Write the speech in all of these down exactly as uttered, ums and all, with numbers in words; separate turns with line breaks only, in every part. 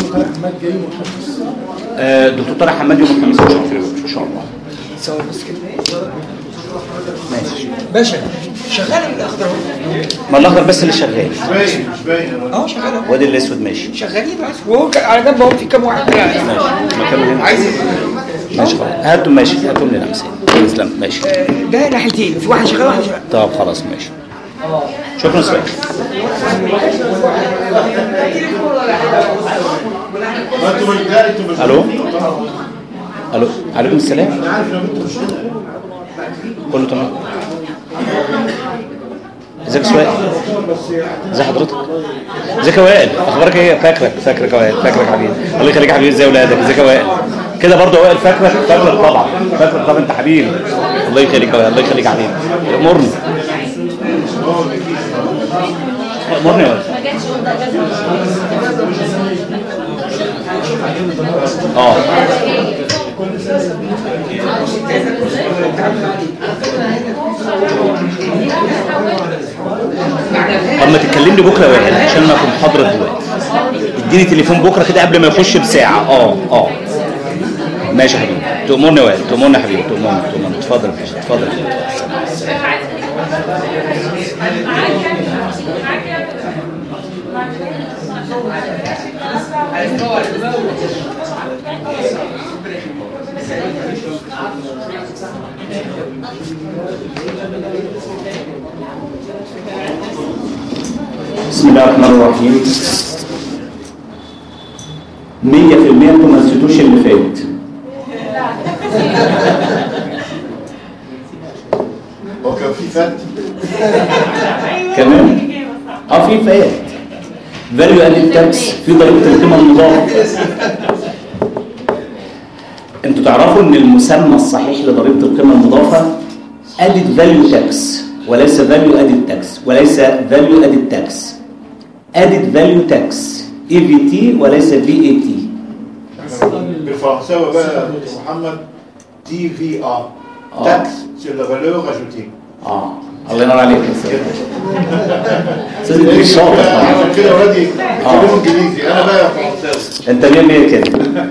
طارق حماد جاي يوم الخميس.
آه دكتور طارق حماد يوم الخميس ان شاء الله.
ثواني بس كده.
ماشي
باشا شغال الاخضر.
ما الاخضر بس اللي شغال.
مش باين مش باين
اه شغال.
وادي الاسود ماشي.
شغالين بس وهو على جنب اهو في كام واحد كده.
ماشي مكان هنا.
عايز
ماشي خلاص هاتوا ماشي هاتوا من نفسي تسلم ماشي.
ده ناحيتين في واحد شغال واحد شغال.
طب خلاص ماشي. شكرا سؤال. الو الو عليكم السلام. كله تمام. ازيك يا سؤال؟ ازي حضرتك؟ ازيك يا وائل؟ اخبارك ايه؟ فاكرك فاكرك يا وائل فاكرك حبيبي. الله يخليك يا حبيبي. ازي اولادك؟ ازيك يا وائل؟ كده برضه وائل فاكرك فاكرك طبعا فاكرك طبعا انت حبيبي. الله يخليك يا وائل الله يخليك يا حبيبي. امرني امرني يا وائل. اه طب ما تكلمني بكره يا وائل عشان انا في محاضره دلوقتي. اديني تليفون بكره كده قبل ما يخش بساعه. اه اه ماشي يا حبيبي. تأمرني يا وائل تأمرني يا حبيبي تأمرني تأمرني. اتفضل اتفضل بسم الله الرحمن الرحيم. مية في المية انتوا ما نسيتوش اللي فات.
هو كان في فات
كمان اه في فات فاليو ادد تاكس في ضريبه القيمه المضافه. انتوا تعرفوا ان المسمى الصحيح لضريبه القيمه المضافه ادد فاليو تاكس وليس فاليو ادد تاكس وليس فاليو ادد تاكس ادد فاليو تاكس اي في تي وليس في اي تي.
بالفرنساوي بقى يا دكتور محمد دي في ار تاكس سور لا فالور اجوتي.
اه الله ينور عليك يا استاذ. استاذ ادريس شاطر
عشان كده ولادي يتكلموا انجليزي انا بقى فرنساوي.
انت مية مية كده.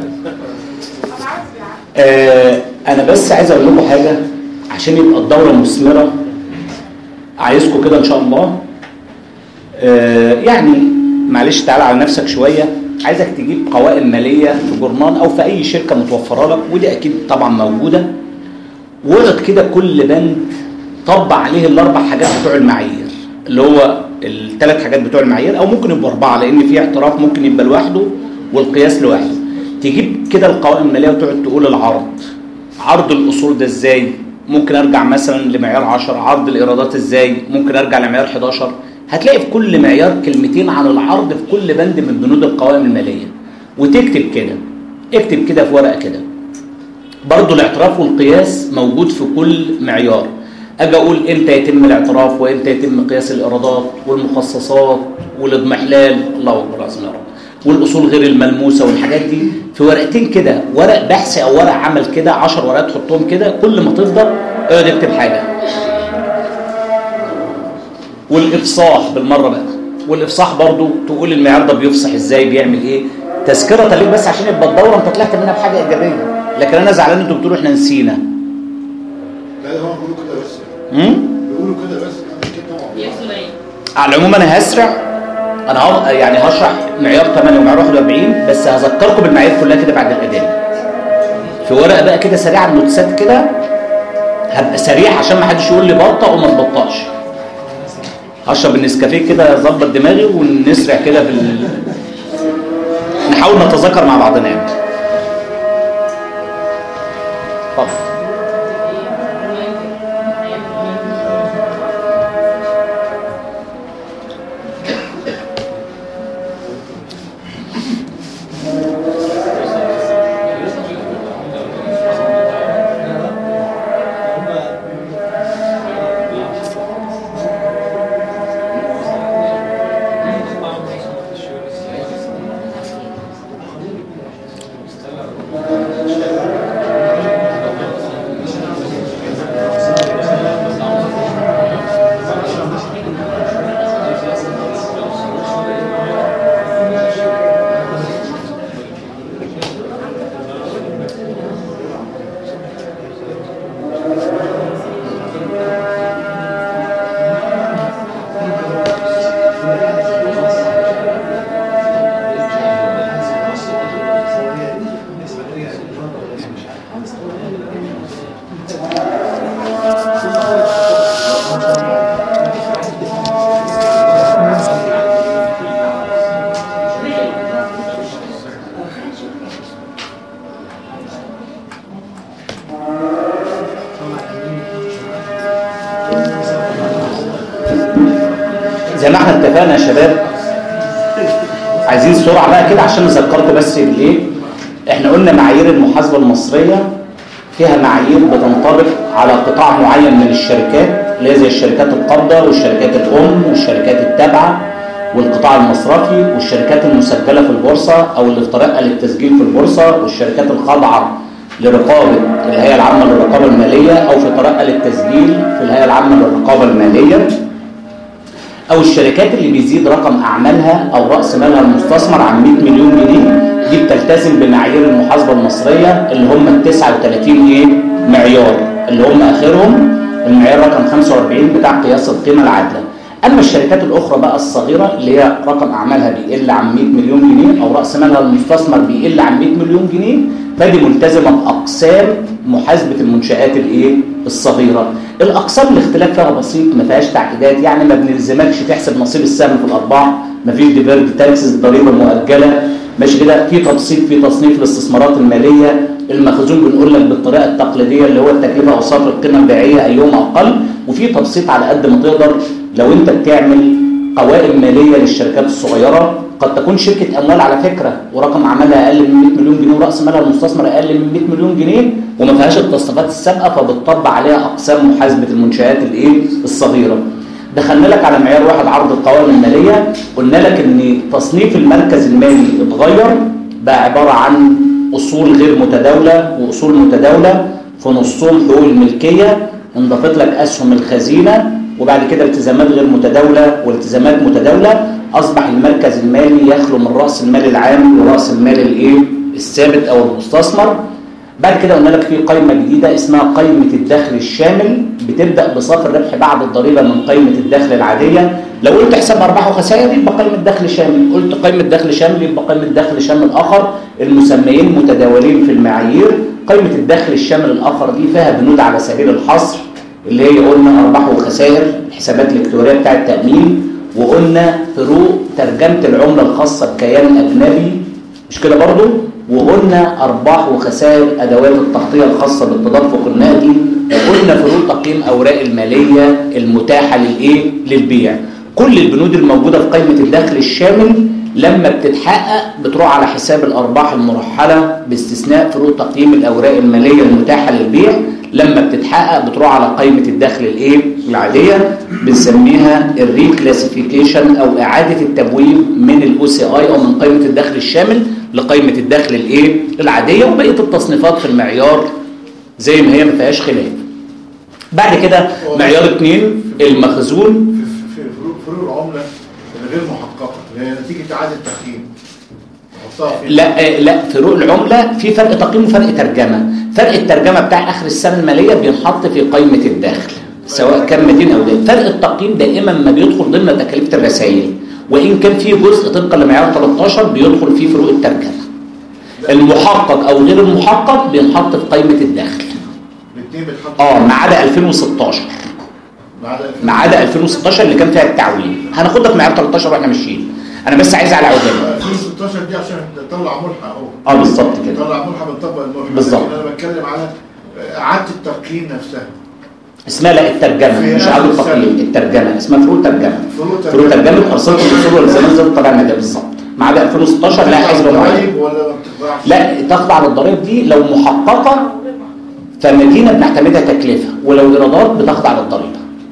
آه انا بس عايز اقول لكم حاجه عشان يبقى الدوره مثمره. عايزكم كده ان شاء الله آه يعني معلش تعالى على نفسك شويه. عايزك تجيب قوائم ماليه في جورنال او في اي شركه متوفره لك ودي اكيد طبعا موجوده. واقعد كده كل بند طبق عليه الاربع حاجات بتوع المعايير اللي هو الثلاث حاجات بتوع المعايير او ممكن يبقوا اربعه لان في اعتراف ممكن يبقى لوحده والقياس لوحده. تجيب كده القوائم الماليه وتقعد تقول العرض عرض الاصول ده ازاي. ممكن ارجع مثلا لمعيار عشرة. عرض الايرادات ازاي. ممكن ارجع لمعيار حداشر. هتلاقي في كل معيار كلمتين عن العرض في كل بند من بنود القوائم الماليه وتكتب كده. اكتب كده في ورقه كده. برضو الاعتراف والقياس موجود في كل معيار. اجي اقول امتى يتم الاعتراف وامتى يتم قياس الايرادات والمخصصات والاضمحلال الله اكبر العظيم يا رب والاصول غير الملموسه والحاجات دي في ورقتين كده. ورق بحث او ورق عمل كده عشر ورقات تحطهم كده. كل ما تفضل اقعد اكتب حاجه. والافصاح بالمره بقى. والافصاح برضو تقول المعيار ده بيفصح ازاي بيعمل ايه. تذكره ليك بس عشان يبقى الدوره انت طلعت منها بحاجه ايجابيه. لكن انا زعلان انتوا بتقولوا احنا نسينا.
لا ده هم بيقولوا كده بس.
امم
بيقولوا كده بس
على العموم انا هسرع. انا هو يعني هشرح معيار ثمانية ومعيار واحد وأربعين بس هذكركم بالمعايير كلها كده بعد الاذان في ورقه بقى كده سريعه نوتسات كده. هبقى سريع عشان ما حدش يقول لي بطأ وما تبطأش. هشرب النسكافيه كده اظبط دماغي ونسرع كده في ال... نحاول نتذاكر مع بعضنا يعني. اتفضل. زي ما احنا اتفقنا يا شباب، عايزين سرعه بقى كده عشان ذكرت بس بالايه. احنا قلنا معايير المحاسبه المصريه فيها معايير بتنطبق على قطاع معين من الشركات اللي هي زي الشركات القابضه والشركات الام والشركات التابعه والقطاع المصرفي والشركات المسجله في البورصه او اللي في طريقها للتسجيل في البورصه والشركات الخاضعه لرقابه الهيئه العامه للرقابه الماليه او في طريقها للتسجيل في الهيئه العامه للرقابه الماليه، او الشركات اللي بيزيد رقم اعمالها او راس مالها المستثمر عن مئة مليون جنيه. دي بتلتزم بمعايير المحاسبه المصريه اللي هم ال تسعة وثلاثين ايه معيار، اللي هم اخرهم المعيار رقم خمسة وأربعين بتاع قياس القيمه العادله. اما الشركات الاخرى بقى الصغيره اللي هي رقم اعمالها بيقل عن مئة مليون جنيه او راس مالها المستثمر بيقل عن مئة مليون جنيه، فدي ملتزمه باقسام محاسبه المنشات الايه الصغيره. الاقسام الاختلاف فيها بسيط، ما فيهاش تعقيدات، يعني ما بنلزمكش تحسب نصيب السهم في الارباح، ما فيش ديفيرد تاكسز ضريبه مؤجله، ماشي كده. في تبسيط في تصنيف الاستثمارات الماليه، المخزون بنقول لك بالطريقه التقليديه اللي هو التكلفه اوصاف القيمه البيعيه ايهما اقل، وفي تبسيط على قد ما تقدر. لو انت بتعمل قوائم ماليه للشركات الصغيره، قد تكون شركه اموال على فكره ورقم اعمالها اقل من مئة مليون جنيه وراس مالها المستثمر اقل من مئة مليون جنيه وما فيهاش التصنيفات السابقه، فبتطبق عليها اقسام محاسبه المنشات الايه الصغيره. دخلنا لك على معيار واحد عرض القوائم الماليه، قلنا لك ان تصنيف المركز المالي اتغير، بقى عباره عن اصول غير متداوله واصول متداوله، في نصهم حقوق الملكيه، انضافت لك اسهم الخزينه، وبعد كده التزامات غير متداوله والتزامات متداوله. اصبح المركز المالي يخلو من راس المال العام وراس المال الايه الثابت او المستثمر. بعد كده قلنا لك في قائمه جديده اسمها قائمه الدخل الشامل، بتبدا بصافي الربح بعد الضريبه من قائمه الدخل العاديه. لو قلت حساب ارباح وخسائر يبقى قائمه دخل شامل، قلت قائمه دخل شامل يبقى قائمه دخل شامل اخر، المسميين متداولين في المعايير. قائمه الدخل الشامل الاخر دي فيها بنود على سبيل الحصر، اللي هي قلنا ارباح وخسائر، الحسابات الالكترونيه بتاع التامين، وقلنا فروق ترجمه العمله الخاصه بكيان اجنبي، مش كده برضو؟ وقلنا ارباح وخسائر ادوات التغطيه الخاصه بالتدفق النقدي، وقلنا فروق تقييم اوراق الماليه المتاحه للايه للبيع. كل البنود الموجوده في قائمه الدخل الشامل لما بتتحقق بتروح على حساب الارباح المرحله باستثناء فروق تقييم الاوراق الماليه المتاحه للبيع. لما بتتحقق بتروح على قائمه الدخل الايه العاديه، بنسميها الريكلاسيفيكيشن او اعاده التبويب من الاو سي اي او من قائمه الدخل الشامل لقائمه الدخل الايه العاديه، وبقيه التصنيفات في المعيار زي ما هي ما فيهاش خلاف. بعد كده معيار اثنين المخزون
في فروق فروق العمله الغير محققه اللي هي نتيجه اعاده تقييم.
لا لا فروق العمله في فرق تقييم وفرق ترجمه. فرق الترجمه بتاع اخر السنه الماليه بينحط في قائمه الدخل سواء كان مدين او دين. فرق التقييم دائما ما بيدخل ضمن تكاليف الرسائل، وان كان في جزء طبقا لمعيار ثلاثة عشر بيدخل فيه فروق الترجمه. المحقق او غير المحقق بينحط في قائمه الدخل.
الاثنين بيتحطوا
اه ما عدا ألفين وستاشر، ما عدا ألفين وستاشر اللي كان فيها التعويم. هناخدها في معيار ثلاثة عشر واحنا ماشيين. انا بس عايز على عجاله.
ألفين وستاشر دي عشان تطلع ملحق اهو.
اه بالظبط كده.
تطلع ملحق بنطبق الملحق.
بالظبط.
انا بتكلم على اعاده التقييم نفسها.
اسمها لا الترجمه مش اعاده التقييم، الترجمه اسمها فروق ترجمه. فروق ترجمه ارصده الاصول والالتزامات زي الطبيعه ده بالظبط. ما عدا ألفين وستاشر لا حسب معين.
ولا ما بتخضعش؟
لا تخضع للضرائب دي لو محققه فمدينه بنعتمدها تكلفه، ولو ايرادات بتخضع للضريبه.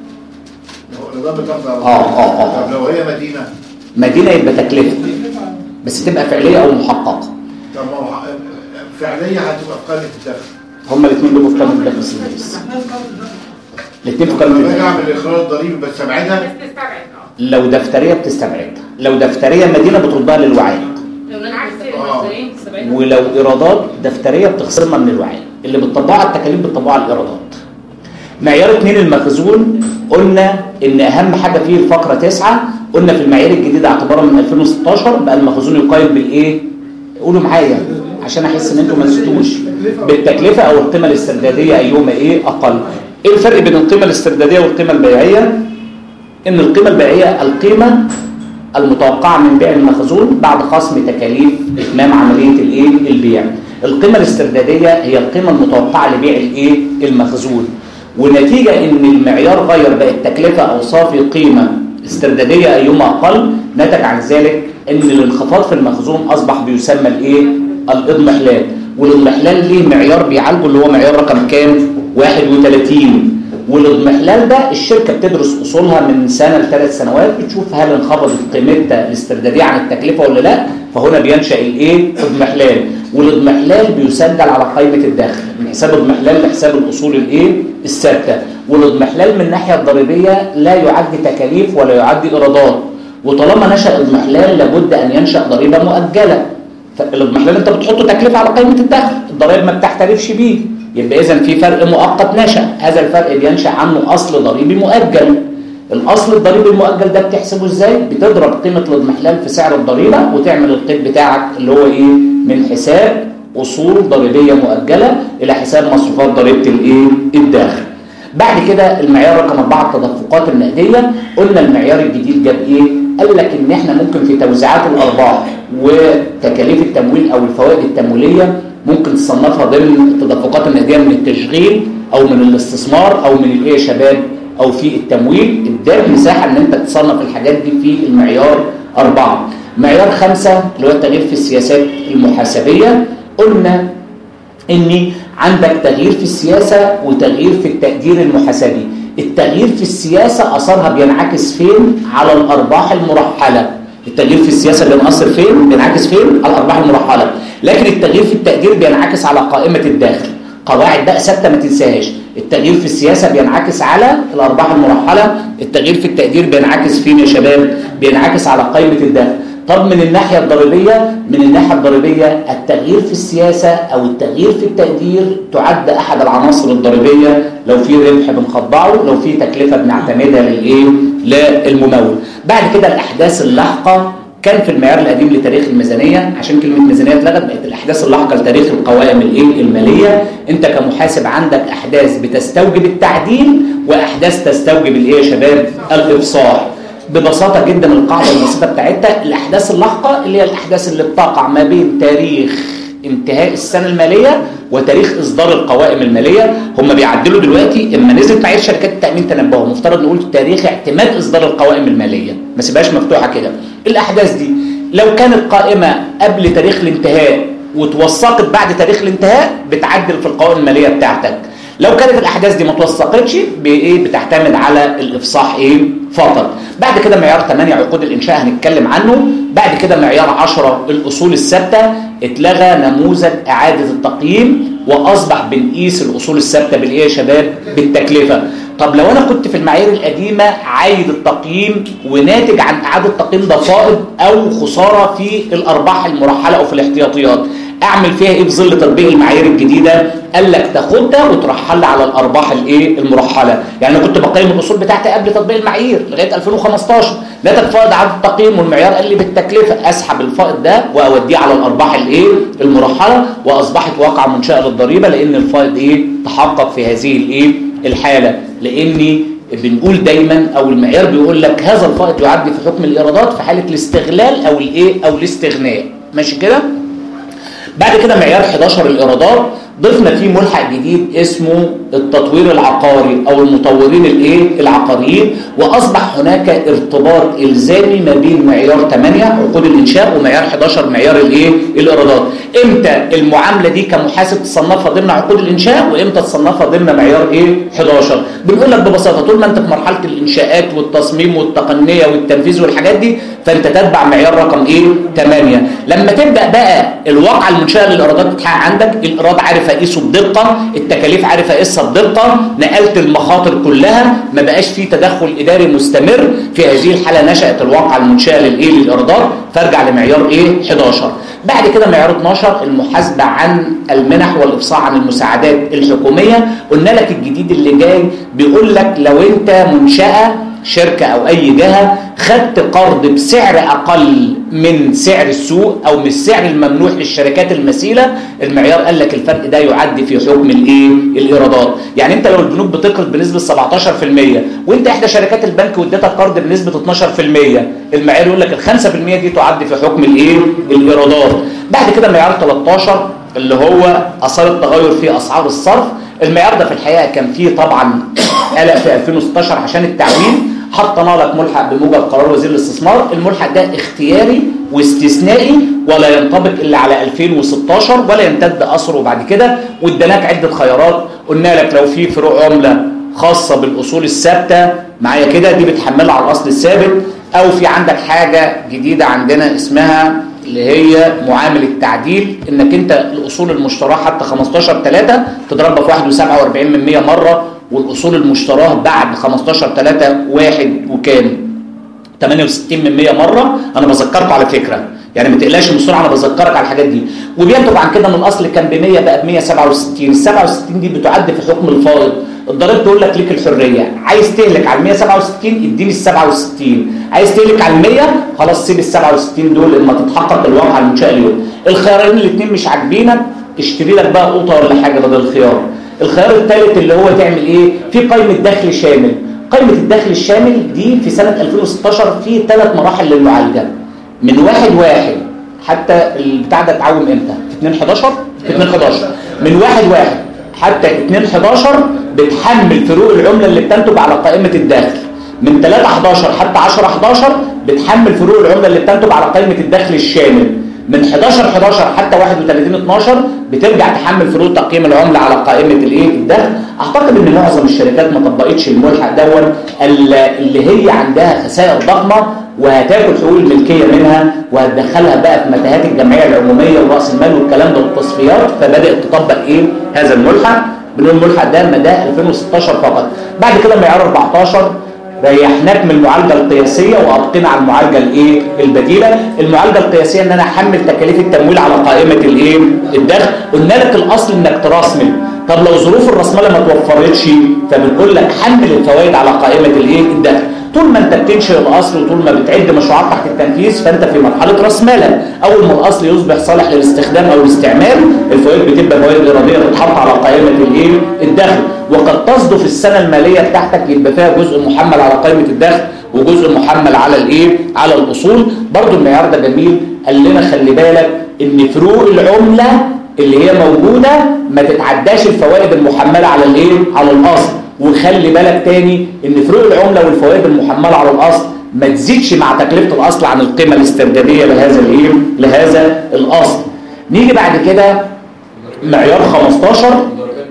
لو ايرادات بتخضع
اه اه اه
طب لو هي مدينه
مدينه يبقى تكلفه بس تبقى فعليه او محققه.
طب ما هو فعليه هتبقى في قائمه الدخل.
هما الاثنين دول في قائمه الدخل السداسي. الاثنين في قائمه
لما
الدخل.
باجي اعمل اخراج ضريبي بستبعدها؟
لو دفتريه بتستبعدها، لو دفتريه مدينه بتردها للوعاء. ولو ايرادات دفتريه بتخصمها من الوعاء. اللي بتطبقها على التكاليف بتطبقها على الايرادات. معيار اثنين المخزون، قلنا ان اهم حاجه فيه الفقره تسعة. قلنا في المعايير الجديده اعتبارا من ألفين وستاشر بقى المخزون يقيم بالايه؟ قولوا معايا عشان احس ان انتم ما نسيتوش. بالتكلفه او القيمه الاسترداديه ايهما ايه اقل. ايه الفرق بين القيمه الاسترداديه والقيمه البيعيه؟ ان القيمه البيعيه القيمه المتوقعه من بيع المخزون بعد خصم تكاليف اتمام عمليه الايه البيع. القيمه الاسترداديه هي القيمه المتوقعه لبيع الايه المخزون، ونتيجه ان المعيار غير بقت تكلفه او صافي قيمه استرداديه ايهما اقل، نتج عن ذلك ان الانخفاض في المخزون اصبح بيسمى الايه؟ الاضمحلال. والاضمحلال ليه معيار بيعالجه اللي هو معيار رقم كام؟ واحد وثلاثين. والاضمحلال ده الشركه بتدرس اصولها من سنه لثلاث سنوات، بتشوف هل انخفضت قيمتها الاسترداديه عن التكلفه ولا لا، فهنا بينشا الايه؟ اضمحلال. والاضمحلال بيسجل على قائمه الدخل من حساب اضمحلال لحساب الاصول الايه؟ الثابته. والاضمحلال من الناحيه الضريبيه لا يعد تكاليف ولا يعد ايرادات، وطالما نشا اضمحلال لابد ان ينشا ضريبه مؤجله. فالاضمحلال انت بتحط تكلفه على قائمه الدخل، الضرائب ما بتحترفش بيه، يبقى اذا في فرق مؤقت نشا، هذا الفرق بينشا عنه اصل ضريبي مؤجل. الاصل الضريبي المؤجل ده بتحسبه ازاي؟ بتضرب قيمه الاضمحلال في سعر الضريبه وتعمل القيد بتاعك اللي هو ايه؟ من حساب اصول ضريبيه مؤجله الى حساب مصروفات ضريبه الايه؟ الداخل. بعد كده المعيار رقم أربعة التدفقات النقديه، قلنا المعيار الجديد جاب ايه؟ قال لك ان احنا ممكن في توزيعات الارباح وتكاليف التمويل او الفوائد التمويليه ممكن تصنفها ضمن التدفقات النقديه من التشغيل او من الاستثمار او من الايه يا شباب؟ او في التمويل. اداك مساحه ان انت تصنف الحاجات دي في المعيار أربعة. معيار خمسة اللي هو التغيير في السياسات المحاسبيه، قلنا ان عندك تغيير في السياسه وتغيير في التقدير المحاسبي. التغيير في السياسه اثرها بينعكس فين؟ على الارباح المرحله. التغيير في السياسه بينأثر فين؟ بينعكس فين؟ على الارباح المرحله. لكن التغيير في التقدير بينعكس على قائمه الداخل. قواعد بقى ثابته ما تنساهاش. التغيير في السياسه بينعكس على الارباح المرحله، التغيير في التقدير بينعكس فين يا شباب؟ بينعكس على قائمه الدخل. طب من الناحيه الضريبيه، من الناحيه الضريبيه التغيير في السياسه او التغيير في التقدير تعد احد العناصر الضريبيه. لو في ربح بنخضعه، لو في تكلفه بنعتمدها للايه؟ للممول. بعد كده الاحداث اللاحقه، كان في المعيار القديم لتاريخ الميزانيه، عشان كلمه ميزانيه اتلغت بقت الاحداث اللاحقه لتاريخ القوائم الايه؟ الماليه. انت كمحاسب عندك احداث بتستوجب التعديل واحداث تستوجب الايه يا شباب؟ الافصاح. ببساطه جدا القاعده البسيطه بتاعتها الاحداث اللاحقه اللي هي الاحداث اللي بتقع ما بين تاريخ انتهاء السنه الماليه وتاريخ اصدار القوائم الماليه. هم بيعدلوا دلوقتي اما نزلت معايير شركات التامين تنبهوا، مفترض نقول تاريخ اعتماد اصدار القوائم الماليه، ما سيبهاش مفتوحه كده. الاحداث دي لو كانت قائمه قبل تاريخ الانتهاء وتوثقت بعد تاريخ الانتهاء بتعدل في القوائم الماليه بتاعتك. لو كانت الاحداث دي ما توثقتش بايه؟ بتعتمد على الافصاح ايه؟ فقط. بعد كده معيار ثمانية عقود الانشاء هنتكلم عنه. بعد كده معيار عشرة الاصول الثابته، اتلغى نموذج اعاده التقييم واصبح بنقيس الاصول الثابته بالايه يا شباب؟ بالتكلفه. طب لو انا كنت في المعايير القديمه عايد التقييم وناتج عن اعاده التقييم ده فائض او خساره في الارباح المرحله او في الاحتياطيات، اعمل فيها ايه في ظل تطبيق المعايير الجديده؟ قال لك تاخدها وترحل على الارباح الايه؟ المرحله. يعني انا كنت بقيم الاصول بتاعتي قبل تطبيق المعايير لغايه ألفين وخمستاشر، نتج فائض اعاده التقييم والمعيار قال لي بالتكلفه، اسحب الفائض ده واوديه على الارباح الايه؟ المرحله، واصبحت واقعه منشاه للضريبه لان الفائض ايه؟ تحقق في هذه الايه؟ الحاله. لاني بنقول دايما او المعيار بيقول لك هذا الفائض يعد في حكم الايرادات في حاله الاستغلال او الايه؟ او الاستغناء. ماشي كده؟ بعد كده معيار حداشر الايرادات، ضفنا فيه ملحق جديد اسمه التطوير العقاري او المطورين الايه؟ العقاريين، واصبح هناك ارتباط الزامي ما بين معيار ثمانية عقود الانشاء ومعيار حداشر معيار الايه؟ الايرادات. امتى المعامله دي كمحاسب تصنفها ضمن عقود الانشاء وامتى تصنفها ضمن معيار ايه؟ حداشر؟ بنقول لك ببساطه طول ما انت في مرحله الانشاءات والتصميم والتقنيه والتنفيذ والحاجات دي فانت تتبع معيار رقم ايه؟ ثمانية. لما تبدا بقى الواقعه المنشاه للايرادات تتحقق عندك، الايراد عارف اقيسه بدقه، التكاليف عارف اقيسها بدقه، نقلت المخاطر كلها، ما بقاش في تدخل اداري مستمر، في هذه الحاله نشات الواقعه المنشاه للايه؟ للايرادات، فارجع لمعيار ايه؟ حداشر. بعد كده معيار اتناشر المحاسبه عن المنح والافصاح عن المساعدات الحكوميه. قلنا لك الجديد اللي جاي بيقول لك لو انت منشاه شركة أو أي جهة خدت قرض بسعر أقل من سعر السوق أو من السعر الممنوح للشركات المثيلة، المعيار قال لك الفرق ده يعد في حكم الإيه؟ الإيرادات. يعني أنت لو البنوك بتقرض بنسبة سبعتاشر في المية وأنت إحدى شركات البنك واديتك قرض بنسبة اتناشر في المية، المعيار يقول لك ال خمسة في المية دي تعد في حكم الإيه؟ الإيرادات. بعد كده معيار تلتاشر اللي هو آثار التغير في أسعار الصرف. المعيار ده في الحقيقة كان فيه طبعا قلق في ألفين وستاشر عشان التعويم، حطنا لك ملحق بموجب قرار وزير الاستثمار، الملحق ده اختياري واستثنائي ولا ينطبق الا على ألفين وستاشر ولا يمتد اثره بعد كده، واديناك عده خيارات. قلنا لك لو في فروع عمله خاصه بالاصول الثابته معايا كده دي بتحملها على الاصل الثابت، او في عندك حاجه جديده عندنا اسمها اللي هي معامل التعديل، انك انت الاصول المشتراه حتى خمستاشر تلاتة تضربها في واحد وسبعة وأربعين من مية مره، والاصول المشتراه بعد خمستاشر تلاتة واحد وكام تمانية وستين من مية مره. انا بذكركم على فكره يعني ما تقلقش من السرعه، انا بذكرك على الحاجات دي. وبينتج عن كده من الاصل كان ب مية بقى ب مية وسبعة وستين، ال سبعة وستين دي بتعد في حكم الفائض. الضريبه تقول لك ليك الحريه، عايز تهلك على ال مية وسبعة وستين اديني ال سبعة وستين، عايز تهلك على ال مية خلاص سيب ال سبعة وستين دول لما تتحقق الواقع المنشاه اليوم. الخيارين الاثنين مش عاجبينك اشتري لك بقى قوطه ولا حاجه بدل الخيار. الخيار الثالث اللي هو تعمل ايه؟ في قائمه دخل شامل. قائمه الدخل الشامل دي في سنه ألفين وستاشر في ثلاث مراحل للمعالجه، من واحد واحد حتى البتاع ده اتعوم امتى؟ في اتنين حداشر في اتنين حداشر من واحد واحد حتى اتنين حداشر بتحمل فروق العمله اللي بتنتج على قائمه الدخل. من تلاتة حداشر حتى عشرة حداشر بتحمل فروق العمله اللي بتنتج على قائمه الدخل الشامل. من حداشر حداشر حتى واحد وتلاتين اتناشر بترجع تحمل فروق تقييم العمله على قائمه الايه الدخل. اعتقد ان معظم الشركات ما طبقتش الملحق دون اللي هي عندها خسائر ضخمه وهتاكل حقوق الملكيه منها وهتدخلها بقى في متاهات الجمعيه العموميه وراس المال والكلام ده والتصفيات، فبدات تطبق ايه هذا الملحق. بنقول الملحق ده مداه ألفين وستاشر فقط. بعد كده معيار أربعتاشر ريحناك من المعالجه القياسيه وابقينا على المعالجه الايه البديله. المعالجه القياسيه ان انا احمل تكاليف التمويل على قائمه الايه الدخل. قلنا لك الاصل انك تراسمل، طب لو ظروف الراسماله ما توفرتش فبنقول لك حمل الفوائد على قائمه الايه الدخل. طول ما انت بتنشئ الاصل وطول ما بتعد مشروعات تحت التنفيذ فانت في مرحله راس مالك. اول ما الاصل يصبح صالح للاستخدام او الاستعمال الفوائد بتبقى فوائد اراديه تتحط على قائمه الايه الدخل، وقد تصدف السنه الماليه بتاعتك يبقى فيها جزء محمل على قائمه الدخل وجزء محمل على الايه على الاصول. برضو المعيار ده جميل، قال لنا خلي بالك ان فروق العمله اللي هي موجوده ما تتعداش الفوائد المحمله على الايه على الاصل. وخلي بالك تاني ان فروق العمله والفوائد المحمله على الاصل ما تزيدش مع تكلفه الاصل عن القيمه الاسترداديه لهذا الايه لهذا الاصل. نيجي بعد كده معيار خمستاشر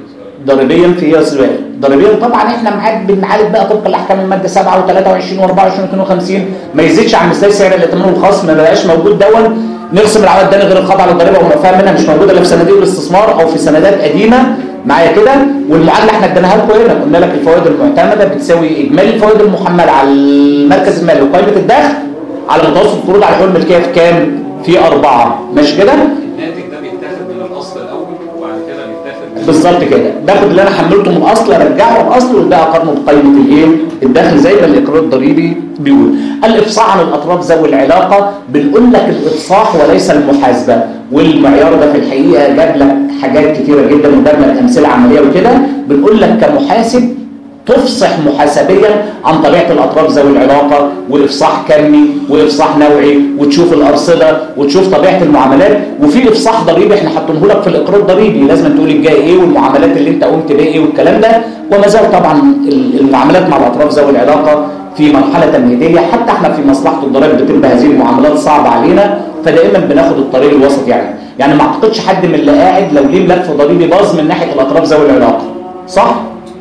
ضريبيا في ايه سؤال ضريبيا. طبعا احنا بنعالج بقى طبق الاحكام الماده سبعة وتلاتة وعشرين وأربعة وعشرين واتنين وخمسين ما يزيدش عن مثلي سعر الائتمان والخصم ما بقاش موجود دون. نقسم العوائد الداني غير الخاضعه للضريبه والمفاهيم منها مش موجوده الا في صناديق الاستثمار او في سندات قديمه معايا كده. والمعادله احنا اديناها لكم هنا قلنا لك الفوائد المعتمده بتساوي اجمالي الفوائد المحمله على المركز المالي وقائمه الدخل على متوسط القروض على حقوق الملكيه في كام؟ في أربعة. ماشي كده؟
الناتج ده بيتاخد من الاصل الاول وبعد كده بيتاخد
بالظبط كده، باخد اللي انا حملته من الاصل ارجعه الاصل والباقي اقارنه بقائمه الايه الدخل زي ما الاقرار الضريبي بيقول. الافصاح عن الاطراف ذوي العلاقه بنقول لك الافصاح وليس المحاسبه، والمعيار ده في الحقيقه جاب لك حاجات كتيره جدا وجاب لك امثله عمليه وكده. بنقول لك كمحاسب تفصح محاسبيا عن طبيعه الاطراف ذوي العلاقه وافصاح كمي وافصاح نوعي وتشوف الارصده وتشوف طبيعه المعاملات. وفي افصاح ضريبي احنا حاطينه لك في الاقرار الضريبي لازم تقول الجاي ايه والمعاملات اللي انت قمت بيها ايه والكلام ده. وما زال طبعا المعاملات مع الاطراف ذوي العلاقه في مرحله تمهيديه، حتى احنا في مصلحه الضرائب بتبقى هذه المعاملات صعبه علينا فدائما بناخد الطريق الوسط. يعني يعني ما اعتقدش حد من اللي قاعد لو ليه ملف ضريبي باظ من ناحيه الاطراف ذوي العلاقه، صح؟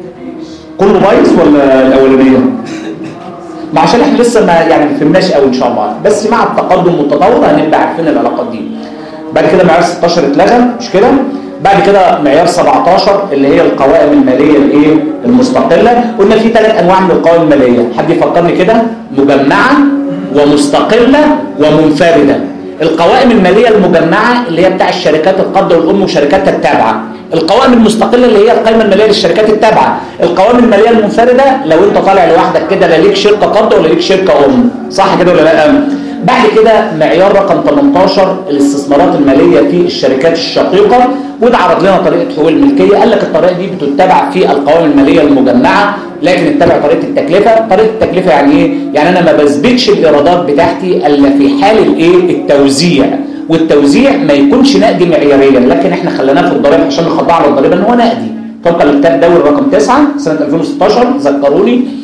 كله بايظ ولا الاولانيه؟ ما عشان احنا لسه ما يعني ما فهمناش قوي ان شاء الله، بس مع التقدم والتطور هنبقى عارفين العلاقات دي. بعد كده معيار ستاشر اتلغى مش كده؟ بعد كده معيار سبعتاشر اللي هي القوائم الماليه الايه المستقله. قلنا في ثلاث انواع من القوائم الماليه، حد يفكرني كده؟ مجمعه ومستقله ومنفرده. القوائم الماليه المجمعه اللي هي بتاع الشركات القابضه والام وشركاتها التابعه. القوائم المستقله اللي هي القائمه الماليه للشركات التابعه. القوائم الماليه المنفرده لو انت طالع لوحدك كده لا ليك شركه قابضه ولا ليك شركه ام، صح كده ولا لا؟ بعد كده معيار رقم تمنتاشر الاستثمارات الماليه في الشركات الشقيقه، وده عرض لنا طريقه حقوق الملكيه. قال لك الطريقه دي بتتبع في القوائم الماليه المجمعه لكن اتبع طريقه التكلفه. طريقه التكلفه يعني ايه؟ يعني انا ما بثبتش الايرادات بتاعتي الا في حال الايه التوزيع، والتوزيع ما يكونش نقدي معياريا لكن احنا خليناه في الضريبه عشان نخضع على الضريبه ان هو نقدي طبقا للكتاب دوري رقم تسعة سنه ألفين وستاشر ذكروني.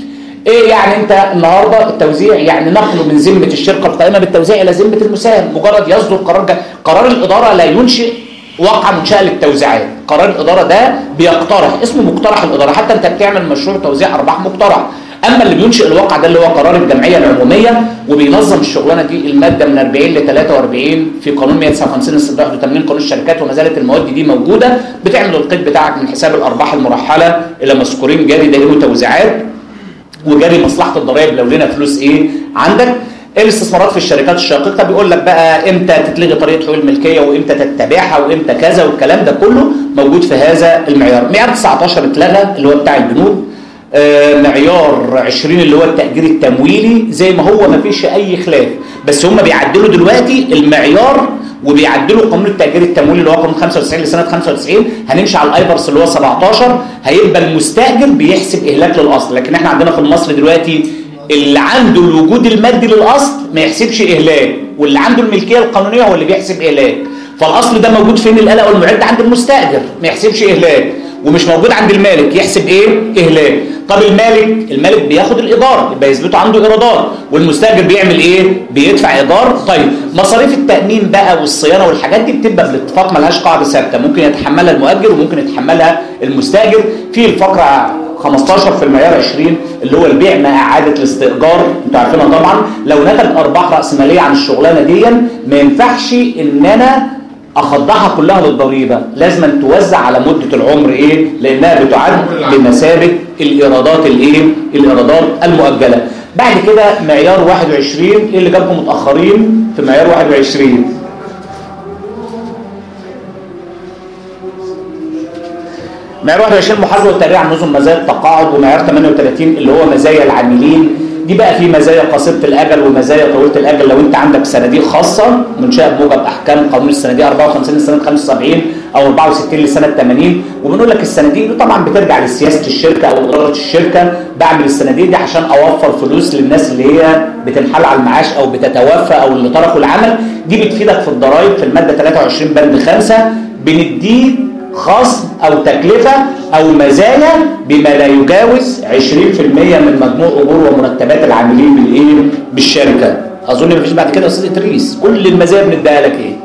ايه يعني انت النهارده التوزيع يعني نقله من ذمه الشركه القائمه بالتوزيع الى ذمه المساهم، مجرد يصدر قرار جا. قرار الاداره لا ينشئ وقع منشاه للتوزيعات، قرار الاداره ده بيقترح، اسمه مقترح الاداره، حتى انت بتعمل مشروع توزيع ارباح مقترح. اما اللي بينشئ الواقع ده اللي هو قرار الجمعيه العموميه، وبينظم الشغلانه دي الماده من أربعين ل ثلاثة وأربعين في قانون مئة وتسعة وخمسين السنه واحد وثمانين قانون الشركات، وما زالت المواد دي موجوده. بتعمل القيد بتاعك من حساب الارباح المرحله الى مذكورين جاري دائري توزيعات، وجاري مصلحه الضرائب لو لنا فلوس ايه عندك. الاستثمارات في الشركات الشقيقه بيقول لك بقى امتى تتلغي طريقه حقوق الملكيه وامتى تتبعها وامتى كذا، والكلام ده كله موجود في هذا المعيار. معيار تسعة عشر اتلغى اللي هو بتاع البنود. آه معيار عشرين اللي هو التأجير التمويلي زي ما هو ما فيش اي خلاف، بس هم بيعدلوا دلوقتي المعيار وبيعدلوا قانون التأجير التمويلي اللي هو قانون خمسة وتسعين لسنه خمسة وتسعين. هنمشي على الايبرس اللي هو سبعة عشر، هيبقى المستأجر بيحسب اهلاك للاصل، لكن احنا عندنا في مصر دلوقتي اللي عنده الوجود المادي للاصل ما يحسبش اهلاك، واللي عنده الملكيه القانونيه هو اللي بيحسب اهلاك. فالاصل ده موجود فين؟ الآلة والمعد عند المستأجر ما يحسبش اهلاك، ومش موجود عند المالك يحسب ايه؟ اهلاك. طب المالك المالك بياخد الايجار يبقى يثبتوا عنده ايرادات، والمستاجر بيعمل ايه؟ بيدفع ايجار. طيب مصاريف التامين بقى والصيانه والحاجات دي بتبقى بالاتفاق، ملهاش قاعده ثابته، ممكن يتحملها المؤجر وممكن يتحملها المستاجر. في الفقره خمستاشر في المعيار عشرين اللي هو البيع مع اعاده الاستئجار، انتوا عارفينها طبعا. لو نتج ارباح راس ماليه عن الشغلانه دي ما ينفعش ان انا اخضعها كلها للضريبه، لازم أن توزع على مده العمر ايه؟ لانها بتعد بمثابه الايرادات الايه؟ الايرادات المؤجله. بعد كده معيار واحد وعشرين، ايه اللي جابكم متاخرين في معيار واحد وعشرين؟ معيار واحد وعشرين محاسبه والتقرير عن نظم مزايا التقاعد، ومعيار ثمانية وثلاثين اللي هو مزايا العاملين. دي بقى في مزايا قصيره الاجل ومزايا طويله الاجل. لو انت عندك صناديق خاصه منشاه بموجب احكام قانون الصناديق أربعة وخمسين لسنه خمسة وسبعين او أربعة وستين لسنه ثمانين، وبنقول لك الصناديق دي طبعا بترجع لسياسه الشركه او اداره الشركه. بعمل الصناديق دي عشان اوفر فلوس للناس اللي هي بتنحل على المعاش او بتتوفى او اللي تركوا العمل. دي بتفيدك في الضرائب في الماده ثلاثة وعشرين بند خمسة، بنديك خصم او تكلفه او مزايا بما لا يجاوز عشرين بالمئة من مجموع اجور ومرتبات العاملين بالايه؟ بالشركه. اظن مفيش بعد كده يا استاذ ادريس، كل المزايا بنديها لك ايه؟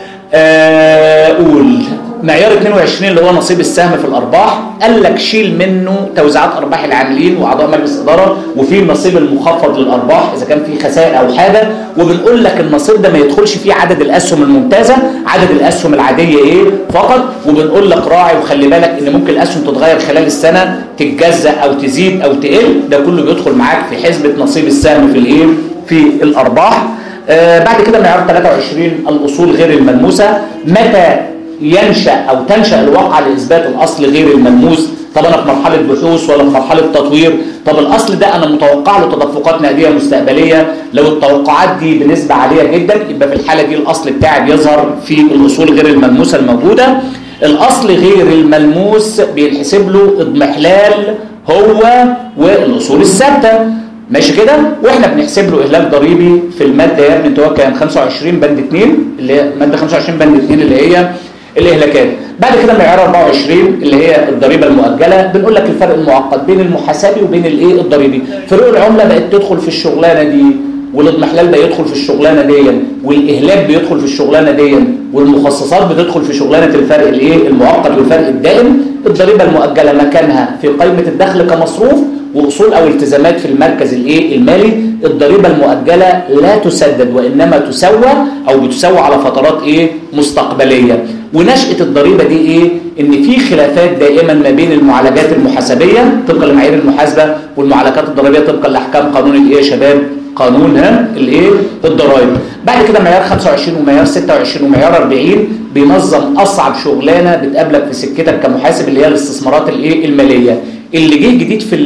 آه قول معيار اثنين وعشرين اللي هو نصيب السهم في الارباح، قال لك شيل منه توزيعات ارباح العاملين واعضاء مجلس الاداره، وفي النصيب المخفض للارباح اذا كان في خسائر او حاجه. وبنقول لك النصيب ده ما يدخلش فيه عدد الاسهم الممتازه، عدد الاسهم العاديه ايه فقط. وبنقول لك راعي وخلي بالك ان ممكن الاسهم تتغير خلال السنه، تتجزأ او تزيد او تقل، ده كله بيدخل معاك في حسبه نصيب السهم في الايه؟ في الارباح. آه بعد كده معيار ثلاثة وعشرين الاصول غير الملموسه، متى ينشأ أو تنشأ الواقعة لإثبات الأصل غير الملموس؟ طب أنا في مرحلة بحوث ولا في مرحلة تطوير؟ طب الأصل ده أنا متوقع له تدفقات نقدية مستقبلية، لو التوقعات دي بنسبة عالية جدا يبقى في الحالة دي الأصل بتاعي بيظهر في الأصول غير الملموسة الموجودة. الأصل غير الملموس بينحسب له اضمحلال هو والأصول الثابتة، ماشي كده؟ واحنا بنحسب له اهلاك ضريبي في الماده يا ابني انت هو كان خمسة وعشرين بند اثنين اللي هي ماده خمسة وعشرين بند اثنين اللي هي الاهلاكات. بعد كده معيار أربعة وعشرين اللي هي الضريبه المؤجله، بنقول لك الفرق المؤقت بين المحاسبي وبين الايه؟ الضريبي. فروق العمله بقت تدخل في الشغلانه دي، والاضمحلال بقى يدخل في الشغلانه دي، والاهلاك بيدخل في الشغلانه دي، والمخصصات بتدخل في شغلانه الفرق الايه؟ المؤقت والفرق الدائم. الضريبه المؤجله مكانها في قائمه الدخل كمصروف واصول او التزامات في المركز الايه؟ المالي. الضريبه المؤجله لا تسدد وانما تسوى او بتسوى على فترات ايه؟ مستقبليه. ونشأة الضريبه دي ايه؟ ان في خلافات دائما ما بين المعالجات المحاسبيه طبقا لمعايير المحاسبه والمعالجات الضريبيه طبقا لاحكام قانون الايه يا شباب؟ قانون ها الايه؟ الضرائب. بعد كده معيار خمسة وعشرين ومعيار ستة وعشرين ومعيار أربعين بينظم اصعب شغلانه بتقابلك في سكتك كمحاسب اللي هي الاستثمارات الايه؟ الماليه. اللي جه جديد في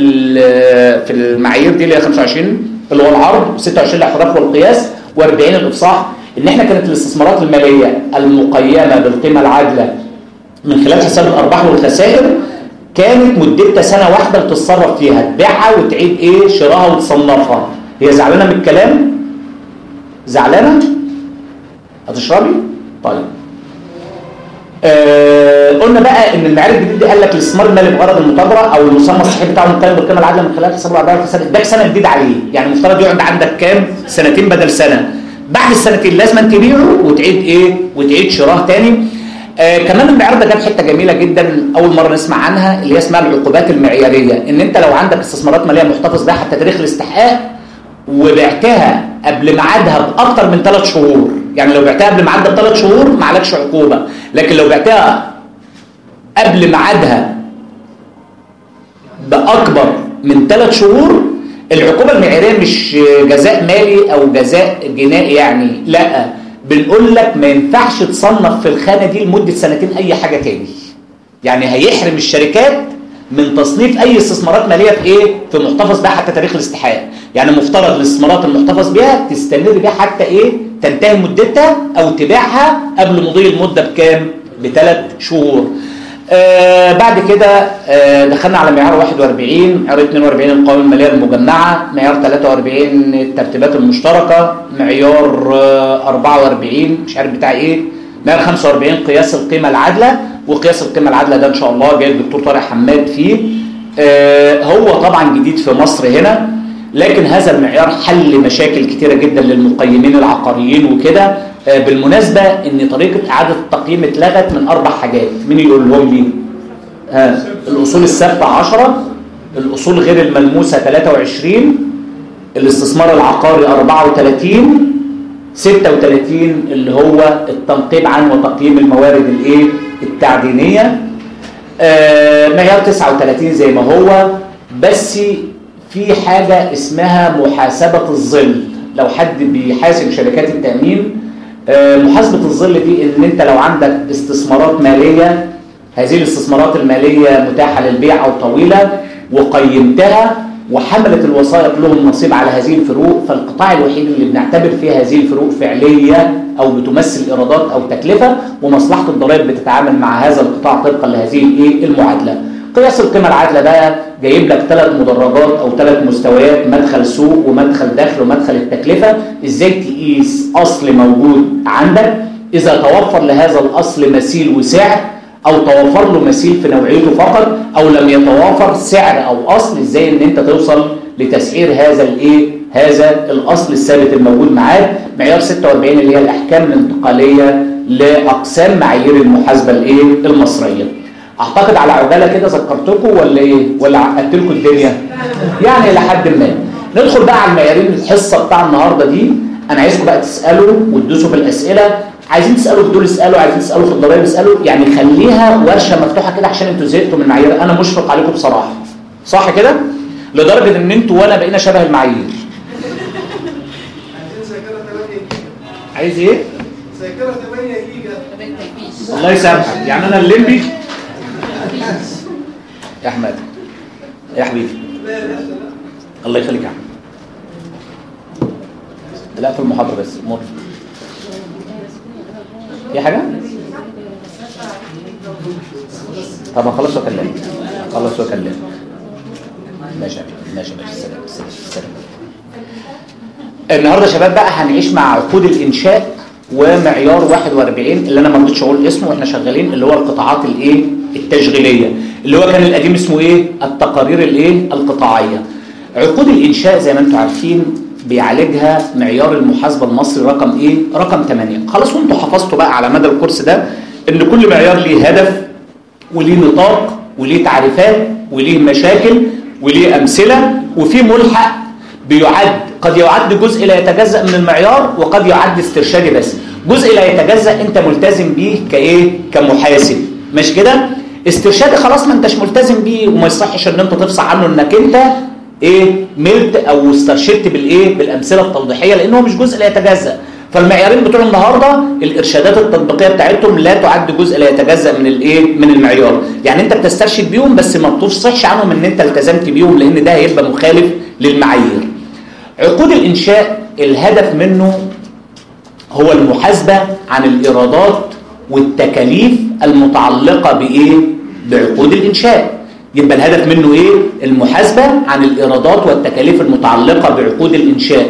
في المعايير دي اللي هي خمسة وعشرين اللي هو العرض، ستة وعشرين الاحتراف والقياس، وأربعين الافصاح، ان احنا كانت الاستثمارات الماليه المقيمه بالقيمه العادله من خلال حساب الارباح والخسائر كانت مدتها سنه واحده بتتصرف فيها، تبيعها وتعيد ايه؟ شراها وتصنفها. هي زعلانه من الكلام؟ زعلانه؟ هتشربي؟ طيب. آه قلنا بقى ان المعيار الجديد ده قال لك الاستثمار المالي بغرض المتاجره او المسمى الصحيح بتاعه مقيم بالقيمه العادله من خلال حساب الارباح سنه، اداك سنه جديد عليه، يعني المفترض يقعد عندك كام؟ سنتين بدل سنه. بعد السنتين لازم تبيعه وتعيد ايه؟ وتعيد شراه تاني. آه كمان المعيار ده جاب حته جميله جدا اول مره نسمع عنها اللي هي اسمها العقوبات المعياريه، ان انت لو عندك استثمارات ماليه محتفظ بها حتى تاريخ الاستحقاق وبعتها قبل ميعادها باكثر من ثلاث شهور، يعني لو بعتها قبل ميعادها بثلاث شهور ما عليكش عقوبه، لكن لو بعتها قبل ميعادها باكبر من ثلاث شهور العقوبه المعياريه مش جزاء مالي او جزاء جنائي، يعني لا، بنقول لك ما ينفعش تصنف في الخانه دي لمده سنتين اي حاجه تاني، يعني هيحرم الشركات من تصنيف اي استثمارات ماليه في ايه؟ في محتفظ بها حتى تاريخ الاستحقاق، يعني مفترض الاستثمارات المحتفظ بها تستمر بها حتى ايه؟ تنتهي مدتها او تبيعها قبل مضي المده بكام؟ بثلاث شهور. آه بعد كده آه دخلنا على معيار واحد وأربعين، معيار اثنين وأربعين القوائم الماليه المجمعه، معيار ثلاثة وأربعين الترتيبات المشتركه، معيار آه أربعة وأربعين مش عارف بتاع ايه، معيار خمسة وأربعين قياس القيمه العادله، وقياس القيمه العادله ده ان شاء الله جاي الدكتور طارق حماد فيه. آه هو طبعا جديد في مصر هنا، لكن هذا المعيار حل مشاكل كتيره جدا للمقيمين العقاريين وكده. آه بالمناسبه ان طريقه اعاده التقييم اتلغت من اربع حاجات، مين يقولهم لي؟ آه الاصول الثابته عشرة، الاصول غير الملموسه ثلاثة وعشرين، الاستثمار العقاري أربعة وثلاثين، ستة وثلاثين اللي هو التنقيب عن وتقييم الموارد الايه؟ التعدينيه. آه معيار تسعة وثلاثين زي ما هو، بس في حاجه اسمها محاسبه الظل. لو حد بيحاسب شركات التامين، آه محاسبه الظل دي ان انت لو عندك استثمارات ماليه، هذه الاستثمارات الماليه متاحه للبيع او طويله وقيمتها وحملت الوثائق لهم نصيب على هذه الفروق، فالقطاع الوحيد اللي بنعتبر فيه هذه الفروق فعليه او بتمثل ايرادات او تكلفه، ومصلحه الضرائب بتتعامل مع هذا القطاع طبقا لهذه الايه؟ المعادله. قياس القيمه العادله بقى جايب لك ثلاث مدرجات او ثلاث مستويات، مدخل سوق ومدخل دخل ومدخل التكلفه، ازاي تقيس اصل موجود عندك، اذا توفر لهذا الاصل مثيل وسعر او توفر له مثيل في نوعيته فقط، او لم يتوافر سعر او اصل، ازاي ان انت توصل لتسعير هذا الايه؟ هذا الاصل الثابت الموجود معاك. معيار ستة وأربعين اللي هي الاحكام الانتقاليه لاقسام معايير المحاسبه الايه؟ المصريه. اعتقد على عجاله كده ذكرتكم ولا ايه؟ ولا عقدت لكم الدنيا؟ يعني الى حد ما. ندخل بقى على المعيارين الحصه بتاع النهارده دي. انا عايزكم بقى تسالوا وتدوسوا في الاسئله، عايزين تسالوا في دول اسالوا، عايزين تسالوا في الضرايب اسالوا، يعني خليها ورشه مفتوحه كده عشان انتوا زهقتوا من المعايير. انا مشفق عليكم بصراحه، صح كده؟ لدرجه ان انتوا وانا بقينا شبه المعايير. عايز ايه؟
ذاكره ثمانية جيجا.
الله يسامحك، يعني انا الليمبي يا احمد يا حبيبي. الله يخليك يا احمد. لا في المحاضره بس مر في حاجه. طب خلاص واكلمك، خلاص واكلمك. ماشي ماشي ماشي. سلام سلام سلام. النهارده يا شباب بقى هنعيش مع عقود الانشاء ومعيار واحد وأربعين اللي انا ما رضيتش اقول اسمه واحنا شغالين، اللي هو القطاعات الايه؟ التشغيليه، اللي هو كان القديم اسمه ايه؟ التقارير الايه؟ القطاعيه. عقود الانشاء زي ما انتم عارفين بيعالجها معيار المحاسبه المصري رقم ايه؟ رقم ثمانية. خلاص وانتم حفظتوا بقى على مدى الكورس ده ان كل معيار ليه هدف وليه نطاق وليه تعريفات وليه مشاكل وليه امثله، وفي ملحق بيعد، قد يعد جزء لا يتجزأ من المعيار وقد يعد استرشادي بس. جزء لا يتجزأ انت ملتزم بيه كايه؟ كمحاسب، مش كده؟ استرشادي خلاص ما انتش ملتزم بيه وما يصحش ان انت تفصح عنه انك انت ايه؟ ملت او استرشدت بالايه؟ بالامثله التوضيحيه، لانه مش جزء لا يتجزأ. فالمعيارين بتوع النهارده الارشادات التطبيقيه بتاعتهم لا تعد جزء لا يتجزأ من الايه؟ من المعيار، يعني انت بتسترشد بيهم بس ما بتفصحش عنهم ان انت التزمت بيهم، لان ده هيبقى مخالف للمعايير. عقود الانشاء الهدف منه هو المحاسبه عن الايرادات والتكاليف المتعلقه بايه؟ بعقود الانشاء. يبقى الهدف منه ايه؟ المحاسبه عن الايرادات والتكاليف المتعلقه بعقود الانشاء.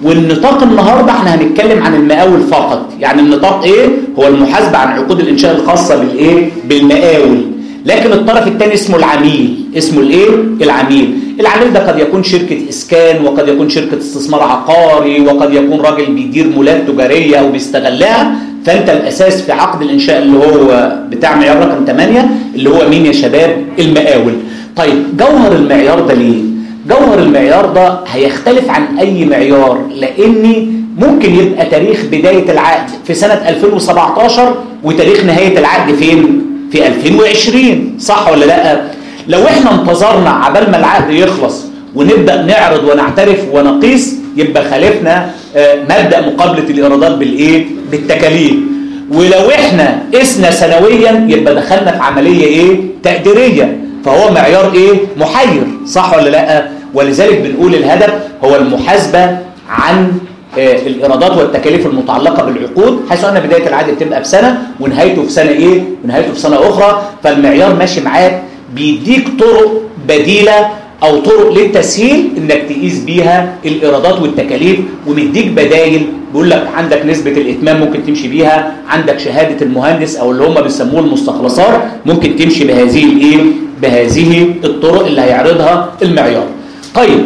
والنطاق النهارده احنا هنتكلم عن المقاول فقط. يعني النطاق ايه؟ هو المحاسبه عن عقود الانشاء الخاصه بالايه؟ بالمقاول. لكن الطرف الثاني اسمه العميل. اسمه الايه؟ العميل. العميل ده قد يكون شركه اسكان، وقد يكون شركه استثمار عقاري، وقد يكون راجل بيدير مولات تجاريه او بيستغلها. فانت الاساس في عقد الانشاء اللي هو بتاع معيار رقم ثمانية اللي هو مين يا شباب؟ المقاول. طيب جوهر المعيار ده ليه؟ جوهر المعيار ده هيختلف عن اي معيار، لاني ممكن يبقى تاريخ بدايه العقد في سنه ألفين وسبعتاشر وتاريخ نهايه العقد فين؟ في ألفين وعشرين، صح ولا لا؟ لو احنا انتظرنا عبال ما العقد يخلص ونبدا نعرض ونعترف ونقيس، يبقى خالفنا مبدا مقابله الايرادات بالايه؟ بالتكاليف. ولو احنا قسنا سنويا يبقى دخلنا في عمليه ايه؟ تقديريه. فهو معيار ايه؟ محير، صح ولا لا؟ ولذلك بنقول الهدف هو المحاسبه عن الايرادات والتكاليف المتعلقه بالعقود، حيث ان بدايه العقد بتبقى بسنه ونهايته في سنه ايه؟ ونهايته في سنه اخرى. فالمعيار ماشي معاك بيديك طرق بديله او طرق للتسهيل انك تقيس بيها الايرادات والتكاليف، ومديك بدايل بيقول لك عندك نسبه الاتمام ممكن تمشي بيها، عندك شهاده المهندس او اللي هم بيسموه المستخلصات ممكن تمشي بهذه الايه؟ بهذه الطرق اللي هيعرضها المعيار. طيب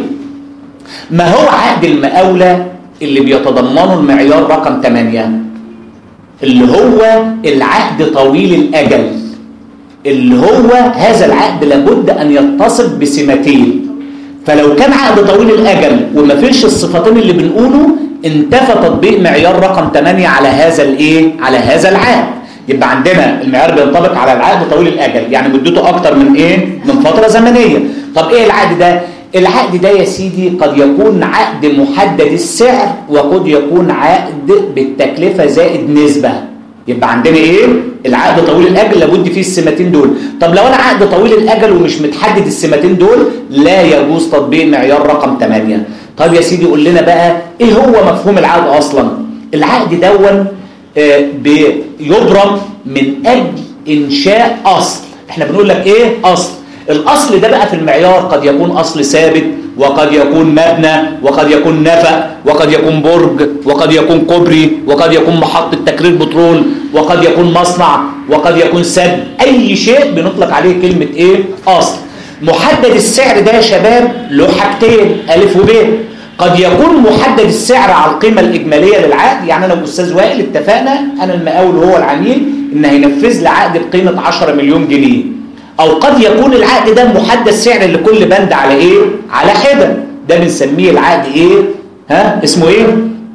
ما هو عقد المقاوله اللي بيتضمنه المعيار رقم ثمانية؟ اللي هو العقد طويل الاجل، اللي هو هذا العقد لابد ان يتصف بسمتين. فلو كان عقد طويل الاجل وما فيش الصفتين اللي بنقوله، انتفى تطبيق معيار رقم ثمانية على هذا الايه؟ على هذا العقد. يبقى عندنا المعيار بينطبق على العقد طويل الاجل، يعني مدته اكتر من ايه؟ من فتره زمنيه. طب ايه العقد ده؟ العقد ده يا سيدي قد يكون عقد محدد السعر، وقد يكون عقد بالتكلفه زائد نسبه. يبقى عندنا ايه؟ العقد طويل الاجل لابد فيه السمتين دول. طب لو انا عقد طويل الاجل ومش متحدد السمتين دول، لا يجوز تطبيق معيار رقم ثمانية. طب يا سيدي قول لنا بقى ايه هو مفهوم العقد اصلا؟ العقد دون آه بيبرم من اجل انشاء اصل. احنا بنقول لك ايه؟ اصل. الاصل ده بقى في المعيار قد يكون اصل ثابت، وقد يكون مبنى، وقد يكون نفق، وقد يكون برج، وقد يكون كوبري، وقد يكون محطة تكرير بترول، وقد يكون مصنع، وقد يكون سد. اي شيء بنطلق عليه كلمة ايه؟ اصل. محدد السعر ده يا شباب له حاجتين، الف وب. قد يكون محدد السعر على القيمة الإجمالية للعقد، يعني أنا وأستاذ وائل اتفقنا أنا المقاول وهو العميل إن هينفذ لي عقد بقيمة عشرة مليون جنيه. أو قد يكون العقد ده محدد سعر لكل بند على إيه؟ على حدة. ده بنسميه العقد إيه؟ ها؟ اسمه إيه؟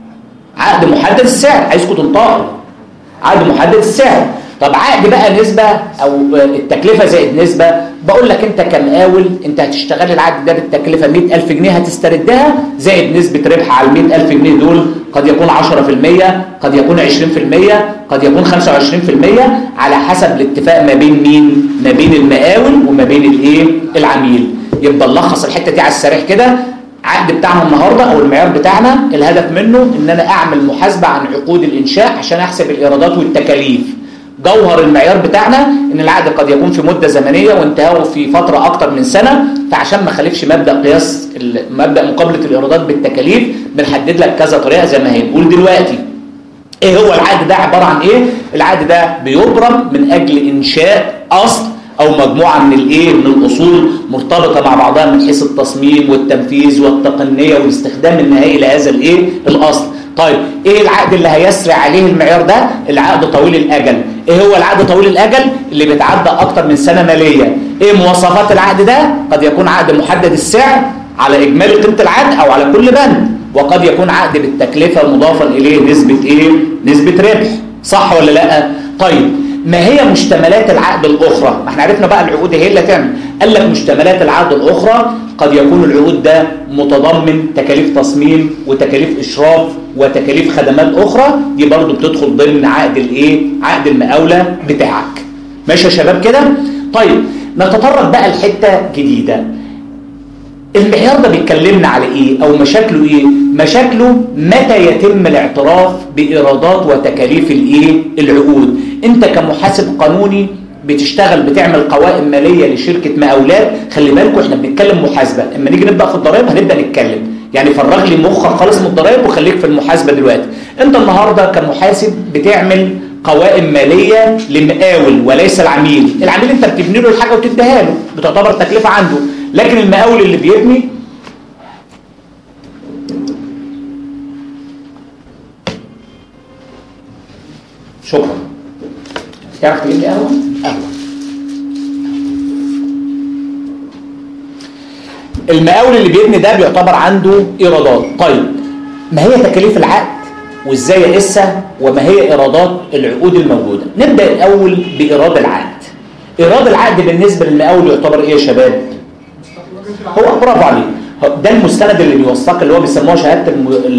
عقد محدد السعر. عايزكم تنطقوا. عقد محدد السعر. طب عقد بقى نسبة أو التكلفة زائد نسبة، بقول لك أنت كمقاول أنت هتشتغل العقد ده بالتكلفة مئة ألف جنيه هتستردها زائد نسبة ربح على المئة ألف جنيه دول، قد يكون عشرة في المية، قد يكون عشرين في المية، قد يكون خمسة وعشرين في المية، على حسب الاتفاق ما بين مين؟ ما بين المقاول وما بين الايه؟ العميل. يبقى نلخص الحتة دي على السريع كده. عقد بتاعنا النهارده او المعيار بتاعنا الهدف منه ان انا اعمل محاسبة عن عقود الانشاء عشان احسب الايرادات والتكاليف. جوهر المعيار بتاعنا ان العقد قد يكون في مدة زمنية وانتهاؤه في فترة اكتر من سنة، فعشان ما خالفش مبدأ قياس مبدأ مقابلة الايرادات بالتكاليف بنحدد لك كذا طريقة زي ما هنقول دلوقتي. ايه هو العقد ده؟ عبارة عن ايه؟ العقد ده بيبرم من اجل انشاء اصل او مجموعة من الايه؟ من الاصول مرتبطة مع بعضها من حيث التصميم والتنفيذ والتقنية والاستخدام النهائي لهذا الايه؟ الاصل. طيب ايه العقد اللي هيسري عليه المعيار ده؟ العقد طويل الاجل. ايه هو العقد طويل الاجل؟ اللي بيتعدى اكتر من سنة مالية. ايه مواصفات العقد ده؟ قد يكون عقد محدد السعر على اجمالي قيمة العقد او على كل بند، وقد يكون عقد بالتكلفة مضافا اليه نسبة ايه؟ نسبة ربح. صح ولا لا؟ طيب ما هي مشتملات العقد الاخرى؟ ما احنا عرفنا بقى العقود هي اللي هتعمل. قال لك مشتملات العقد الاخرى قد يكون العقود ده متضمن تكاليف تصميم وتكاليف اشراف وتكاليف خدمات اخرى، دي برضو بتدخل ضمن عقد الايه؟ عقد المقاولة بتاعك. ماشي يا شباب كده؟ طيب نتطرق بقى لحته جديده. المعيار ده بيتكلمنا على ايه او مشاكله ايه؟ مشاكله متى يتم الاعتراف بايرادات وتكاليف الايه؟ العقود. انت كمحاسب قانوني بتشتغل بتعمل قوائم ماليه لشركه مقاولات، خلي بالكم احنا بنتكلم محاسبه، اما نيجي نبدا في الضرائب هنبدا نتكلم يعني فرغ لي مخك خالص من الضرائب وخليك في المحاسبه دلوقتي. انت النهارده كمحاسب بتعمل قوائم ماليه لمقاول وليس العميل. العميل انت بتبني له الحاجه وتديها له، بتعتبر تكلفه عنده، لكن المقاول اللي بيبني شكرا. تعرف تجيب لي قهوه؟ قهوه. المقاول اللي بيبني ده بيعتبر عنده ايرادات. طيب ما هي تكاليف العقد وازاي اقيسها وما هي ايرادات العقود الموجوده؟ نبدا الاول بايراد العقد. ايراد العقد بالنسبه للمقاول يعتبر ايه يا شباب؟ هو برافو عليك، ده المستند اللي بيوثق اللي هو بيسموه شهاده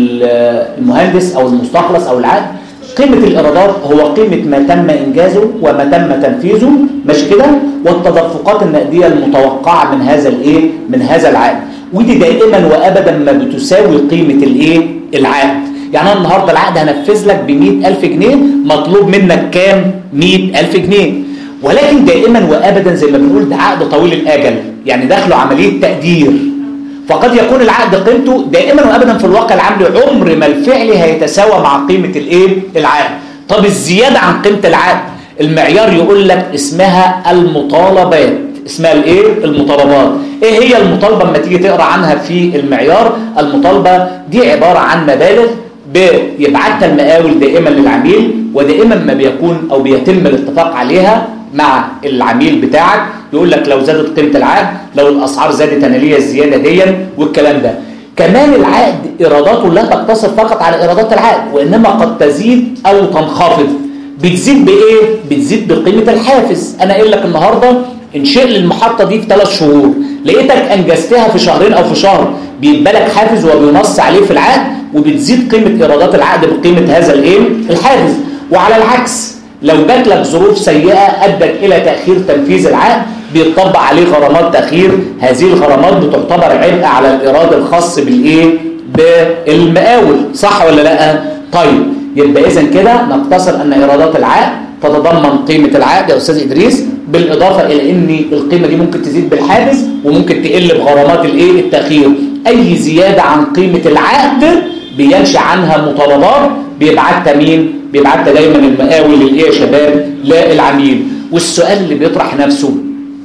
المهندس او المستخلص او العقد. قيمة الإيرادات هو قيمة ما تم إنجازه وما تم تنفيذه، مش كده؟ والتدفقات النقدية المتوقعة من هذا الإيه؟ من هذا العقد، ودي دائما وأبدا ما بتساوي قيمة الإيه؟ العقد. يعني أنا النهاردة العقد هنفذ لك بمئة ألف جنيه، مطلوب منك كام؟ مئة ألف جنيه، ولكن دائما وأبدا زي ما بنقول ده عقد طويل الأجل، يعني داخله عملية تقدير، فقد يكون العقد قيمته دائما وابدا في الواقع العملي عمر ما الفعل هيتساوى مع قيمه الايه؟ العقد. طب الزياده عن قيمه العقد المعيار يقول لك اسمها المطالبات. اسمها الايه؟ المطالبات. ايه هي المطالبه لما تيجي تقرا عنها في المعيار؟ المطالبه دي عباره عن مبالغ بيبعتها المقاول دائما للعميل، ودائما ما بيكون او بيتم الاتفاق عليها مع العميل بتاعك، يقول لك لو زادت قيمه العقد، لو الاسعار زادت انا ليا الزياده دي والكلام ده. كمان العقد ايراداته لا تقتصر فقط على ايرادات العقد، وانما قد تزيد او تنخفض. بتزيد بايه؟ بتزيد بقيمه الحافز. انا قايل لك النهارده انشئ لي المحطه دي في ثلاث شهور، لقيتك انجزتها في شهرين او في شهر، بيبقى لك حافز وبينص عليه في العقد، وبتزيد قيمه ايرادات العقد بقيمه هذا الايه؟ الحافز. وعلى العكس لو جات لك ظروف سيئه ادت الى تاخير تنفيذ العقد، بيطبق عليه غرامات تاخير. هذه الغرامات بتعتبر عبء على الايراد الخاص بالايه؟ بالمقاول، صح ولا لا؟ طيب يبقى اذا كده نقتصر ان ايرادات العقد تتضمن قيمه العقد يا استاذ ادريس، بالاضافه الى ان القيمه دي ممكن تزيد بالحافز وممكن تقل بغرامات الايه؟ التاخير. اي زياده عن قيمه العقد بينشا عنها مطالبات بيبعتها مين؟ بيبعتها دايما المقاول للايه يا شباب؟ للعميل. والسؤال اللي بيطرح نفسه،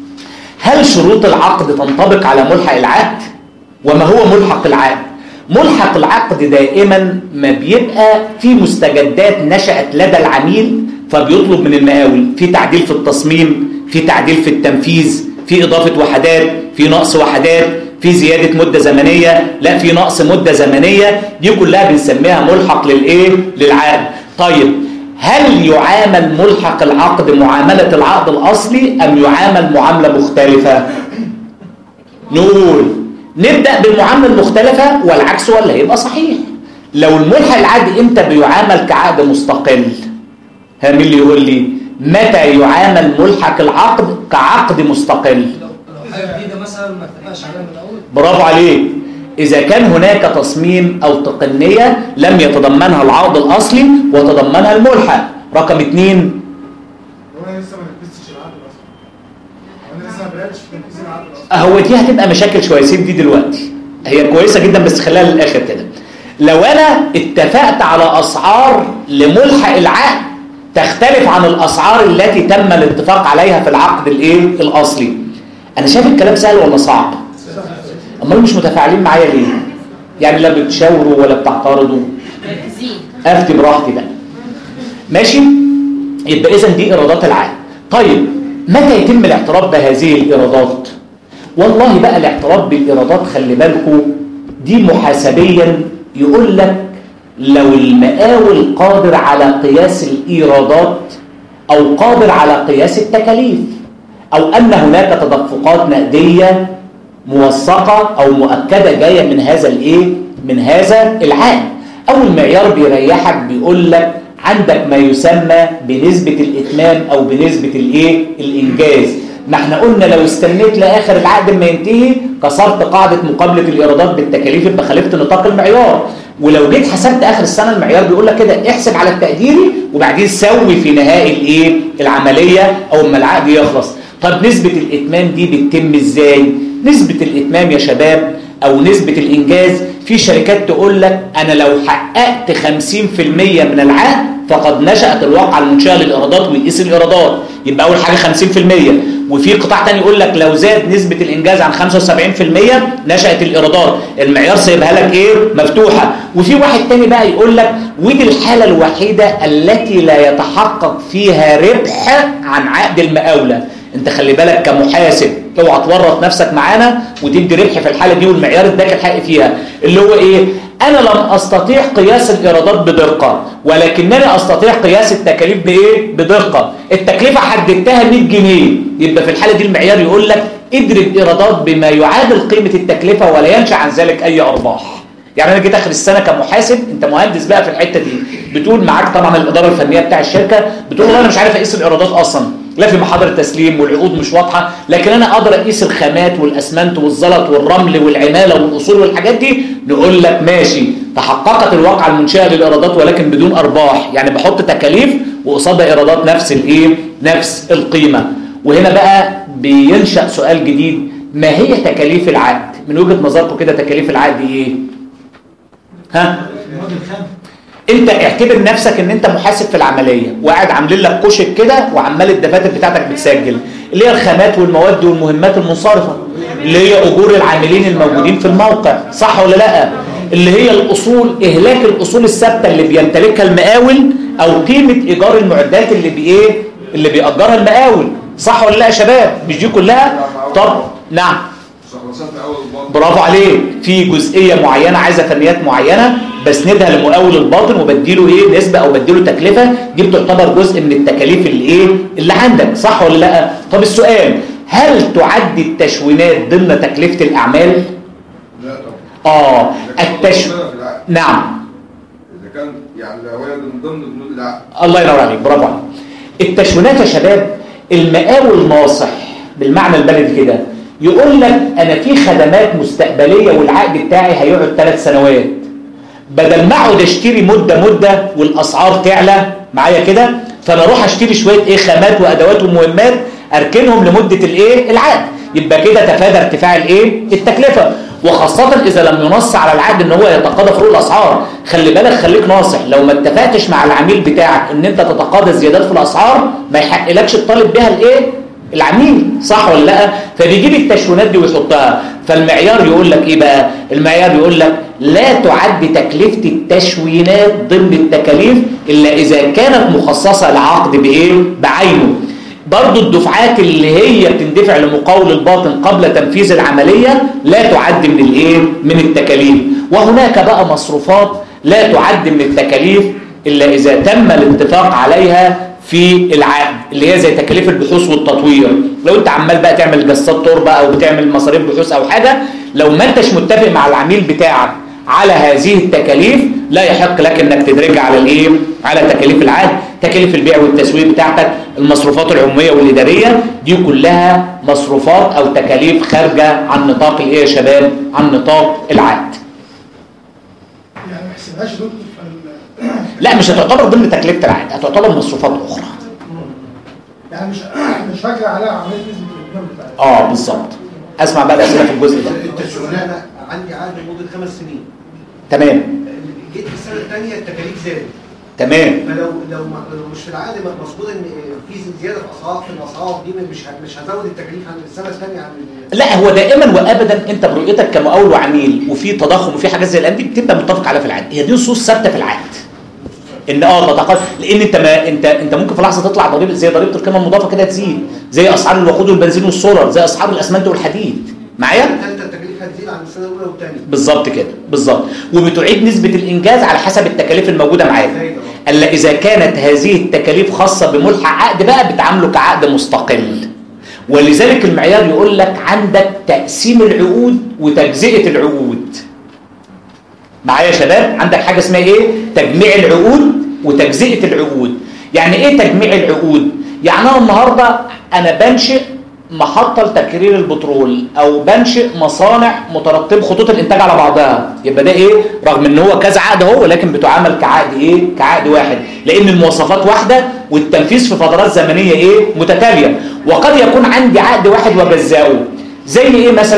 هل شروط العقد تنطبق على ملحق العقد؟ وما هو ملحق العقد؟ ملحق العقد دائما ما بيبقى في مستجدات نشأت لدى العميل فبيطلب من المقاول، في تعديل في التصميم، في تعديل في التنفيذ، في إضافة وحدات، في نقص وحدات، في زيادة مدة زمنية، لا في نقص مدة زمنية، دي كلها بنسميها ملحق للإيه؟ للعقد. طيب هل يعامل ملحق العقد معاملة العقد الأصلي أم يعامل معاملة مختلفة؟ نقول نبدأ بالمعاملة المختلفة والعكس ولا هيبقى صحيح. لو الملحق العقد امتى بيعامل كعقد مستقل؟ ها مين اللي يقول لي متى يعامل ملحق العقد كعقد مستقل؟
لو حاجه جديده مثلا ما اتفقش عليها من الاول.
برافو عليك. إذا كان هناك تصميم أو تقنية لم يتضمنها العقد الأصلي وتضمنها الملحق. رقم اثنين،
وانا لسه ما نفذتش العقد اصلا. وانا لسه ما بداتش في تنفيذ العقد اصلا.
هو دي هتبقى مشاكل شويه. سيب دي دلوقتي، هي كويسه جدا بس خليها للاخر كده. لو انا اتفقت على اسعار لملحق العقد تختلف عن الاسعار التي تم الاتفاق عليها في العقد الايه؟ الاصلي. انا شايف الكلام سهل ولا صعب؟ امال مش متفاعلين معايا ليه؟ يعني لا بتشاوروا ولا بتعترضوا؟ افتي براحتي بقى. ماشي؟ يبقى اذا دي ايرادات العقد. طيب متى يتم الاعتراف بهذه الايرادات؟ والله بقى الاعتراف بالايرادات خلي بالكم دي محاسبيا يقول لك لو المقاول قادر على قياس الايرادات او قادر على قياس التكاليف، او ان هناك تدفقات نقديه موثقه او مؤكده جايه من هذا الايه؟ من هذا العقد. اول معيار بيريحك بيقول لك عندك ما يسمى بنسبه الاتمام او بنسبه الايه؟ الانجاز. ما احنا قلنا لو استنيت لاخر العقد ما ينتهي كسرت قاعده مقابله الايرادات بالتكاليف يبقى خالفت نطاق المعيار. ولو جيت حسبت اخر السنه المعيار بيقول لك كده احسب على التقديري وبعدين سوي في نهائي الايه؟ العمليه او اما العقد يخلص. طب نسبه الاتمام دي بتتم ازاي؟ نسبه الاتمام يا شباب او نسبه الانجاز. في شركات تقول لك انا لو حققت خمسين في المية من العقد فقد نشأت الواقعه المنشئه للايرادات ويقيس الايرادات، يبقى اول حاجه خمسين في المية. وفي قطاع تاني يقول لك لو زاد نسبه الانجاز عن خمسة وسبعين في المية نشأت الايرادات، المعيار سايبها لك ايه مفتوحه. وفي واحد تاني بقى يقول لك ودي الحاله الوحيده التي لا يتحقق فيها ربح عن عقد المقاوله. انت خلي بالك كمحاسب اوعى تورط نفسك معانا وتدي ربح في الحاله دي والمعيار اداك الحق فيها، اللي هو ايه؟ انا لم استطيع قياس الايرادات بدقه ولكنني استطيع قياس التكاليف بايه؟ بدقه. التكلفه حددتها مية جنيه، يبقى في الحاله دي المعيار يقول لك ادرك ايرادات بما يعادل قيمه التكلفه ولا ينشا عن ذلك اي ارباح. يعني انا جيت اخر السنه كمحاسب، انت مهندس بقى في الحته دي، بتقول معاك طبعا الاداره الفنيه بتاع الشركه، بتقول والله انا مش عارف اقيس الايرادات اصلا، لا في محاضر التسليم والعقود مش واضحه، لكن انا اقدر اقيس الخامات والاسمنت والزلط والرمل والعماله والاصول والحاجات دي. نقول لك ماشي، تحققت الواقعه المنشئه للايرادات ولكن بدون ارباح، يعني بحط تكاليف وقصادها ايرادات نفس الايه؟ نفس القيمه. وهنا بقى بينشا سؤال جديد، ما هي تكاليف العقد؟ من وجهه نظركم كده تكاليف العقد ايه؟ ها؟ انت اعتبر نفسك ان انت محاسب في العمليه وقاعد عاملين لك كشك كده وعمال الدفاتر بتاعتك بتسجل، اللي هي الخامات والمواد والمهمات المنصرفه، اللي هي اجور العاملين الموجودين في الموقع، صح ولا لا؟ اللي هي الاصول، اهلاك الاصول الثابته اللي بيمتلكها المقاول، او قيمه ايجار المعدات اللي بايه؟ اللي بيأجرها المقاول، صح ولا لا يا شباب؟ مش دي كلها؟ طب نعم برافو عليك. في جزئيه معينه عايزه فنيات معينه بسندها لمقاول الباطن وبديله ايه؟ نسبه او بديله تكلفه، دي بتعتبر جزء من التكاليف اللي ايه؟ اللي عندك، صح ولا لا؟ طب السؤال، هل تعد التشوينات ضمن تكلفه الاعمال؟
لا طبعا.
اه التشو نعم
اذا كان يعني لو هي من ضمن بنود العقد.
الله ينور عليك، برافو عليك. التشوينات يا شباب، المقاول ناصح بالمعنى البلدي كده، يقول لك انا في خدمات مستقبليه والعقد بتاعي هيقعد ثلاث سنوات، بدل ما اقعد اشتري مده مده والاسعار تعلى معايا كده، فانا اروح اشتري شويه ايه؟ خامات وادوات ومهمات اركنهم لمده الايه؟ العقد، يبقى كده تفادى ارتفاع الايه؟ التكلفه. وخاصه اذا لم ينص على العقد ان هو يتقاضى فروق الاسعار. خلي بالك، خليك ناصح، لو ما اتفقتش مع العميل بتاعك ان انت تتقاضى زيادات في الاسعار ما يحقلكش تطالب بها الايه؟ العميل، صح ولا لا؟ فبيجيب التشوينات دي ويحطها. فالمعيار يقول لك ايه بقى؟ المعيار يقول لك لا تعد تكلفه التشوينات ضمن التكاليف الا اذا كانت مخصصه لعقد بايه؟ بعينه. برضو الدفعات اللي هي بتندفع لمقاول الباطن قبل تنفيذ العمليه لا تعد من الايه؟ من التكاليف. وهناك بقى مصروفات لا تعد من التكاليف الا اذا تم الاتفاق عليها في العقد، اللي هي زي تكاليف البحوث والتطوير. لو انت عمال بقى تعمل جسات تربه او بتعمل مصاريف بحوث او حاجه، لو ما انتش متفق مع العميل بتاعك على هذه التكاليف لا يحق لك انك تدرجها على الايه؟ على تكاليف العقد. تكاليف البيع والتسويق بتاعتك، المصروفات العموميه والاداريه، دي كلها مصروفات او تكاليف خارجه عن نطاق الايه يا شباب؟ عن نطاق العقد.
يعني ما يحسبهاش دكتور
لا مش هتعتبر ضمن تكلفه العقد، هتعتبر مصروفات اخرى.
يعني مش مش فاكره عليها عمليه نسبه الانتاج بتاعتها.
اه بالظبط. اسمع بقى الاسئله في الجزء ده.
التشوينات انا عندي عقد لمده خمس سنين.
تمام.
جيت في السنه الثانيه التكاليف زادت.
تمام.
فلو لو لو مش في العقد مظبوط ان في زياده في اسعار في الاسعار دي مش مش هزود التكاليف عن السنه الثانيه عن.
لا هو دائما وابدا انت برؤيتك كمقاول وعميل وفي تضخم وفي حاجات زي الان دي بتبقى متفق عليها في العقد، هي دي نصوص ثابته في العقد. ان اه تتقاضى، لان انت ما انت انت ممكن في لحظه تطلع ضريبه زي ضريبه القيمه المضافه كده تزيد، زي اسعار الوقود والبنزين والسولر، زي اسعار الاسمنت والحديد. معايا؟
انت التكاليف هتزيد عن السنه الاولى والثانيه.
بالظبط كده، بالظبط. وبتعيد نسبه الانجاز على حسب التكاليف الموجوده معاك. الا اذا كانت هذه التكاليف خاصه بملحق عقد بقى بتعامله كعقد مستقل. ولذلك المعيار يقول لك عندك تقسيم العقود وتجزئه العقود. معايا يا شباب؟ عندك حاجه اسمها ايه؟ تجميع العقود وتجزئه العقود. يعني ايه تجميع العقود؟ يعني انا النهارده انا بنشئ محطه لتكرير البترول او بنشئ مصانع مترتب خطوط الانتاج على بعضها، يبقى ده ايه؟ رغم ان هو كذا عقد هو لكن بتعامل كعقد ايه؟ كعقد واحد، لان المواصفات واحده والتنفيذ في فترات زمنيه ايه؟ متتاليه. وقد يكون عندي عقد واحد وجزاؤه. زي ايه مثلا؟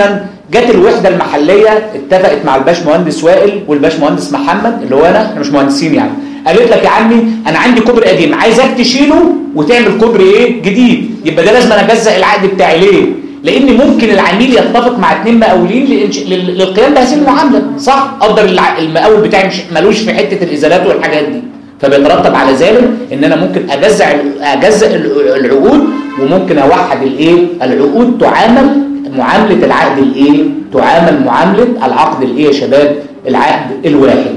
جت الوحده المحليه اتفقت مع الباشمهندس وائل والباشمهندس محمد اللي هو انا احنا مش مهندسين يعني، قالت لك يا عمي انا عندي كوبري قديم عايزك تشيله وتعمل كوبري ايه جديد، يبقى ده لازم انا اجزأ العقد بتاعي. ليه؟ لان ممكن العميل يتفق مع اثنين مقاولين لإنش... لل... للقيام بهذه المعامله، صح؟ قدر الع... المقاول بتاعي مش ملوش في حته الازالات والحاجات دي، فبيترتب على ذلك ان انا ممكن اجزع اجزأ العقود، وممكن اوحد الايه العقود، تعامل معامله العقد الايه تعامل معامله العقد الايه يا شباب العقد الواحد.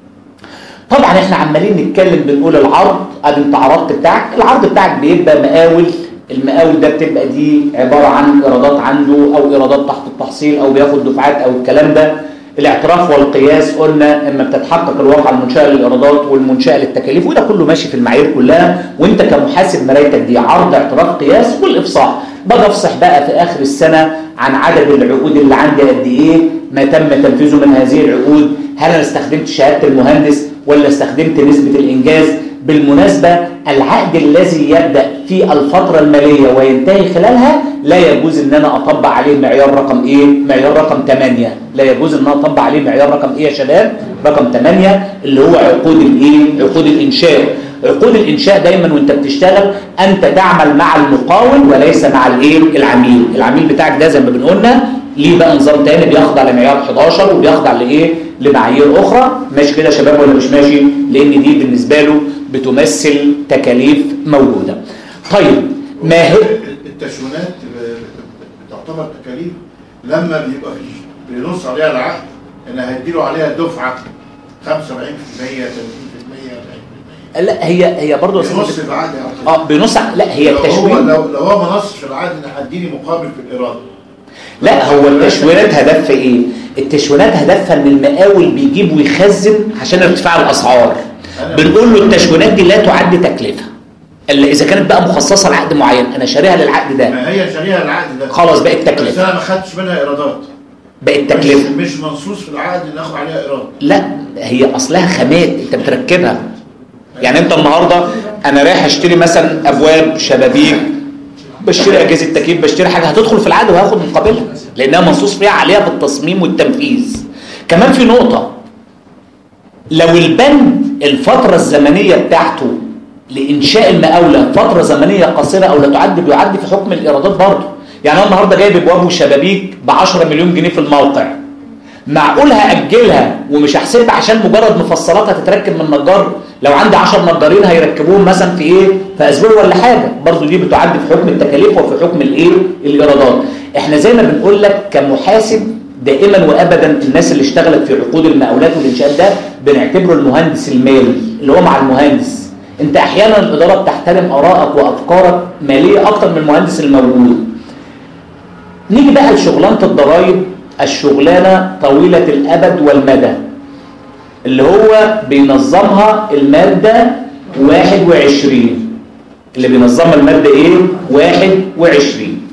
طبعا احنا عمالين نتكلم بنقول العرض، ادي انت عرضت بتاعك، العرض بتاعك بيبقى مقاول، المقاول ده بتبقى دي عباره عن ايرادات عنده او ايرادات تحت التحصيل او بياخد دفعات او الكلام ده. الاعتراف والقياس قلنا اما بتتحقق الواقع المنشاه للايرادات والمنشاه للتكاليف، وده كله ماشي في المعايير كلها، وانت كمحاسب مرايتك دي عرض اعتراف قياس والافصاح. باجي افصح بقى في اخر السنه عن عدد العقود اللي عندي قد ايه، ما تم تنفيذه من هذه العقود، هل انا استخدمت شهاده المهندس ولا استخدمت نسبه الانجاز. بالمناسبه العقد الذي يبدا في الفتره الماليه وينتهي خلالها لا يجوز ان انا اطبق عليه معيار رقم ايه؟ معيار رقم ثمانية، لا يجوز ان انا اطبق عليه معيار رقم ايه يا شباب؟ رقم ثمانية اللي هو عقود الايه؟ عقود الانشاء. عقود الانشاء دايما وانت بتشتغل انت تعمل مع المقاول وليس مع الايه؟ العميل. العميل بتاعك ده زي ما بنقولنا ليه بقى نظام تاني، بيخضع لمعيار حداشر وبيخضع لايه؟ لمعايير اخرى. ماشي كده يا شباب ولا مش ماشي؟ لان دي بالنسبه له بتمثل تكاليف موجوده. طيب ما هي
التشوينات بتعتبر تكاليف لما بيبقى بينص عليها العقد ان هيديله عليها دفعه خمسة وأربعين بالمية ثلاثين بالمية أربعين بالمية.
لا هي هي برضه
بينص في العقد
اه بينص. لا هي التشوين
لو هو لو هو ما نصش في العقد ان هيديني مقابل في الايراد.
لا هو التشوينات هدفها ايه؟ التشوينات هدفها ان المقاول بيجيب ويخزن عشان ارتفاع الاسعار. بنقول له التشوينات دي لا تعد تكلفه الا اذا كانت بقى مخصصه لعقد معين، انا شاريها للعقد ده.
ما هي شاريها للعقد ده
خلاص بقت تكلفه.
بس انا ما خدتش منها ايرادات.
بقت تكلفه.
مش, مش منصوص في العقد ان اخد عليها ايراد.
لا هي اصلها خامات انت بتركبها. يعني انت النهارده انا رايح اشتري مثلا ابواب، شبابيك، بشتري اجهزه تكييف، بشتري حاجه هتدخل في العقد وهاخد مقابلها لانها منصوص فيها عليها في التصميم والتنفيذ. كمان في نقطه، لو البند الفتره الزمنيه بتاعته لانشاء المقاوله فتره زمنيه قصيره او لا تعد بيعد في حكم الايرادات برضه. يعني انا النهارده جايب ابواب وشبابيك ب عشرة مليون جنيه في الموقع، معقول هاجلها ومش هحسبها عشان مجرد مفصلات هتتركب من نجار؟ لو عندي عشرة نجارين هيركبوهم مثلا في ايه؟ في اسبوع ولا حاجه، برضه دي بتعد في حكم التكاليف وفي حكم الايه؟ الايرادات. احنا زي ما بنقول لك كمحاسب دائما وابدا الناس اللي اشتغلت في عقود المقاولات والانشاءات ده بنعتبره المهندس المالي اللي هو مع المهندس. انت احيانا الاداره بتحترم ارائك وافكارك ماليه اكتر من المهندس الموجود. نيجي بقى لشغلانه الضرائب، الشغلانه طويله الابد والمدى اللي هو بينظمها الماده واحد وعشرين. اللي بينظمها الماده ايه؟ واحد وعشرين.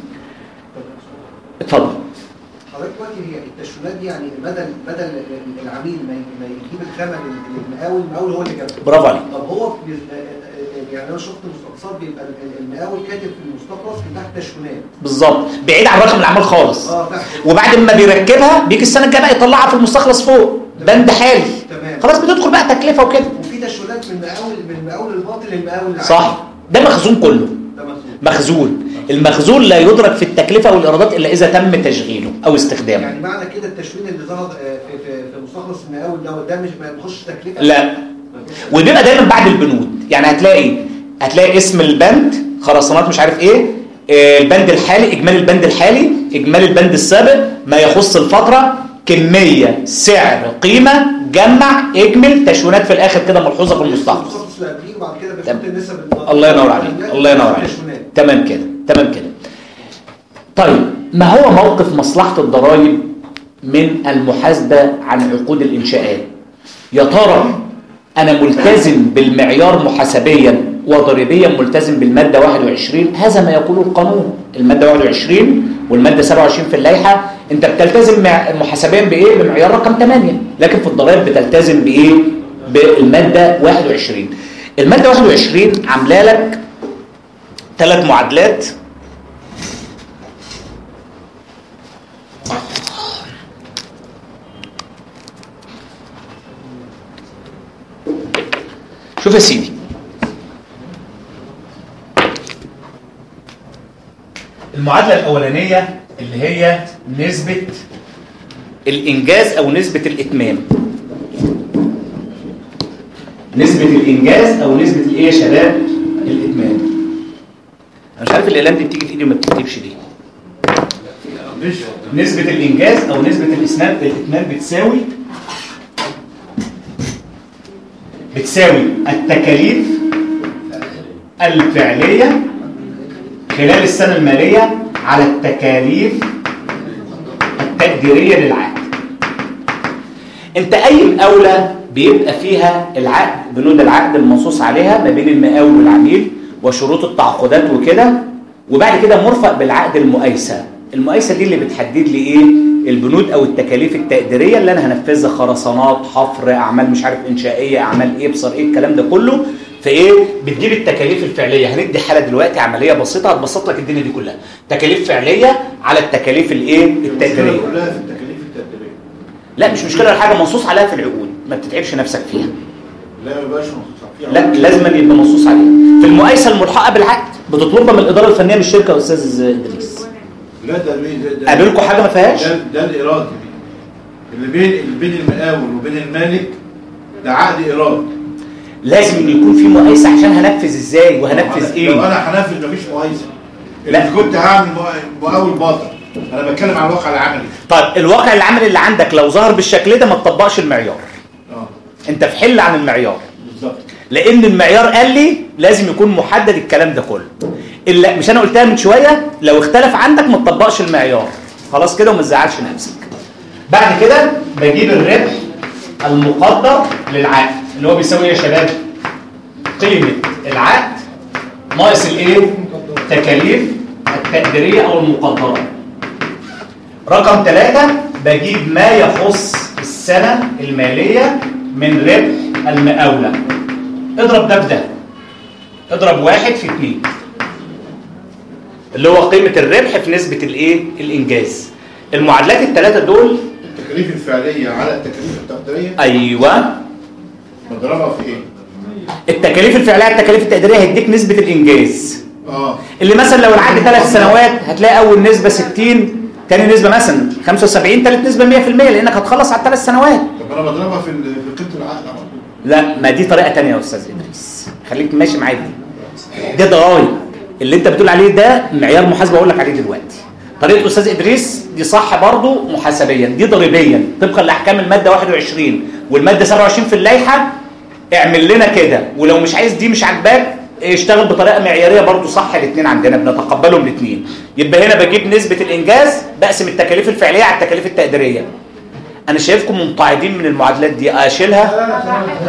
اتفضل.
حضرتك دلوقتي هي التشوينات دي يعني بدل بدل العميل ما يجيب الخامه للمقاول، المقاول هو اللي جابها.
برافو عليك.
طب هو يعني انا شفت المستقصات بيبقى المقاول كاتب في المستقص تحت تشوينات
بالظبط، بعيد عن رقم الاعمال خالص.
اه تحت.
وبعد ما بيركبها بيجي السنه الجايه بقى يطلعها في المستخلص فوق بند حالي.
تمام.
خلاص بتدخل بقى تكلفه وكده.
وفي تشوينات من المقاول من المقاول الباطن للمقاول العادي.
صح، ده مخزون كله.
ده مخزون.
مخزون. المخزون لا يدرك في التكلفه والايرادات الا اذا تم تشغيله او استخدامه.
يعني معنى كده التشوين اللي ظهر في في في مستخلص المقاول ده ده مش ما بيخش تكلفه؟
لا، وبيبقى دايما بعد البنود. يعني هتلاقي هتلاقي اسم البند خرسانات مش عارف ايه، البند الحالي، اجمالي البند الحالي، اجمالي البند السابق، ما يخص الفتره، كميه، سعر، قيمه، جمع، اجمل، تشوينات في الاخر كده ملحوظه في المستخلص.
وبعد كده بيحط النسب.
الله ينور عليك، الله ينور عليك. تمام كده، تمام كده. طيب ما هو موقف مصلحه الضرائب من المحاسبه عن عقود الانشاءات؟ يا ترى انا ملتزم بالمعيار محاسبيا وضريبيا، ملتزم بالماده واحد وعشرين؟ هذا ما يقوله القانون. الماده واحد وعشرين والماده سبعة وعشرين في اللائحه انت بتلتزم محاسبيا بايه؟ بمعيار رقم ثمانية، لكن في الضرائب بتلتزم بايه؟ بالماده واحد وعشرين. الماده واحد وعشرين عامله لك ثلاث معادلات. شوف يا سيدي، المعادلة الأولانية اللي هي نسبة الإنجاز أو نسبة الإتمام. نسبة الإنجاز أو نسبة الإيه يا شباب؟ الإتمام. أنا مش عارف الإعلام دي بتيجي في إيدي وما بتكتبش ليه. نسبة الإنجاز أو نسبة الإسناد الإتمام بتساوي بتساوي التكاليف الفعلية خلال السنة المالية على التكاليف التقديرية للعقد. انت اي مقاولة بيبقى فيها العقد، بنود العقد المنصوص عليها ما بين المقاول والعميل وشروط التعاقدات وكده، وبعد كده مرفق بالعقد المقايسة. المقايسة دي اللي بتحدد لي ايه؟ البنود او التكاليف التقديرية اللي انا هنفذها، خرسانات، حفر، اعمال مش عارف انشائية، اعمال ايه بصر ايه، الكلام ده كله. فايه بتجيب التكاليف الفعليه. هندي حاله دلوقتي عمليه بسيطه هتبسط لك الدنيا دي كلها. تكاليف فعليه على التكاليف الايه التقديريه.
كلها في التكاليف التقديريه.
لا مش مشكله ولا حاجه، منصوص عليها في العقود، ما بتتعبش نفسك فيها.
لا ما يبقاش منصوص فيها.
لا لازم يبقى منصوص عليها. في المقايسه الملحقه بالعقد بتطلبها من الاداره الفنيه من الشركه يا استاذ ادريس.
لا ده ده
قابلكم حاجه ما فيهاش؟
ده, ده الايراد اللي بين اللي بين المقاول وبين المالك، ده عقد ايراد.
لازم يكون في مقايسه عشان هنفذ ازاي وهنفذ ايه.
لو انا هنفذ مفيش مقايسه.
لا
كنت هعمل مقاول باطل. انا بتكلم على الواقع العملي.
طيب الواقع العملي اللي عندك لو ظهر بالشكل ده ما تطبقش المعيار. اه انت في حل عن المعيار
بالظبط،
لان المعيار قال لي لازم يكون محدد الكلام ده كله. الا مش انا قلتها من شويه، لو اختلف عندك ما تطبقش المعيار، خلاص كده وما تزعلش نفسك. بعد كده بجيب الربح المقدر للعقد اللي هو بيساوي ايه يا شباب؟ قيمه العقد ناقص الايه؟ تكاليف التقديريه او المقدره. رقم ثلاثة بجيب ما يخص السنه الماليه من ربح المقاوله. اضرب ده بده، اضرب واحد في اتنين اللي هو قيمه الربح في نسبه الايه؟ الانجاز. المعادلات الثلاثه دول
التكاليف الفعليه على التكاليف التقديريه.
ايوه
مضربها في ايه؟
التكاليف الفعليه على التكاليف التقديريه هيديك نسبه الانجاز.
اه
اللي مثلا لو العقد ثلاث سنوات هتلاقي اول نسبه ستين، ثاني نسبه مثلا خمسة وسبعين، ثالث نسبه مية في المية لانك هتخلص على الثلاث سنوات.
طب انا بضربها في في قيمه العقد على طول.
لا ما دي طريقه ثانيه يا استاذ ادريس، خليك ماشي معايا دي. ده ضرايب اللي انت بتقول عليه ده معيار محاسبه اقول لك عليه دلوقتي. طريقه استاذ ادريس دي صح برضه محاسبيا، دي ضريبيا طبقا لاحكام الماده واحد وعشرين والماده سبعة وعشرين في اللائحه. اعمل لنا كده، ولو مش عايز دي مش عاجباك اشتغل بطريقه معياريه برضه صح. الاثنين عندنا بنتقبلهم الاثنين. يبقى هنا بجيب نسبه الانجاز بقسم التكاليف الفعليه على التكاليف التقديريه. انا شايفكم منقعدين من المعادلات دي، اشيلها.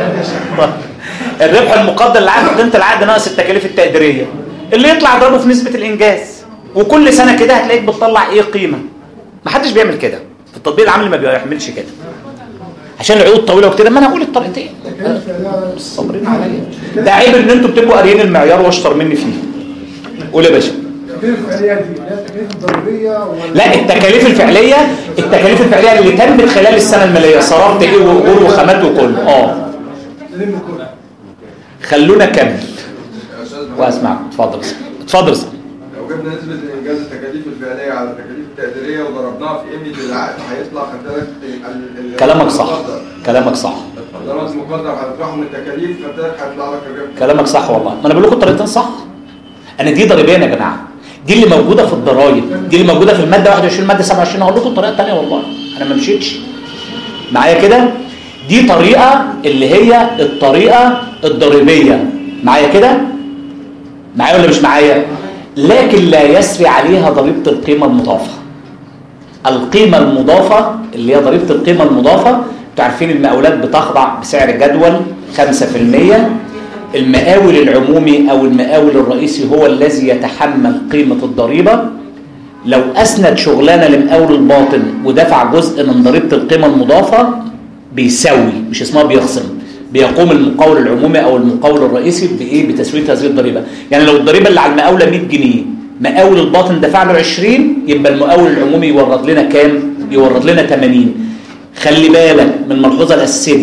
الربح المقدر للعقد قيمه العقد ناقص التكاليف التقديريه اللي يطلع اضربه في نسبه الانجاز، وكل سنه كده هتلاقيك بتطلع ايه قيمه. ما حدش بيعمل كده في التطبيق العملي، ما بيعملش كده عشان العقود طويله وكده. ما انا هقول الطريقتين صابرين عليا. ده عيب ان انتوا بتبقوا قاريين المعيار واشطر مني فيه. قول يا باشا.
التكاليف الفعليه دي لا التكاليف الضريبيه ولا
لا التكاليف الفعليه التكاليف الفعليه اللي تمت خلال السنه الماليه، صرفت ايه واجور وخامات وكله. اه
نلم كله.
خلونا كمل واسمع. اتفضل اتفضل.
لو جبنا نسبة الإنجاز التكاليف الفعلية على التكاليف التقديرية وضربناها في قيمة العقد هيطلع خدت لك
كلامك صح كلامك صح
الضرائب المقدر هتطرحه من التكاليف خدت لك هيطلع لك الربح.
كلامك صح والله. ما انا بقول لكم الطريقتين صح. انا دي ضريبيه يا جماعه، دي اللي موجوده في الضرايب، دي اللي موجوده في الماده واحد وعشرين الماده سبعة وعشرين. هقول لكم الطريقه الثانيه والله انا ما مشيتش معايا كده. دي طريقه اللي هي الطريقه الضريبيه. معايا كده؟ معايا ولا مش معايا؟ لكن لا يسري عليها ضريبه القيمه المضافه. القيمه المضافه اللي هي ضريبه القيمه المضافه، انتوا عارفين المقاولات بتخضع بسعر جدول خمسة في المية. المقاول العمومي او المقاول الرئيسي هو الذي يتحمل قيمه الضريبه. لو اسند شغلانه لمقاول الباطن ودفع جزء من ضريبه القيمه المضافه بيساوي، مش اسمها بيخصم، بيقوم المقاول العمومي او المقاول الرئيسي بايه؟ بتسويه هذه الضريبه. يعني لو الضريبه اللي على المقاوله مية جنيه، مقاول الباطن دفع له عشرين، يبقى المقاول العمومي يورد لنا كام؟ يورد لنا ثمانين. خلي بالك من الملحوظه الاساسيه دي،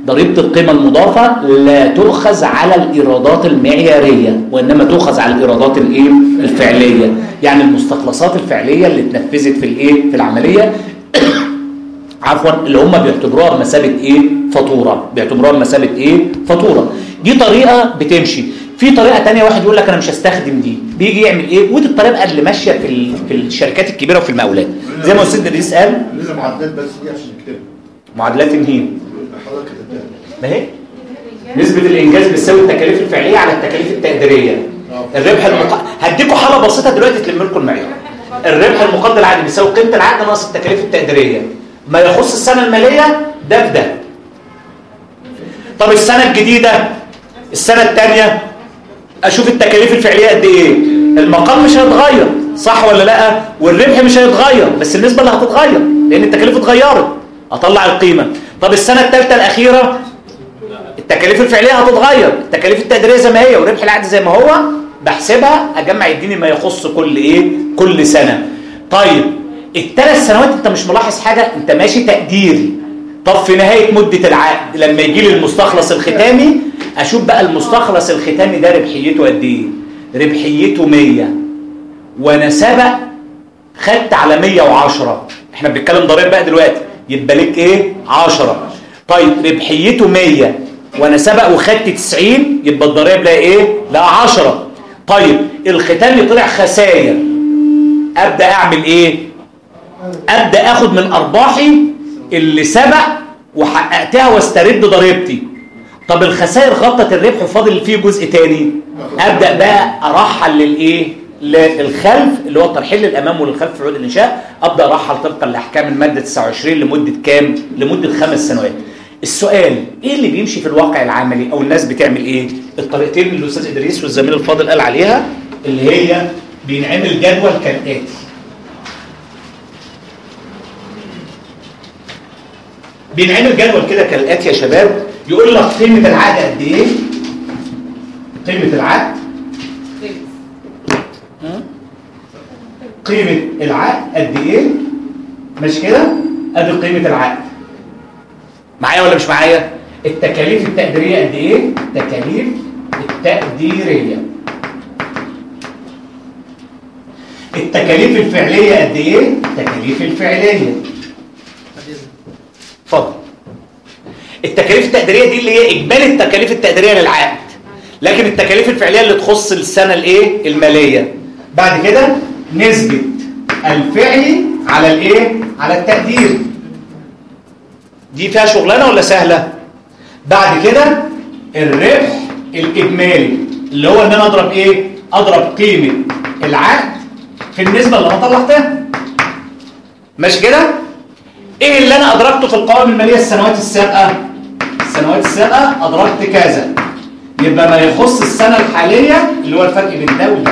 ضريبة القيمة المضافة لا تؤخذ على الإيرادات المعيارية وإنما تؤخذ على الإيرادات الإيه؟ الفعلية. يعني المستخلصات الفعلية اللي اتنفذت في الإيه؟ في العملية عفوا اللي هم بيعتبروها بمثابة إيه؟ فاتورة، بيعتبروها بمثابة إيه؟ فاتورة. دي طريقة بتمشي. في طريقة تانية واحد يقول لك أنا مش هستخدم دي، بيجي يعمل إيه؟ ودي الطريقة اللي ماشية في ال... في الشركات الكبيرة وفي المقاولات. زي ما أستاذ إدريس قال
لازم معدلات بس دي عشان نكتبها.
معادلات الهين
حضرتك كتبتها.
ما هي نسبة الإنجاز بتساوي التكاليف الفعلية على التكاليف التقديرية. الربح المق... هديكم حالة بسيطة دلوقتي تلم لكم المعيار. الربح المقدر العادي بيساوي قيمة العقد ناقص التكاليف التقديرية. ما يخص السنة المالية ده في ده. طب السنة الجديدة السنة الثانية أشوف التكاليف الفعلية قد إيه؟ المقام مش هيتغير صح ولا لأ؟ والربح مش هيتغير بس النسبة اللي هتتغير لأن التكاليف اتغيرت. أطلع القيمة. طب السنة الثالثة الأخيرة التكاليف الفعلية هتتغير، التكاليف التقديرية زي ما هي وربح العقد زي ما هو، بحسبها أجمع يديني ما يخص كل إيه؟ كل سنة. طيب الثلاث سنوات أنت مش ملاحظ حاجة، أنت ماشي تقديري. طب في نهاية مدة العقد لما يجي لي المستخلص الختامي أشوف بقى المستخلص الختامي ده ربحيته قد إيه؟ ربحيته مية وأنا سبق خدت على مية وعشرة. إحنا بنتكلم ضرائب بقى دلوقتي، يبقى لك إيه؟ عشرة. طيب ربحيته مية وانا سبق وخدت تسعين يبقى الضرائب لها ايه؟ لها عشرة. طيب الختامي طلع خسائر، ابدا اعمل ايه؟ ابدا اخد من ارباحي اللي سبق وحققتها واسترد ضريبتي. طب الخسائر غطت الربح وفاضل فيه جزء تاني، ابدا بقى ارحل للايه؟ للخلف اللي هو الترحيل للامام وللخلف في عقود الانشاء. ابدا ارحل طبقا لاحكام الماده تسعة وعشرين لمده كام؟ لمده خمس سنوات. السؤال ايه اللي بيمشي في الواقع العملي او الناس بتعمل ايه؟ الطريقتين اللي الاستاذ ادريس والزميل الفاضل قال عليها اللي هي بينعمل جدول كالاتي. بينعمل جدول كده كالاتي يا شباب، يقول لك قيمه العقد قد ايه؟ قيمه العقد قيمه العقد قد ايه؟ مش كده؟ ادي قيمه العقد. معايا ولا مش معايا؟ التكاليف التقديريه قد ايه؟ التكاليف التقديريه. التكاليف الفعليه قد ايه؟ التكاليف الفعليه. اتفضل. التكاليف التقديريه دي اللي هي اجمالي التكاليف التقديريه للعقد، لكن التكاليف الفعليه اللي تخص السنه الايه؟ الماليه. بعد كده نسبه الفعلي على الايه؟ على التقدير. دي فيها شغلانه ولا سهله؟ بعد كده الربح الاجمالي اللي هو ان انا اضرب ايه؟ اضرب قيمه العقد في النسبه اللي انا طلعتها. ماشي كده؟ ايه اللي انا ادركته في القوائم الماليه السنوات السابقه؟ السنوات السابقه ادركت كذا، يبقى ما يخص السنه الحاليه اللي هو الفرق بين ده وده.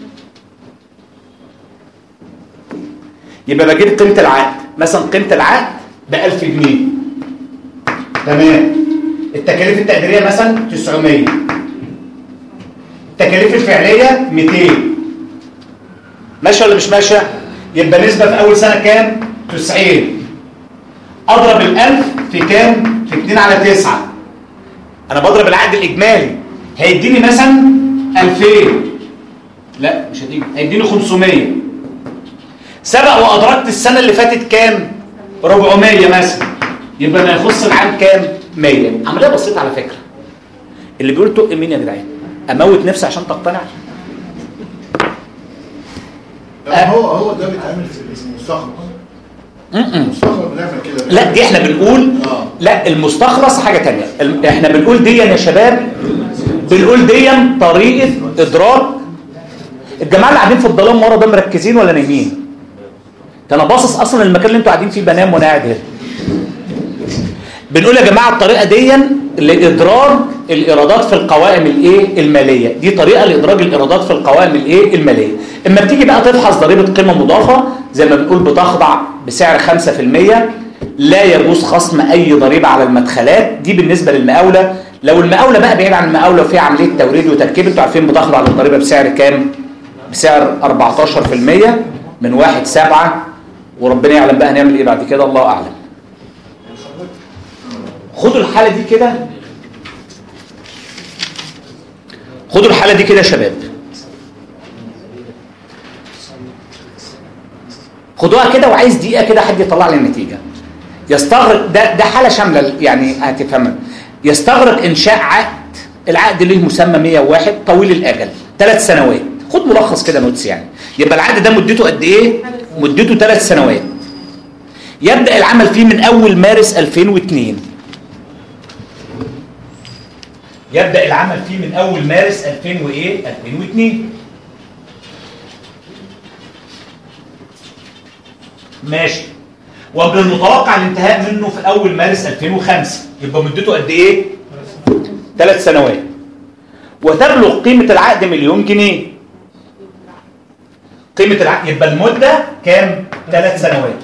يبقى بجيب قيمه العقد، مثلا قيمه العقد ب ألف جنيه. تمام. التكاليف التقديريه مثلا تسعمية. التكاليف الفعليه ميتين. ماشيه ولا مش ماشيه؟ يبقى نسبه في اول سنه كام؟ تسعين. اضرب الألف في كام؟ في اتنين على تسعة. انا بضرب العقد الاجمالي، هيديني مثلا ألفين. لا مش هتيجي، هيديني خمسمية. سبق وادركت السنه اللي فاتت كام؟ أربعمية مثلا. يبقى ما يخص العام كام؟ مية. عمليه بسيطه على فكره. اللي بيقول تق مين يا جدعان؟ اموت نفسي عشان تقتنع؟
أه. هو هو ده بيتعمل في المستخلص. المستخلص بنعمل كده.
لا دي احنا بنقول آه. لا المستخلص حاجه ثانيه. احنا بنقول دي يا شباب، بنقول دي طريقه ادراك. الجماعه اللي قاعدين في الظلام ورا ده مركزين ولا نايمين؟ ده انا باصص اصلا المكان اللي انتوا قاعدين فيه بنام وانا قاعد هنا. بنقول يا جماعه الطريقه دي لادراج الايرادات في القوائم الايه الماليه. دي طريقه لادراج الايرادات في القوائم الايه الماليه. اما بتيجي بقى تفحص ضريبه قيمه مضافه زي ما بنقول بتخضع بسعر خمسة في المية، لا يجوز خصم اي ضريبه على المدخلات. دي بالنسبه للمقاوله. لو المقاوله بقى بعيد عن المقاوله وفي عمليه توريد وتركيب، انتوا عارفين بتخضع للضريبه بسعر كام؟ بسعر أربعتاشر في المية من واحد سبعة. وربنا يعلم بقى هنعمل ايه بعد كده، الله اعلم. خدوا الحاله دي كده، خدوا الحاله دي كده يا شباب، خدوها كده وعايز دقيقه كده حد يطلع لي النتيجه. يستغرق ده ده حاله شامله يعني هتفهمها. يستغرق انشاء عقد، العقد ليه مسمى مية وواحد طويل الاجل ثلاث سنوات. خد ملخص كده نوتس يعني. يبقى العقد ده مدته قد ايه؟ مدته ثلاث سنوات. يبدا العمل فيه من اول مارس ألفين واثنين. يبدا العمل فيه من اول مارس ألفين وايه؟ ألفين واثنين. ماشي. ومن المتوقع الانتهاء منه في اول مارس ألفين وخمسة. يبقى مدته قد ايه؟ ثلاث سنوات. وتبلغ قيمه العقد مليون جنيه. قيمه العقد يبقى المده كام؟ ثلاث سنوات.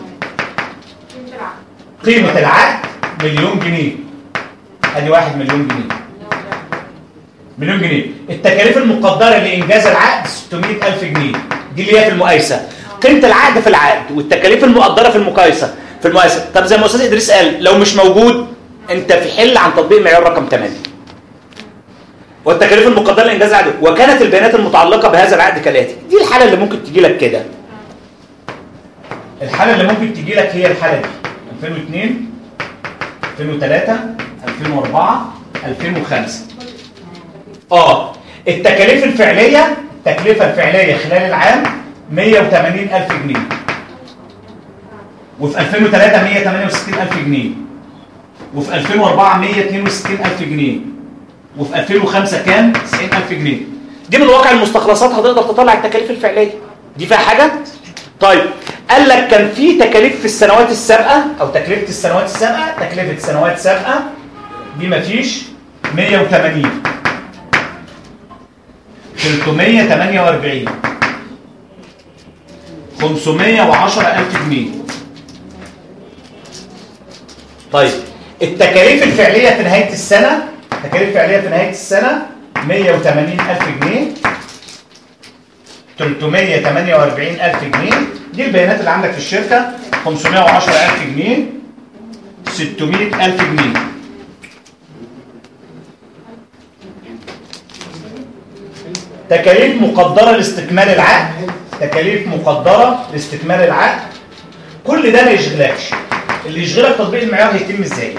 قيمه العقد مليون جنيه. ادي واحد مليون جنيه. مليون جنيه. التكاليف المقدره لانجاز العقد ستمائة ألف جنيه. دي اللي هي في المقايسه. قيمه العقد في العقد والتكاليف المقدره في المقايسه في المقايسه. طب زي ما استاذ ادريس قال لو مش موجود انت في حل عن تطبيق معيار رقم ثمانية. والتكاليف المقدره لانجاز العقد وكانت البيانات المتعلقه بهذا العقد كالاتي. دي الحاله اللي ممكن تجي لك كده. الحاله اللي ممكن تجي لك هي الحاله دي ألفين واثنين ألفين وثلاثة ألفين وأربعة ألفين وخمسة. اه التكاليف الفعليه التكلفه الفعليه خلال العام مية وثمانين ألف جنيه. وفي ألفين وثلاثة مية وثمانية وستين ألف جنيه. وفي ألفين وأربعة مية واثنين وستين ألف جنيه. وفي ألفين وخمسة كام؟ تسعين ألف جنيه. دي من واقع المستخلصات هتقدر تطلع التكاليف الفعليه. دي فيها حاجه؟ طيب قال لك كان في تكاليف في السنوات السابقه او تكلفه السنوات السابقه، تكلفه سنوات سابقه دي مفيش مية وثمانين ثلاثمائة وثمانية وأربعين خمسمائة وعشرة ألف جنيه. طيب التكاليف الفعليه في نهايه السنه التكاليف الفعليه في نهايه السنه مية وثمانين ألف جنيه ثلاثمائة وثمانية وأربعين ألف جنيه. دي البيانات اللي عندك في الشركه. خمسمائة وعشرة ألف جنيه ستمائة ألف جنيه. تكاليف مقدره لاستكمال العقد تكاليف مقدره لاستكمال العقد. كل ده ما يشغلكش. اللي يشغلك تطبيق المعيار هيتم ازاي.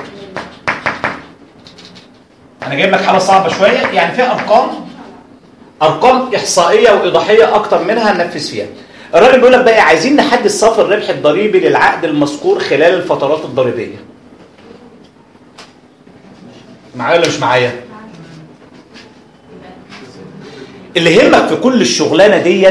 انا جايب لك حاله صعبه شويه يعني فيها ارقام ارقام احصائيه وايضاحيه اكتر منها هننفذ فيها. الراجل بيقول لك بقى عايزين نحدد صافي الربح الضريبي للعقد المذكور خلال الفترات الضريبيه. معايا ولا مش معايا؟ اللي يهمك في كل الشغلانه دي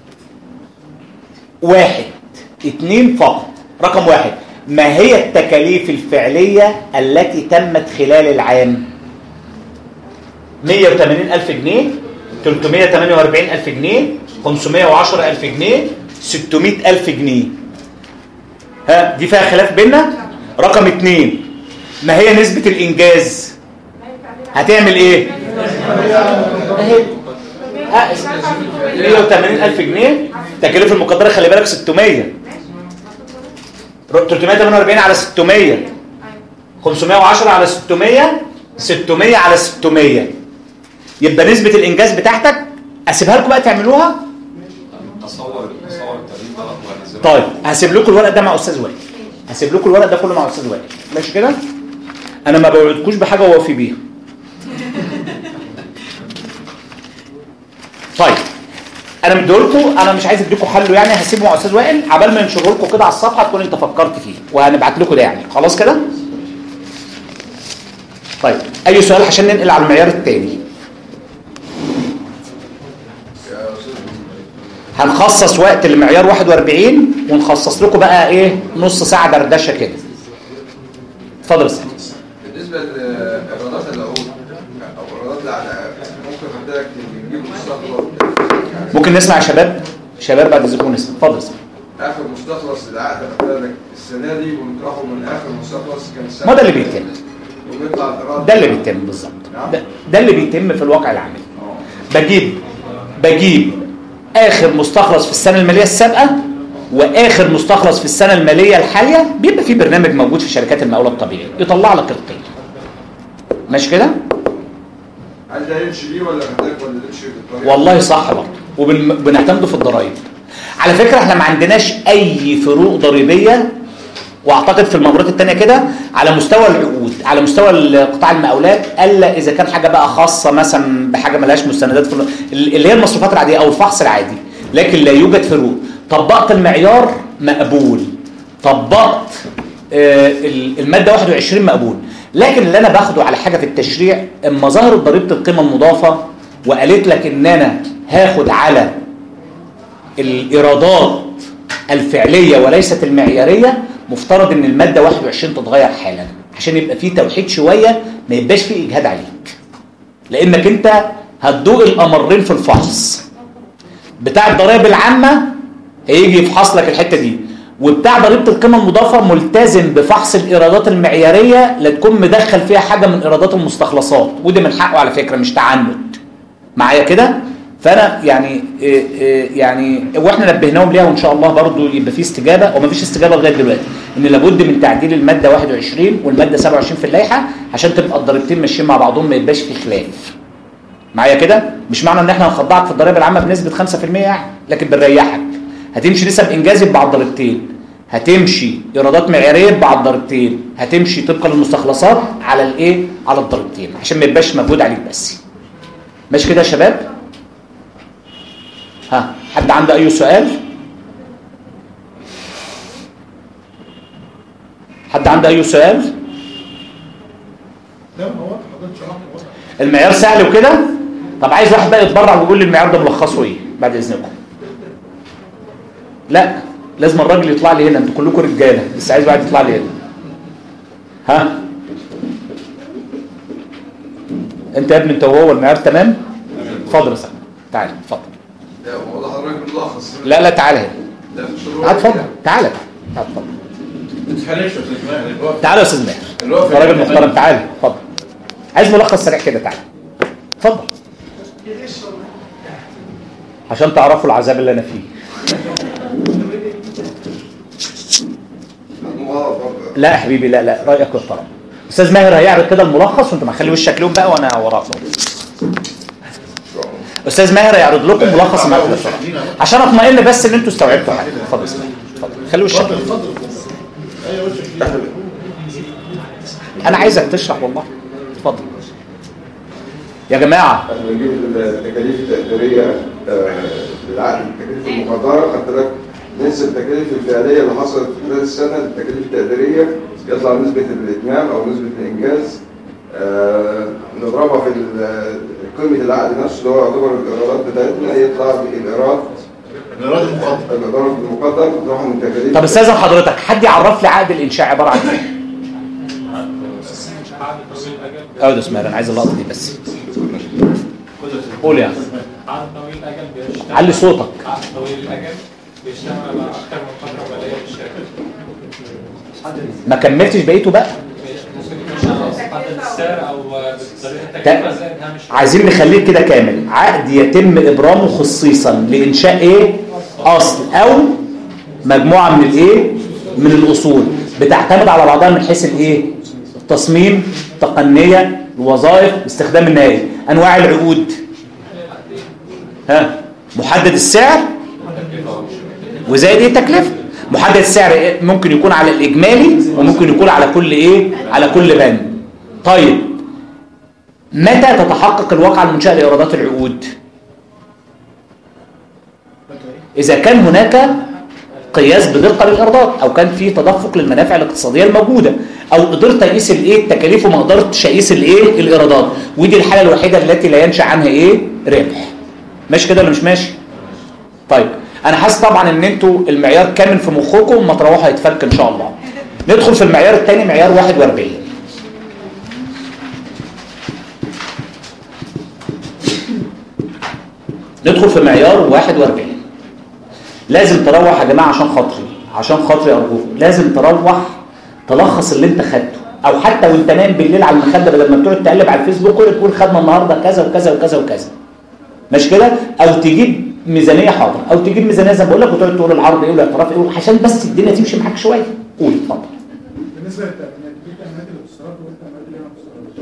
واحد اتنين فقط. رقم واحد، ما هي التكاليف الفعليه التي تمت خلال العام؟ مية وثمانين ألف جنيه ثلاثمائة وثمانية وأربعين ألف جنيه خمسمائة وعشرة ألف جنيه ستمائة ألف جنيه. ها دي فيها خلاف بيننا. رقم اتنين، ما هي نسبة الإنجاز؟ هتعمل ايه؟ اهي مية وثمانين ألف جنيه. التكاليف المقدرة خلي بالك ستمائة ثلاثمائة وثمانية وأربعين على ستمائة خمسمائة وعشرة على ستمائة ستمائة على ستمائة. يبقى نسبة الإنجاز بتاعتك أسيبها لكم بقى تعملوها.
اصور اصور التقريب ده وانزله.
طيب هسيب لكم الورق ده مع أستاذ وائل. هسيب لكم الورق ده كله مع أستاذ وائل. ماشي كده؟ أنا ما بوعدكوش بحاجة ووفي بيها. طيب انا مديهولكم، انا مش عايز اديكم حله يعني، هسيبه مع استاذ وائل عبال ما ينشره لكم كده على الصفحه تكون انت فكرت فيه وهنبعت لكم ده يعني. خلاص كده؟ طيب اي سؤال عشان ننقل على المعيار الثاني؟ هنخصص وقت لمعيار واحد وأربعين ونخصص لكم بقى ايه نص ساعه دردشه كده. اتفضل يا استاذ.
بالنسبه لايرادات العقود او ايرادات العقد ممكن حضرتك تجيب مستخلص.
ممكن نسمع يا شباب شباب بعد اذنكم نسمع. اتفضل يا استاذ.
اخر مستخلص للعقد حضرتك السنه دي ونطرحه من اخر مستخلص كان السنه.
ما ده اللي بيتم.
وبيطلع ايراد.
ده اللي بيتم بالظبط. ده, ده اللي بيتم في الواقع العملي. بجيب بجيب اخر مستخلص في السنه الماليه السابقه واخر مستخلص في السنه الماليه الحاليه. بيبقى في برنامج موجود في شركات المقاولات الطبيعيه يطلع لك القيمه. ماشي كده؟
هل ده يمشي بيه ولا محتاج ولا يمشي بالطريقه؟
والله صح برضه، وبنعتمده في الضرايب. على فكره احنا ما عندناش اي فروق ضريبيه، واعتقد في المرات الثانيه كده على مستوى العقود، على مستوى قطاع المقاولات، الا اذا كان حاجه بقى خاصه مثلا بحاجه ملهاش مستندات في اللي هي المصروفات العاديه او الفحص العادي، لكن لا يوجد فروق. طبقت المعيار مقبول، طبقت آه الماده واحد وعشرين مقبول، لكن اللي انا باخده على حاجه في التشريع اما ظهرت ضريبه القيمه المضافه وقالت لك ان انا هاخد على الايرادات الفعليه وليست المعياريه، مفترض ان الماده واحد وعشرين تتغير حالا عشان يبقى فيه توحيد شويه، ما يبقاش فيه اجهاد عليك، لانك انت هتدوق الامرين في الفحص. بتاع الضرائب العامه هيجي يفحص لك الحته دي، وبتاع ضريبه القيمه المضافه ملتزم بفحص الايرادات المعياريه، لا تكون مدخل فيها حاجه من ايرادات المستخلصات، ودي من حقه على فكره مش تعنت معايا كده. فانا يعني يعني واحنا نبهناهم ليها، وان شاء الله برضو يبقى في استجابه، وما فيش استجابه لغايه دلوقتي، ان لابد من تعديل الماده واحد وعشرين والماده سبعة وعشرين في اللائحه عشان تبقى الضريبتين ماشيين مع بعضهم، ما يبقاش في خلاف معايا كده. مش معنى ان احنا هنخضعك في الضرائب العامه بنسبه خمسة في المية يعني، لكن بنريحك. هتمشي نسب انجازي ببعض ضريبتين، هتمشي ايرادات معياريه ببعض ضريبتين، هتمشي طبقا للمستخلصات على الايه، على الضريبتين، عشان ما يبقاش مجهود عليك بس. ماشي كده يا شباب؟ ها، حد عنده اي سؤال؟ حد عنده اي سؤال؟
لا هو حضرتك شرحت الوضع.
المعيار سهل وكده. طب عايز واحد بقى يتبرع ويقول لي المعيار ده ملخصه ايه بعد اذنكم. لا لازم الراجل يطلع لي هنا، انتوا كلكم رجاله، بس عايز واحد يطلع لي هنا. ها انت يا ابني، انت وهو المعيار تمام؟ اتفضل يا سلام، تعالى اتفضل.
لا هو ده حضرتك ملخص.
لا لا تعالى هنا.
لا مش
تعالى اتفضل، تعالى تعالى اتفضل.
ما تتخانقش يا استاذ ماهر.
تعالى يا استاذ ماهر، انت راجل محترم، تعالى اتفضل. عايز ملخص سريع كده، تعالى اتفضل عشان تعرفوا العذاب اللي انا فيه. لا يا حبيبي، لا لا رايك محترم. استاذ ماهر هيعرض كده الملخص، وانت ما خلي وشك لهم بقى وانا وراك. استاذ ماهر هيعرض لكم ملخص الماده عشان اطمئن بس ان انتوا استوعبتوا حاجه. اتفضل اتفضل خلي وشك. انا عايزك تشرح والله. اتفضل يا جماعه.
انا بجيب التكاليف التقديريه للعقد، التكاليف المقدره، خدت بالك نسبه التكاليف الفعليه اللي حصلت في خلال السنه للتكاليف التقديريه يطلع نسبه الاتمام او نسبه الانجاز، آه نضربها في قيمه العقد نفسه اللي هو يعتبر الايرادات بتاعتنا، يطلع بالايراد
الايراد المقدر
الايراد المقدر تروح من التكاليف.
طب استاذن حضرتك، حد يعرف لي عقد الانشاء عباره عن ايه؟ اه ده اسمها، انا عايز اللقطه دي بس. قول يا
عقد طويل الاجل بيشتغل.
علي صوتك.
عقد طويل الاجل بيشتغل على اكثر من فتره ماليه في الشركه.
ما كملتش بقيته بقى.
ممكن يكون محدد السعر او بطريقه التكلفه زائد هامش.
عايزين نخليه كده كامل. عقد يتم ابرامه خصيصا لانشاء ايه؟ اصل او مجموعه من الايه؟ من الاصول بتعتمد على بعضها من حيث الايه؟ التصميم، التقنيه، الوظائف، الاستخدام النهائي. انواع العقود ها، محدد السعر وزائد ايه؟ التكلفه. محدد السعر ممكن يكون على الاجمالي وممكن يكون على كل ايه؟ على كل بند. طيب متى تتحقق الواقعه المنشاه لايرادات العقود؟ اذا كان هناك قياس بدقه للايرادات، او كان في تدفق للمنافع الاقتصاديه الموجوده، او قدرت اقيس الايه؟ التكاليف، وما قدرتش اقيس الايه؟ الايرادات. ودي الحاله الوحيده التي لا ينشا عنها ايه؟ ربح. ماشي كده ولا مش ماشي؟ طيب انا حاسس طبعا ان انتوا المعيار كامل في مخكم، ما تروحوا هيتفك ان شاء الله. ندخل في المعيار الثاني، معيار واحد وأربعين. ندخل في معيار واحد وأربعين. لازم تروح يا جماعه عشان خاطري، عشان خاطري ارجوكم، لازم تروح تلخص اللي انت خدته، او حتى وانت نايم بالليل على المخده بدل ما تقعد تقلب على الفيسبوك وتقول خدنا النهارده كذا وكذا وكذا وكذا. ماشي كده؟ او تجيب ميزانيه، حاضر، او تجيب ميزانيه زي ما بقول لك وتقعد تقول العرض ايه والاعتراف ايه، عشان بس الدنيا تمشي معاك شويه. قول اتفضل.
بالنسبه للتامينات، في تامينات الاتصالات والتامينات اللي ما بتتصرفش.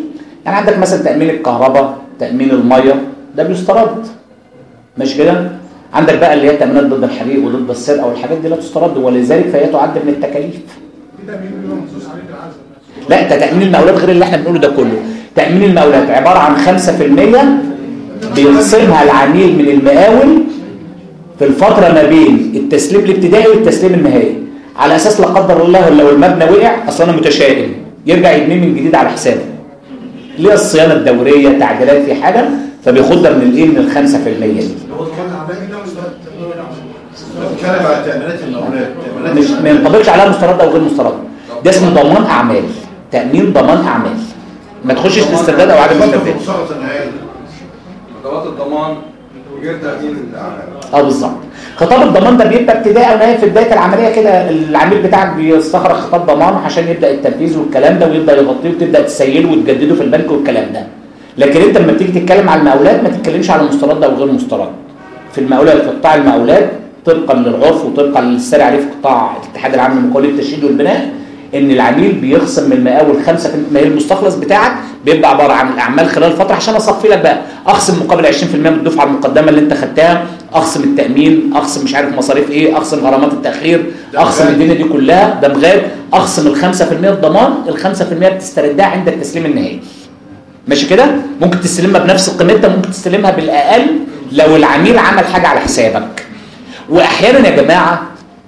يعني عندك مثلا تامين الكهرباء، تامين الميه، ده بيسترد، ماشي كده؟ عندك بقى اللي هي تامينات ضد الحريق وضد السرقه والحاجات دي لا تسترد، ولذلك فهي تعد من التكاليف.
في تأمين بيبقى مخصوص عليه العزل.
لا، ده تامين المقاولات غير اللي احنا بنقوله ده كله. تامين المقاولات عباره عن خمسة في المية بيقسمها العميل من المقاول في الفتره ما بين التسليم الابتدائي والتسليم النهائي، على اساس لا قدر الله لو المبنى وقع، اصلا انا متشائم، يرجع يبنيه من جديد على حسابه. ليه؟ الصيانه الدوريه، تعديلات في حاجه، فبياخدها من الايه؟ من ال خمسة في المية دي.
هو ضمان الاعمال ده مش
بتكلم على تأمينات المقاولات.
مش ما ينطبقش عليها مسترد او غير مسترد. ده اسمه ضمان اعمال، تامين ضمان اعمال. ما تخشش في استرداد او عدم استرداد.
خطوات الضمان غير تأمين الأعمال.
اه بالظبط. خطاب الضمان ده بيبقى ابتداء ونهايه في بدايه العمليه كده، العميل بتاعك بيستخرج خطاب ضمان عشان يبدا التنفيذ والكلام ده، ويبدا يغطيه وتبدا تسيله وتجدده في البنك والكلام ده. لكن انت لما بتيجي تتكلم على المقاولات ما تتكلمش على مسترد او غير مسترد. في المقاولات، في قطاع المقاولات طبقا للعرف وطبقا للساري عليه في قطاع الاتحاد العام للمقاولين التشييد والبناء، ان العميل بيخصم من المقاول خمسة في المية. المستخلص بتاعك بيبقى عباره عن الاعمال خلال فتره، عشان اصفي لك بقى، اخصم مقابل عشرين في المية من الدفعه المقدمه اللي انت خدتها، اخصم التامين، اخصم مش عارف مصاريف ايه، اخصم غرامات التاخير، اخصم الدنيا دي كلها، ده مغاد، اخصم ال خمسة في المية الضمان، ال خمسة في المية بتستردها عند التسليم النهائي. ماشي كده؟ ممكن تستلمها بنفس قيمتها، ممكن تستلمها بالاقل لو العميل عمل حاجه على حسابك. واحيانا يا جماعه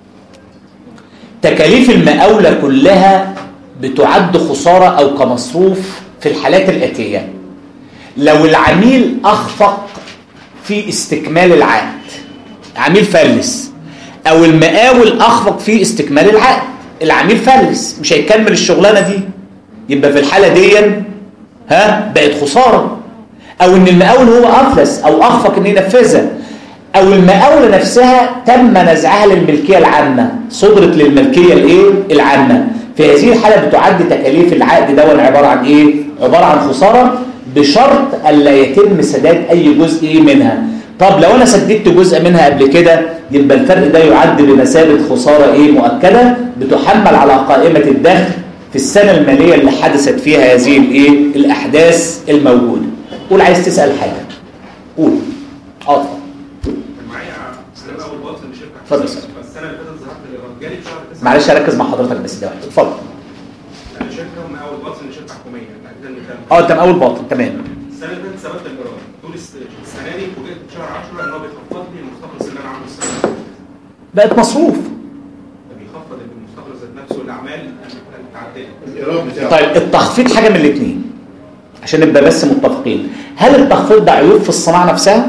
تكاليف المقاولة كلها بتعد خسارة أو كمصروف في الحالات الآتية: لو العميل أخفق في استكمال العقد، عميل فلس، أو المقاول أخفق في استكمال العقد، العميل فلس مش هيكمل الشغلانة دي، يبقى في الحالة دي ها بقت خسارة. أو إن المقاول هو أفلس أو أخفق إن ينفذها، أو المقاولة نفسها تم نزعها للملكية العامة، صدرت للملكية الإيه؟ العامة. في هذه الحالة بتعد تكاليف العقد ده عبارة عن إيه؟ عبارة عن خسارة، بشرط ألا يتم سداد أي جزء منها. طب لو أنا سددت جزء منها قبل كده، يبقى الفرق ده يعد بمثابة خسارة إيه؟ مؤكدة، بتحمل على قائمة الدخل في السنة المالية اللي حدثت فيها هذه الإيه؟ الأحداث الموجودة. قول عايز تسأل حاجة. قول. اه اتفضل.
السنه اللي فاتت ظهرت الايراد جالي في شهر تسعة.
معلش اركز مع حضرتك بس ده واحد. اتفضل.
انا شركه مقاول باطن لشركه حكوميه تحديدا مثال.
اه انت مقاول باطن تمام.
السنه اللي فاتت ثبت الايراد طول السنه دي، فوجئت في شهر عشرة ان هو بيخفض لي المستخلص اللي انا عامله السنه اللي فاتت.
بقت مصروف.
ده بيخفض المستخلص ذات نفسه الاعمال التعديه.
الايراد بتاعه.
طيب التخفيض حاجه من الاثنين عشان نبقى بس متفقين. هل التخفيض ده عيوب في الصناعه نفسها؟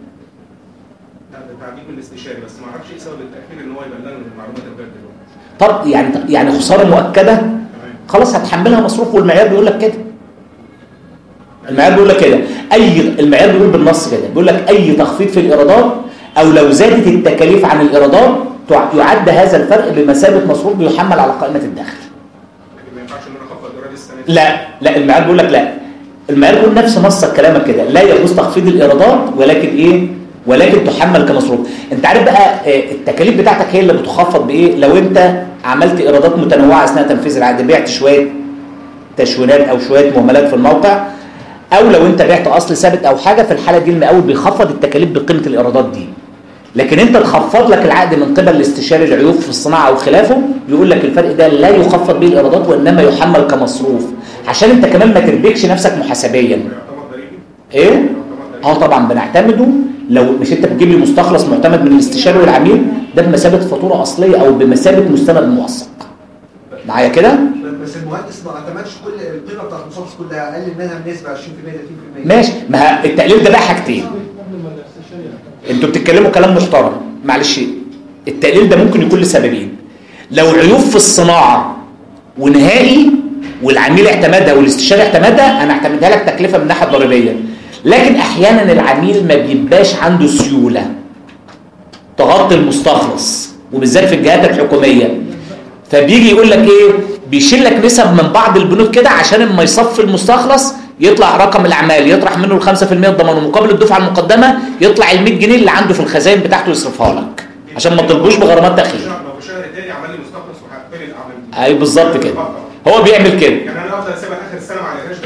الاستشاري بس ما اعرفش ايه سبب التاخير ان هو يبلغني المعلومات الباقيه دلوقتي.
طب يعني يعني خساره مؤكده خلاص هتحملها مصروف، والمعيار بيقول لك كده. المعيار بيقول لك كده، اي المعيار بيقول بالنص كده، بيقول لك اي تخفيض في الايرادات او لو زادت التكاليف عن الايرادات يعد هذا الفرق بمثابه مصروف بيحمل على قائمه الدخل.
لكن ما ينفعش ان انا اخفض ايرادي السنه دي.
لا لا المعيار بيقول لك لا. المعيار بيقول نفس نص كلامك كده، لا يجوز تخفيض الايرادات ولكن ايه؟ ولكن تحمل كمصروف. انت عارف بقى التكاليف بتاعتك هي اللي بتخفض بايه؟ لو انت عملت ايرادات متنوعه اثناء تنفيذ العقد، بعت شويه تشوينات او شويه مهملات في الموقع، او لو انت بعت اصل ثابت او حاجه، في الحاله دي المقاول بيخفض التكاليف بقيمه الايرادات دي. لكن انت تخفض لك العقد من قبل الاستشاري العيوب في الصناعه او خلافه، يقول لك الفرق ده لا يخفض به الايرادات وانما يحمل كمصروف، عشان انت كمان ما تربكش نفسك محاسبيا. ايه؟ اه طبعا بنعتمده. لو مش انت بتجيب لي مستخلص معتمد من الاستشاري والعميل، ده بمثابه فاتوره اصليه او بمثابه مستند موثق. معايا كده؟
بس المهندس ما اعتمدش كل القيمه بتاعت المستخلص كلها، قلل منها بنسبه عشرين في المية ثلاثين في المية.
ماشي، ما التقليل ده بقى حاجتين. انتوا بتتكلموا كلام محترم، معلش. التقليل ده ممكن يكون لسببين: لو عيوب في الصناعه ونهائي والعميل اعتمدها والاستشاري اعتمدها، انا اعتمدها لك تكلفه من الناحيه الضريبيه. لكن احيانا العميل ما بيبقاش عنده سيوله تغطي المستخلص، وبالذات في الجهات الحكوميه، فبيجي يقول لك ايه؟ بيشيل لك نسب من بعض البنود كده عشان اما يصفي المستخلص يطلع رقم الاعمال، يطرح منه ال خمسة في المية الضمان، ومقابل الدفعه المقدمه يطلع ال مية جنيه اللي عنده في الخزائن بتاعته يصرفها لك عشان ما تطلبوش بغرامات تاخير.
لو في شهر تاني عمل لي مستخلص وحقق لي الاعمال دي.
ايوه بالظبط كده، هو بيعمل كده.
يعني انا افضل اسيبها اخر السنه ما عليهاش.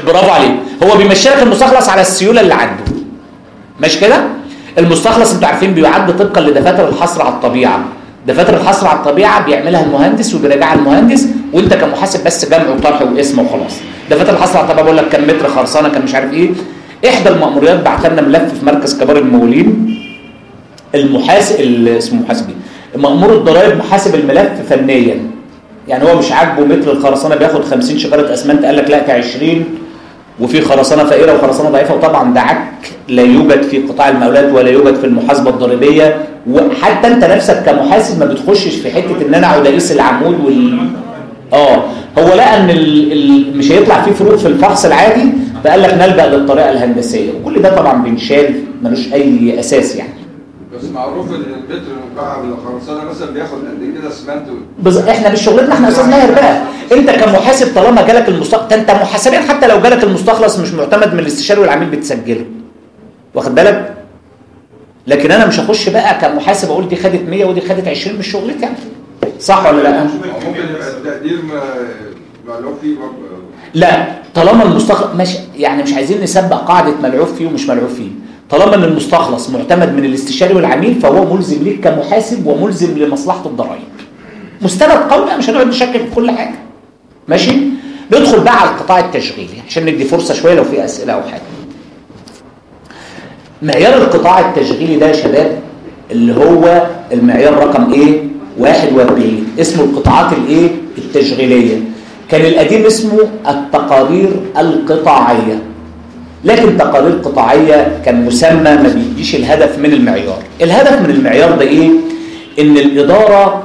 برافو عليك. هو بيمشي لك المستخلص على السيوله اللي عنده. ماشي كده؟ المستخلص انتوا عارفين بيعد طبقا لدفاتر الحصر على الطبيعه. دفاتر الحصر على الطبيعه بيعملها المهندس وبيراجعها المهندس، وانت كمحاسب بس جمع وطرح واسم وخلاص. دفاتر الحصر على الطبيعه بقول لك كم متر خرسانه، كم مش عارف ايه. احدى المأموريات بعت لنا ملف في مركز كبار المقاولين، المحاسب اسمه محاسب مأمور الضرائب محاسب الملف فنيا. يعني هو مش عاجبه متر الخرسانه بياخد خمسين شكاره اسمنت، قال لك لا ك عشرين، وفي خرسانه فقيره وخرسانه ضعيفه. وطبعا ده عك لا يوجد في قطاع المقاولات ولا يوجد في المحاسبه الضريبيه، وحتى انت نفسك كمحاسب ما بتخشش في حته ان انا اقعد اقيس العمود وال اه هو لقى ان ال... ال... مش هيطلع فيه فروق في الفحص العادي، فقال لك نلجأ للطريقه الهندسيه، وكل ده طبعا بنشال ملوش اي اساس يعني.
بس معروف ان المتر المكعب الخرسانه مثلا بياخد قد كده اسمنت.
بز... احنا مش شغلتنا احنا استاذ ماهر بقى. انت كمحاسب طالما جالك المستخلص، انت محاسبين حتى لو جالك المستخلص مش معتمد من الاستشاري والعميل بتسجله، واخد بالك؟ لكن انا مش هخش بقى كمحاسب اقول دي خدت مية ودي خدت عشرين، مش شغلتي يعني. صح ولا لا؟
ممكن يبقى التقدير ملعوب فيه برضه.
لا، طالما المستخلص ماشي، يعني مش عايزين نسبق قاعده ملعوب فيه ومش ملعوب فيه. طالما ان المستخلص معتمد من الاستشاري والعميل فهو ملزم ليك كمحاسب وملزم لمصلحه الضرائب. مستند قوي، مش هنقعد نشكك في كل حاجه. ماشي؟ ندخل بقى على القطاع التشغيلي عشان ندي فرصه شويه لو في اسئله او حاجه. معيار القطاع التشغيلي ده يا شباب اللي هو المعيار رقم ايه؟ واحد وأربعين، اسمه القطاعات الايه؟ التشغيليه. كان القديم اسمه التقارير القطاعيه. لكن تقارير قطاعيه كان مسمى ما بيديش الهدف من المعيار. الهدف من المعيار ده ايه؟ ان الاداره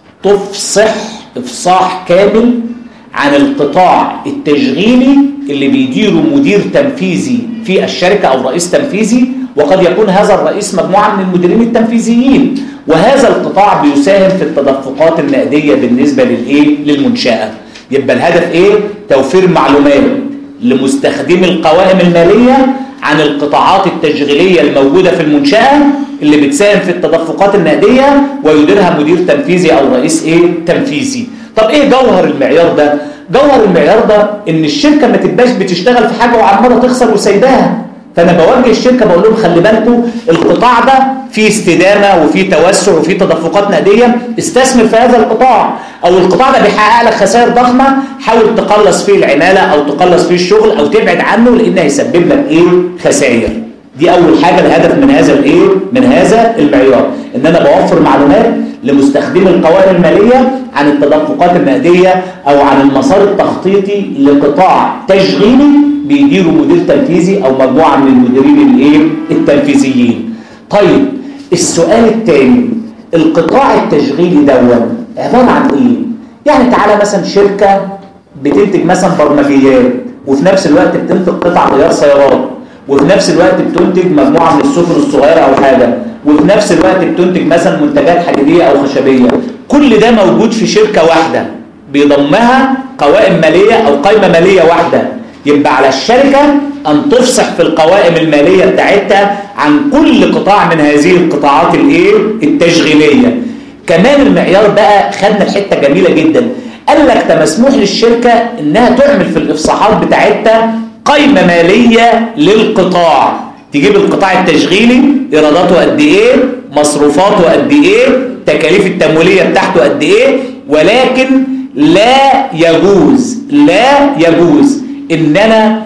تفصح افصاح كامل عن القطاع التشغيلي اللي بيديره مدير تنفيذي في الشركه او رئيس تنفيذي، وقد يكون هذا الرئيس مجموعه من المديرين التنفيذيين، وهذا القطاع بيساهم في التدفقات النقديه بالنسبه للايه؟ للمنشاه. يبقى الهدف ايه؟ توفير معلومات لمستخدمي القوائم الماليه عن القطاعات التشغيليه الموجوده في المنشاه اللي بتساهم في التدفقات النقديه ويديرها مدير تنفيذي او رئيس ايه؟ تنفيذي. طب ايه جوهر المعيار ده؟ جوهر المعيار ده ان الشركه ما تبقاش بتشتغل في حاجه وعماله تخسر وسايباها. فانا بوجه الشركه بقول لهم خلي بالكم القطاع ده فيه استدامه وفيه توسع وفيه تدفقات نقديه، استثمر في هذا القطاع. او القطاع ده بيحقق لك خسائر ضخمه، حاول تقلص فيه العماله او تقلص فيه الشغل او تبعد عنه لانه هيسبب لك ايه؟ خسائر. دي اول حاجه الهدف من هذا الايه؟ من هذا المعيار، ان انا بوفر معلومات لمستخدمي القوائم الماليه عن التدفقات النقديه او عن المسار التخطيطي لقطاع تشغيلي بيديره مدير تنفيذي او مجموعه من المديرين الايه؟ التنفيذيين. طيب السؤال الثاني، القطاع التشغيلي دون عباره عن ايه؟ يعني تعالى مثلا شركه بتنتج مثلا برمجيات وفي نفس الوقت بتنتج قطع غيار سيارات، وفي نفس الوقت بتنتج مجموعه من السفن الصغيره او حاجه، وفي نفس الوقت بتنتج مثلا منتجات حديديه او خشبيه. كل ده موجود في شركه واحده بيضمها قوائم ماليه او قائمه ماليه واحده. يبقى على الشركه ان تفصح في القوائم الماليه بتاعتها عن كل قطاع من هذه القطاعات الايه؟ التشغيليه. كمان المعيار بقى خدنا الحته جميله جدا، قال لك ده مسموح للشركه انها تعمل في الافصاحات بتاعتها قائمه ماليه للقطاع، تجيب القطاع التشغيلي ايراداته قد ايه، مصروفاته قد ايه، تكاليف التمويليه بتاعته قد ايه. ولكن لا يجوز لا يجوز ان انا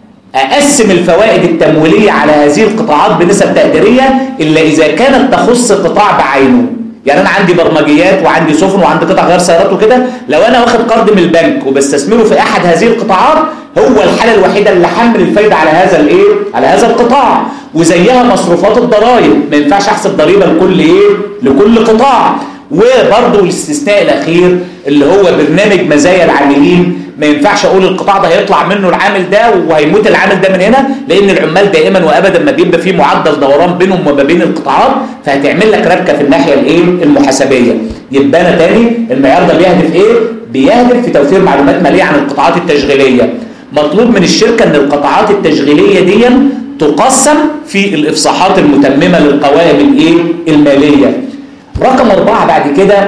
اقسم الفوائد التمويليه على هذه القطاعات بنسب تقديريه الا اذا كانت تخص قطاع بعينه. يعني انا عندي برمجيات وعندي سفن وعندي قطع غيار سيارات وكده، لو انا واخد قرض من البنك وبستثمره في احد هذه القطاعات هو الحاله الوحيده اللي حمل الفايده على هذا الايه؟ على هذا القطاع. وزيها مصروفات الضرائب، ما ينفعش احسب ضريبه لكل ايه؟ لكل قطاع. وبرضه الاستثناء الاخير اللي هو برنامج مزايا العاملين، ما ينفعش اقول القطاع ده هيطلع منه العامل ده وهيموت العامل ده من هنا، لان العمال دائما وابدا ما بيبقى في معدل دوران بينهم وما بين القطاعات، فهتعمل لك ربكه في الناحيه الايه؟ المحاسبيه. يبقى انا تاني المعيار ده بيهدف ايه؟ بيهدف في توفير معلومات ماليه عن القطاعات التشغيليه. مطلوب من الشركه ان القطاعات التشغيليه دي تقسم في الافصاحات المتممه للقوائم الايه؟ الماليه. رقم أربعة بعد كده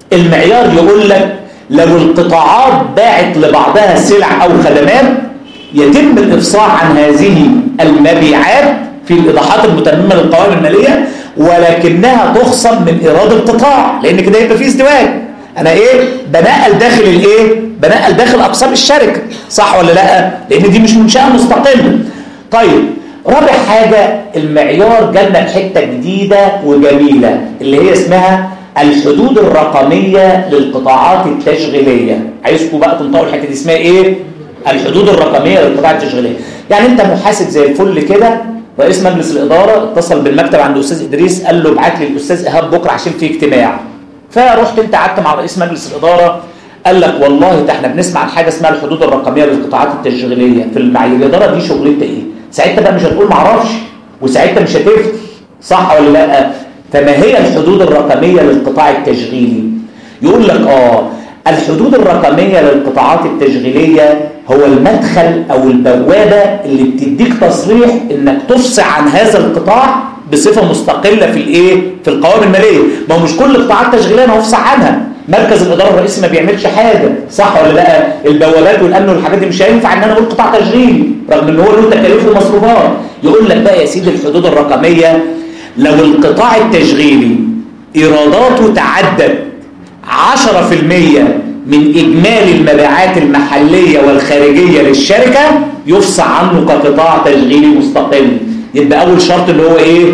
المعيار يقول لك لو القطاعات باعت لبعضها سلع أو خدمات يتم الإفصاح عن هذه المبيعات في الإيضاحات المتممة للقوائم المالية، ولكنها تخصم من إيراد القطاع، لأن كده يبقى فيه ازدواج. أنا إيه؟ بنقل داخل الإيه؟ بنقل داخل أقسام الشركة، صح ولا لأ؟ لأن دي مش منشأة مستقلة. طيب رابع حاجة، المعيار جالنا بحتة جديدة وجميلة اللي هي اسمها الحدود الرقمية للقطاعات التشغيلية. عايزكم بقى تنطقوا الحتة دي، اسمها إيه؟ الحدود الرقمية للقطاعات التشغيلية. يعني أنت محاسب زي الفل كده، رئيس مجلس الإدارة اتصل بالمكتب عند الأستاذ إدريس قال له ابعت لي الأستاذ إيهاب بكرة عشان في اجتماع. فرحت أنت قعدت مع رئيس مجلس الإدارة قال لك والله ده احنا بنسمع عن حاجة اسمها الحدود الرقمية للقطاعات التشغيلية في المعايير، الإدارة دي شغلتها إيه؟ ساعتها بقى مش هتقول معرفش، وساعتها مش هتفتي، صح ولا لا؟ فما هي الحدود الرقمية للقطاع التشغيلي؟ يقول لك آه الحدود الرقمية للقطاعات التشغيلية هو المدخل أو البوابة اللي بتديك تصريح إنك تفصح عن هذا القطاع بصفة مستقلة في الإيه؟ في القوائم المالية. ما هو مش كل القطاعات التشغيلية أنا هفصح عنها، مركز الإدارة الرئيسي ما بيعملش حاجة، صح ولا لا؟ البوابات والأمن والحاجات دي مش هينفع إن أنا أقول قطاع تشغيلي رغم إن هو له تكاليف ومصروفات. يقول لك بقى يا سيدي الحدود الرقمية لو القطاع التشغيلي إيراداته تعدت عشرة في المية من إجمالي المبيعات المحلية والخارجية للشركة يفصح عنه كقطاع تشغيلي مستقل. يبقى أول شرط اللي هو إيه؟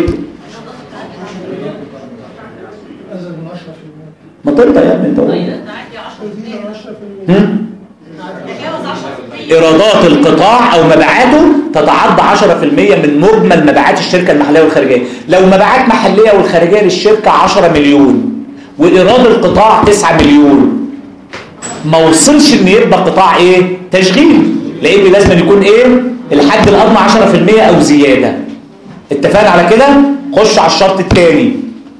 ما تقدر يا ابني انت إيرادات القطاع أو مبيعاته تتعدى عشرة في المية من مجمل مبيعات الشركة المحلية والخارجية. لو مبيعات محلية والخارجية للشركة عشرة مليون وإيراد القطاع تسعة مليون، ما وصلش إن يبقى قطاع إيه؟ تشغيل، لأن لازم يكون إيه؟ الحد الأدنى عشرة في المية أو زيادة. اتفقنا على كده؟ خش على الشرط الثاني.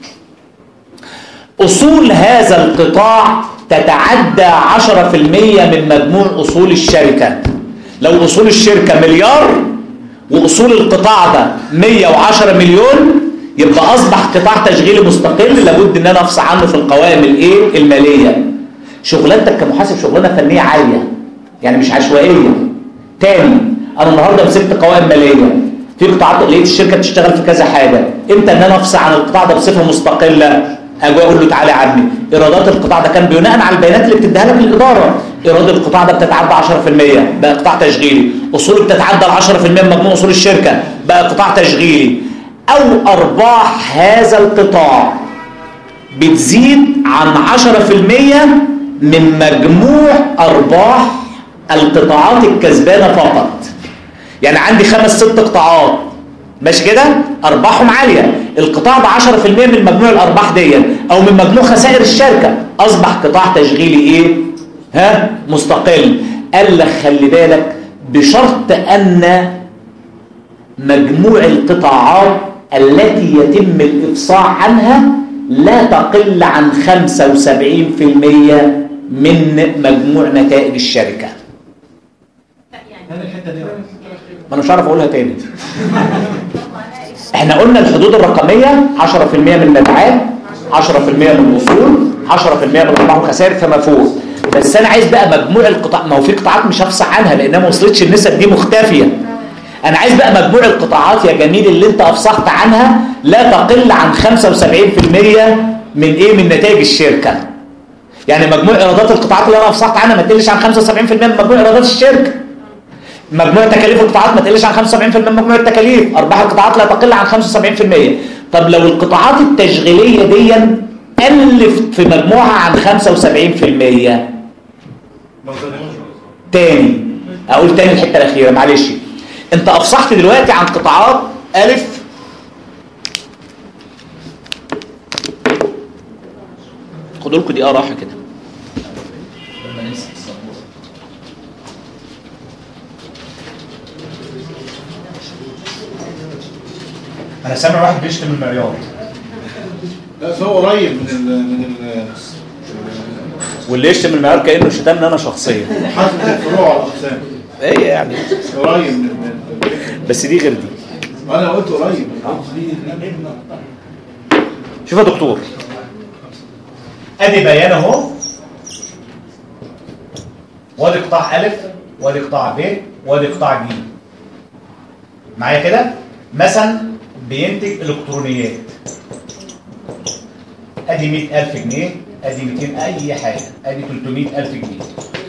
أصول هذا القطاع تتعدى عشرة في المية من مجموع أصول الشركة. لو أصول الشركة مليار وأصول القطاع ده مية وعشرة مليون يبقى أصبح قطاع تشغيلي مستقل لابد إن أنا أفصح عنه في القوائم الإيه؟ المالية. شغلانتك كمحاسب شغلانة فنية عالية، يعني مش عشوائية. تاني أنا النهاردة مسكت قوائم مالية في قطاعات، لقيت الشركة بتشتغل في كذا حاجة، إمتى إن أنا أفصح عن القطاع ده بصفة مستقلة؟ أجي أقول له تعالى يا عمي إيرادات القطاع ده كان بناء على البيانات اللي بتديها لك الإدارة، إيراد القطاع ده بتتعدى عشرة في المية بقى قطاع تشغيلي، أصوله بتتعدى ال عشرة في المية من مجموع أصول الشركة بقى قطاع تشغيلي، أو أرباح هذا القطاع بتزيد عن عشرة في المية من مجموع أرباح القطاعات الكسبانة فقط. يعني عندي خمس ست قطاعات ماشي كده أرباحهم عالية، القطاع ده عشرة في المية من مجموع الأرباح دي أو من مجموع خسائر الشركة، أصبح قطاع تشغيلي إيه؟ ها؟ مستقل. قال لك خلي بالك بشرط أن مجموع القطاعات التي يتم الإفصاح عنها لا تقل عن خمسة وسبعين في المية من مجموع نتائج الشركة. ما أنا مش عارف أقولها تاني. احنا قلنا الحدود الرقمية عشرة في المية من المبيعات، عشرة في المية من الأصول، عشرة في المية من الأرباح والخسائر فما فوق. بس أنا عايز بقى مجموع القطاع، ما هو في قطاعات مش هفصح عنها لأنها ما وصلتش النسب دي مختفية. أنا عايز بقى مجموع القطاعات يا جميل اللي أنت أفصحت عنها لا تقل عن خمسة وسبعين في المية من إيه؟ من نتائج الشركة. يعني مجموع إيرادات القطاعات اللي أنا أفصحت عنها ما تقلش عن خمسة وسبعين في المية من مجموع إيرادات الشركة. مجموع تكاليف القطاعات ما تقلش عن خمسة وسبعين في المية من مجموع التكاليف، أرباح القطاعات لا تقل عن خمسة وسبعين في المية. طب لو القطاعات التشغيلية دي ألف في مجموعها عن خمسة وسبعين في المية، تاني أقول تاني الحتة الأخيرة معلش، أنت أفصحت دلوقتي عن قطاعات ألف خدوا لكم دي راحة كده. أنا سامع واحد بيشتم المعيار.
لا هو قريب من ال من ال
واللي يشتم المعيار كأنه شتمني أنا شخصيا.
حاسب الفروع على الأقسام.
إيه يعني؟
قريب من
بس دي غير دي.
أنا قلت قريب.
شوف يا دكتور. أدي بيان أهو. وادي قطاع ألف، وادي قطاع ب، وادي قطاع ج. معايا كده؟ مثلا بينتج الكترونيات. ادي مئة ألف جنيه، ادي مئتين اي حاجه، ادي ثلاثمئة ألف جنيه.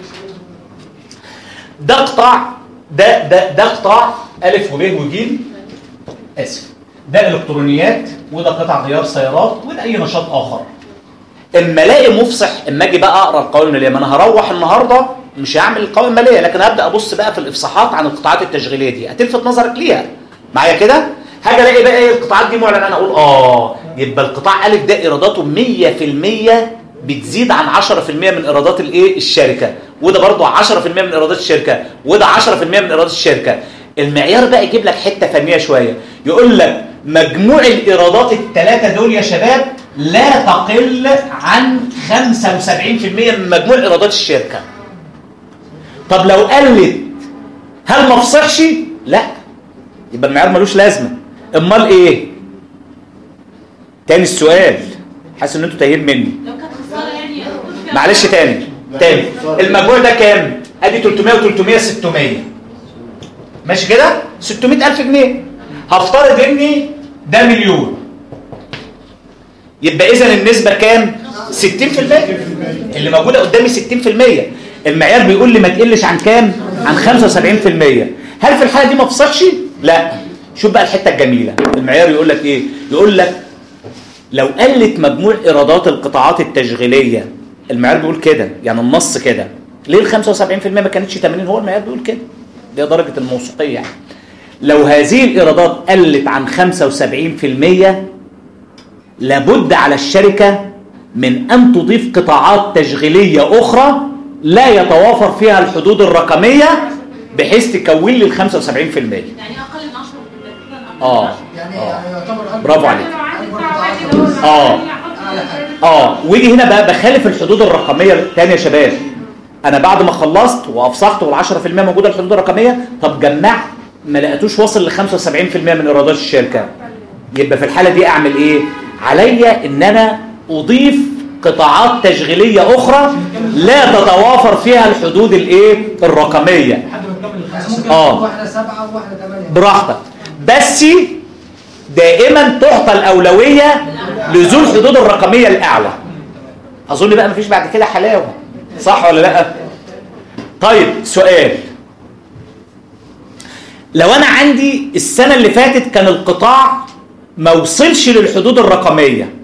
ده قطاع ده ده ده قطاع الف وب وج. اسف. ده الكترونيات، وده قطع غيار سيارات، وده اي نشاط اخر. اما الاقي مفصح، اما اجي بقى اقرا القوائم الماليه، ما انا هروح النهارده مش هعمل القوائم الماليه، لكن هبدا ابص بقى في الافصاحات عن القطاعات التشغيليه دي، هتلفت نظرك ليها. معايا كده؟ هاجي الاقي بقى ايه القطاعات دي معلنه، انا اقول اه يبقى القطاع الف ده ايراداته مية في المية بتزيد عن عشرة في المية من ايرادات الايه الشركه، وده برضه عشرة في المية من ايرادات الشركه، وده عشرة في المية من ايرادات الشركه. المعيار بقى يجيب لك حته فنيه شويه، يقول لك مجموع الايرادات الثلاثه دول يا شباب لا تقل عن خمسة وسبعين في المية من مجموع ايرادات الشركه. طب لو قلت هل ما افصحش؟ لا، يبقى المعيار ملوش لازمه. امال ايه؟ تاني السؤال، حاسس ان انتوا تايهين مني.
لو كانت خساره يعني
معلش تاني تاني المجموع ده كام؟ ادي ثلاثمئة وثلاثمئة ستمئة، ماشي كده؟ ستمئة ألف جنيه. هفترض اني ده مليون، يبقى اذا النسبه كام؟ ستين في المية. اللي موجوده قدامي ستين في المية. المعيار بيقول لي ما تقلش عن كام؟ عن خمسة وسبعين في المية. هل في الحاله دي ما افصحش؟ لا. شوف بقى الحته الجميله، المعيار يقول لك ايه؟ يقول لك لو قلت مجموع ايرادات القطاعات التشغيليه، المعيار بيقول كده، يعني النص كده. ليه ال خمسة وسبعين في المية ما كانتش ثمانين؟ هو المعيار بيقول كده، دي درجه الموثوقيه يعني. لو هذه الايرادات قلت عن خمسة وسبعين في المية لابد على الشركه من ان تضيف قطاعات تشغيليه اخرى لا يتوافر فيها الحدود الرقميه بحيث تكون لي ال خمسة وسبعين في المية.
يعني اقل من عشرة بالمية.
اه
يعني يعتبر
برافو عليك. اه اه ويجي هنا بقى بخالف الحدود الرقميه تاني يا شباب. انا بعد ما خلصت وافصحت وال10% موجوده الحدود الرقميه، طب جمعت ما لقيتوش واصل ل خمسة وسبعين في المية من ايرادات الشركه، يبقى في الحاله دي اعمل ايه؟ عليا ان انا اضيف قطاعات تشغيليه اخرى لا تتوافر فيها الحدود الايه الرقميه. اه
واحده سبعة وواحده ثمانية
براحتك، بس دائما تعطى الاولويه لذو الحدود الرقميه الاعلى. اظن بقى مفيش بعد كده حلاوه، صح ولا لا؟ طيب سؤال، لو انا عندي السنه اللي فاتت كان القطاع ما وصلش للحدود الرقميه،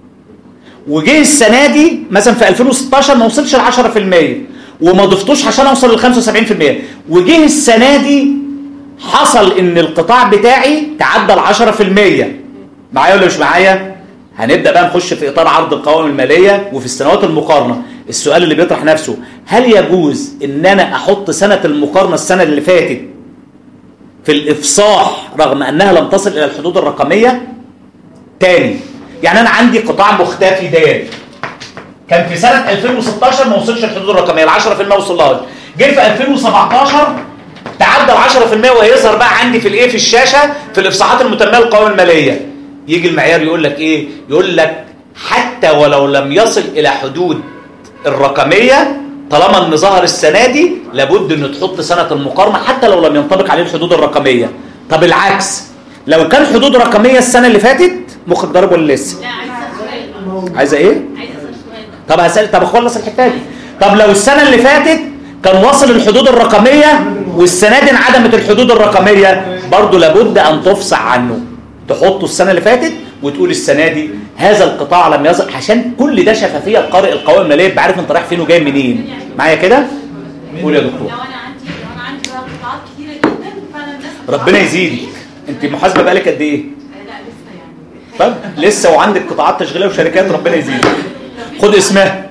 وجه السنه دي مثلا في ألفين وستاشر ما وصلش ل عشرة في المية وما ضفتوش عشان اوصل ل خمسة وسبعين في المية، وجه السنه دي حصل ان القطاع بتاعي تعدى ال عشرة في المية، معايا ولا مش معايا؟ هنبدا بقى نخش في اطار عرض القوائم الماليه وفي السنوات المقارنه. السؤال اللي بيطرح نفسه، هل يجوز ان انا احط سنه المقارنه السنه اللي فاتت في الافصاح رغم انها لم تصل الى الحدود الرقميه؟ تاني، يعني انا عندي قطاع مختفي دال كان في سنه ألفين وستاشر ما وصلش الحدود الرقميه، ال عشرة في المية ما وصلهاش، جه في ألفين وسبعتاشر تعدى ال عشرة في المية وهيظهر بقى عندي في الايه في الشاشه في الافصاحات المتممه للقوائم الماليه. يجي المعيار يقول لك ايه؟ يقول لك حتى ولو لم يصل الى حدود الرقميه طالما ان ظهر السنه دي لابد ان تحط سنه المقارنه حتى لو لم ينطبق عليه الحدود الرقميه. طب العكس، لو كان حدود رقميه السنه اللي فاتت مخك ضرب ولا لسه؟
لا عايزه سؤال.
عايزه ايه؟
عايزه سؤال.
طب هسال، طب اخلص الحته دي. طب لو السنه اللي فاتت كان واصل الحدود الرقميه والسنه دي انعدمت الحدود الرقميه، برضه لابد ان تفصح عنه، تحطه السنه اللي فاتت وتقول السنه دي هذا القطاع لم يظهر، عشان كل ده شفافيه القارئ القوائم الماليه يبقى عارف انت رايح فين وجاي منين. معايا كده؟ قول يا دكتور.
لو انا عندي لو انا عندي بقى قطاعات كتيره جدا فانا الناس
ربنا يزيدك. انت محاسبه بقالك قد ايه؟
لا لسه يعني.
طب لسه وعندك قطاعات تشغيليه وشركات، ربنا يزيدك. خد اسمها.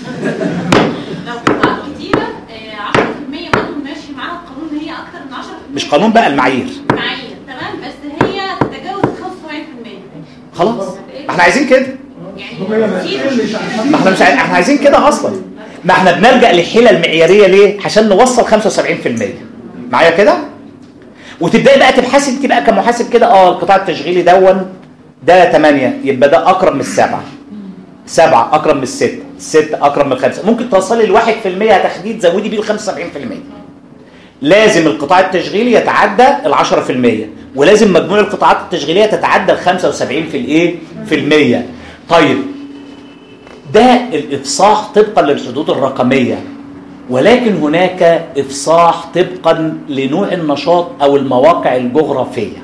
لو قطاعات كتيره عشرة في المية برضه ماشي معاها القانون، هي اكتر من عشرة في المية
مش قانون بقى، المعايير.
معايير تمام، بس هي تتجاوز خمسة وسبعين في المية.
خلاص ما احنا عايزين كده.
يعني كتير.
ما احنا مش عايزين، احنا عايزين كده اصلا. ما احنا بنلجأ للحيله المعياريه ليه؟ عشان نوصل خمسة وسبعين في المية. معايا كده؟ وتبداي بقى تبحثي انت بقى كمحاسب كده، اه القطاع التشغيلي دون ده ثمانية، يبقى ده اقرب من السبعه. سبعه اقرب من السته، السته اقرب من الخمسه، ممكن توصلي ل واحد في المية تخديد، زودي بيه ل خمسة وسبعين في المية. لازم القطاع التشغيلي يتعدى ال عشرة في المية، ولازم مجموع القطاعات التشغيليه تتعدى ال خمسة وسبعين في الايه في المية. طيب ده الافصاح طبقا للحدود الرقميه، ولكن هناك افصاح طبقا لنوع النشاط او المواقع الجغرافيه.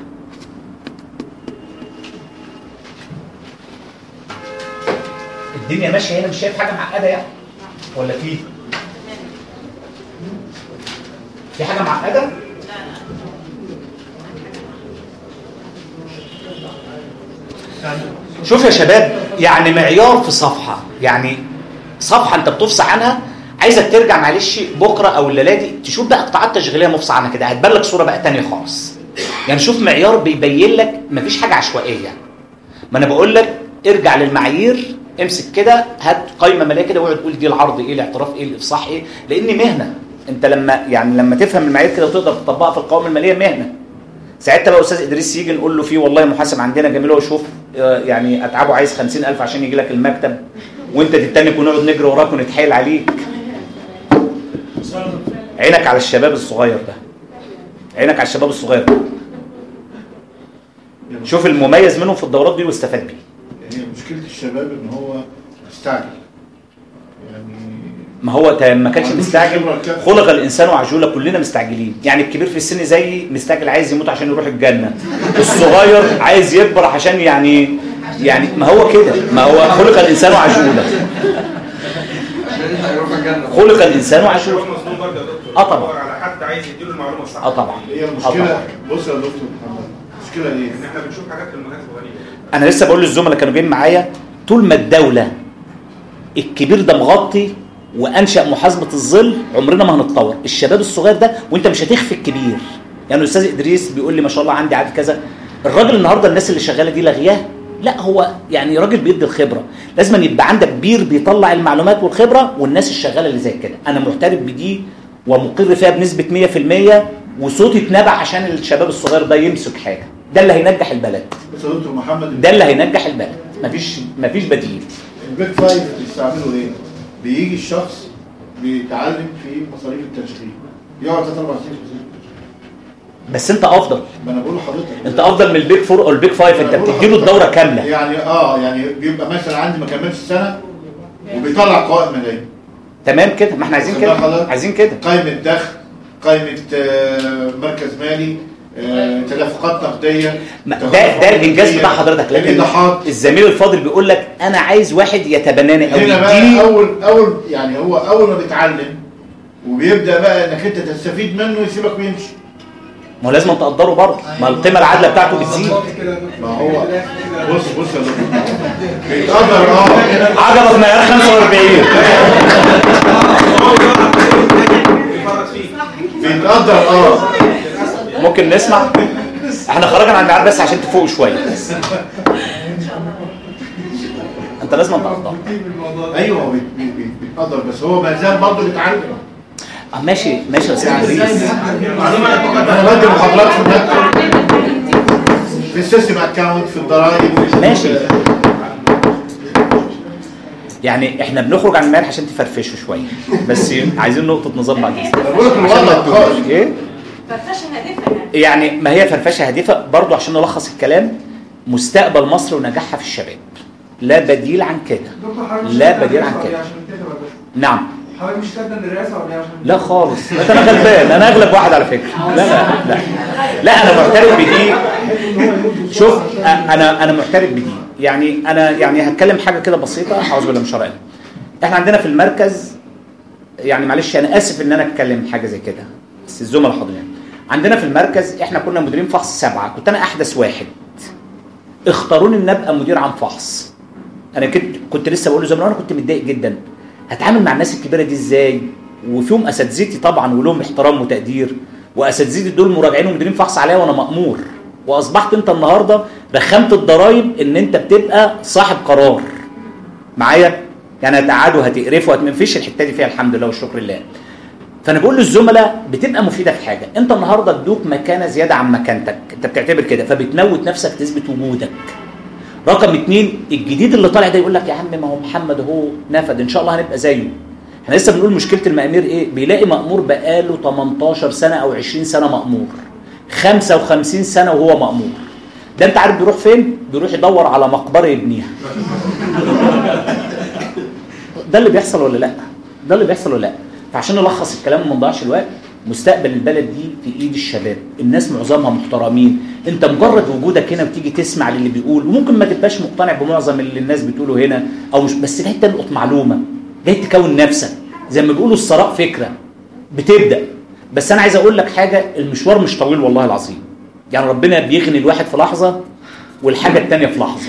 الدنيا ماشيه هنا، مش شايف حاجه معقده يعني ولا في في حاجه معقده؟ شوف يا شباب، يعني معيار في صفحه، يعني صفحه انت بتفصح عنها، عايزك ترجع معلش بكره او الليله دي تشوف بقى قطاعات تشغيليه مفصح عنها كده، هتبان لك صوره بقى ثانيه خالص. يعني شوف معيار بيبين لك مفيش حاجه عشوائيه. ما انا بقول لك ارجع للمعايير، امسك كده، هات قائمه ماليه كده واقعد قول دي العرض ايه، الاعتراف ايه، الافصاح ايه، لان مهنه. انت لما يعني لما تفهم المعايير كده وتقدر تطبقها في القوائم الماليه مهنه. ساعتها بقى استاذ ادريس يجي نقول له في والله محاسب عندنا جميل، هو شوف يعني اتعبه عايز خمسين ألف عشان يجي لك المكتب، وانت تتنك ونقعد نجري وراك ونتحايل عليك. عينك على الشباب الصغير ده، عينك على الشباب الصغير ده، شوف المميز منهم في الدورات دي واستفاد بيه.
هي مشكله الشباب ان هو مستعجل، يعني
ما هو ما كانش مستعجل، خلق الانسان عجولا، كلنا مستعجلين. يعني الكبير في السن زيي مستعجل عايز يموت عشان يروح الجنه، الصغير عايز يكبر عشان يعني يعني ما هو كده، ما هو خلق الانسان عجولا، خلق الانسان عجولا. اه طبعا
على حد عايز يديله المعلومه الصح.
اه طبعا.
هي المشكله بص يا دكتور محمد، المشكله ايه؟
ان احنا بنشوف حاجات في المناهج غريبه.
انا لسه بقول للزملاء كانوا جايين معايا، طول ما الدوله الكبير ده مغطي وانشا محاسبه الظل عمرنا ما هنتطور. الشباب الصغير ده وانت مش هتخفي الكبير. يعني الاستاذ ادريس بيقول لي ما شاء الله عندي عدد كذا، الراجل النهارده الناس اللي شغاله دي لغياه، لا هو يعني راجل بيدي الخبره. لازم يبقى عندك بير بيطلع المعلومات والخبره، والناس الشغاله اللي زي كده انا معترف بدي ومقر فيها بنسبه مية في المية، وصوتي اتنبع عشان الشباب الصغير ده يمسك حاجه. ده اللي هينجح البلد،
بس يا دكتور محمد
ده اللي هينجح البلد، مفيش مفيش بديل.
البيج فايف بيستعملوا ايه؟ بيجي الشخص بيتعلم في مصاريف التشغيل، يقعد ثلاث اربع سنين في مصاريف التشغيل.
بس انت افضل،
ما انا بقول لحضرتك
انت افضل من البيج فور او البيج فايف، انت بتديله الدوره كامله.
يعني اه يعني بيبقى مثلا عندي ما كملش سنه وبيطلع قوائم ماليه.
تمام كده، ما احنا عايزين كده، عايزين كده.
قائمه دخل، قائمه آه مركز مالي، آه تدفقات نقديه،
ده ده الانجاز بتاع حضرتك. لكن الزميل الفاضل بيقول لك انا عايز واحد يتبناني او
يديني. اول اول يعني هو اول ما بيتعلم وبيبدا بقى انك انت تستفيد منه يسيبك ويمشي.
ما هو لازم تقدره برضه، ما القيمه العادله بتاعته بتزيد.
ما هو بص بص يا دكتور بيتقدر. اه
عجبك معيار خمسة وأربعين
بيتقدر. اه
ممكن نسمع؟ احنا خرجنا عن المعيار بس عشان تفوقوا شويه. انت لازم تقدر.
ايوه هو بيتقدر، بس هو ما زال برضه بيتعلم.
اه ماشي ماشي يا استاذ ادريس.
انا بدي محاضرات في المكتب، في السيستم اكاونت، في الضرائب.
ماشي. يعني احنا بنخرج عن المعيار عشان تفرفشوا شويه، بس عايزين نقطه نظام بعد كده.
بقول لك الوضع
ايه؟
فرفشه هادفه
يعني. يعني ما هي فرفشه هادفه برضه عشان نلخص الكلام. مستقبل مصر ونجاحها في الشباب، لا بديل عن كده، لا بديل عن كده. نعم.
حضرتك مش كاتبه ان الرئاسه ولا ايه؟ عشان
لا خالص، انا غلبان، انا اغلب واحد على فكره. لا لا لا لا انا معترف بدي. شوف انا انا معترف بدي. يعني انا يعني هتكلم حاجه كده بسيطه، اعوذ بالله من شر الله. احنا عندنا في المركز، يعني معلش انا اسف ان انا اتكلم حاجه زي كده، بس الزملاء حاضرين. عندنا في المركز احنا كنا مديرين فحص سبعه، كنت انا احدث واحد. اختاروني ان ابقى مدير عام فحص. انا كنت كنت لسه بقول لزملائي انا كنت متضايق جدا، هتعامل مع الناس الكبيره دي ازاي؟ وفيهم اساتذتي طبعا ولهم احترام وتقدير، واساتذتي دول مراجعين ومديرين فحص عليا وانا مأمور. واصبحت انت النهارده رخامه الضرايب ان انت بتبقى صاحب قرار معايا. يعني هتقعدوا هتقرفوا هتمفيش الحته دي فيها الحمد لله والشكر لله. فانا بقول للزملاء بتبقى مفيده في حاجه، انت النهارده ادوك مكانه زياده عن مكانتك، انت بتعتبر كده فبتموت نفسك تثبت وجودك. رقم اتنين، الجديد اللي طالع ده يقول لك يا عم ما هو محمد اهو نفد ان شاء الله هنبقى زيه. احنا لسه بنقول مشكله المأمير ايه؟ بيلاقي مأمور بقاله تمنتاشر سنه او عشرين سنه مأمور، خمسة وخمسين سنه وهو مأمور. ده انت عارف بيروح فين؟ بيروح يدور على مقبره يبنيها. ده اللي بيحصل ولا لا؟ ده اللي بيحصل ولا لا؟ فعشان نلخص الكلام وما نضيعش الوقت، مستقبل البلد دي في ايد الشباب، الناس معظمها محترمين، انت مجرد وجودك هنا وتيجي تسمع للي بيقول، وممكن ما تبقاش مقتنع بمعظم اللي الناس بتقوله هنا او مش، بس جاي تلقط معلومه، جاي تكون نفسك، زي ما بيقولوا الثراء فكره بتبدا. بس انا عايز اقول لك حاجه، المشوار مش طويل والله العظيم، يعني ربنا بيغني الواحد في لحظه والحاجه الثانيه في لحظه.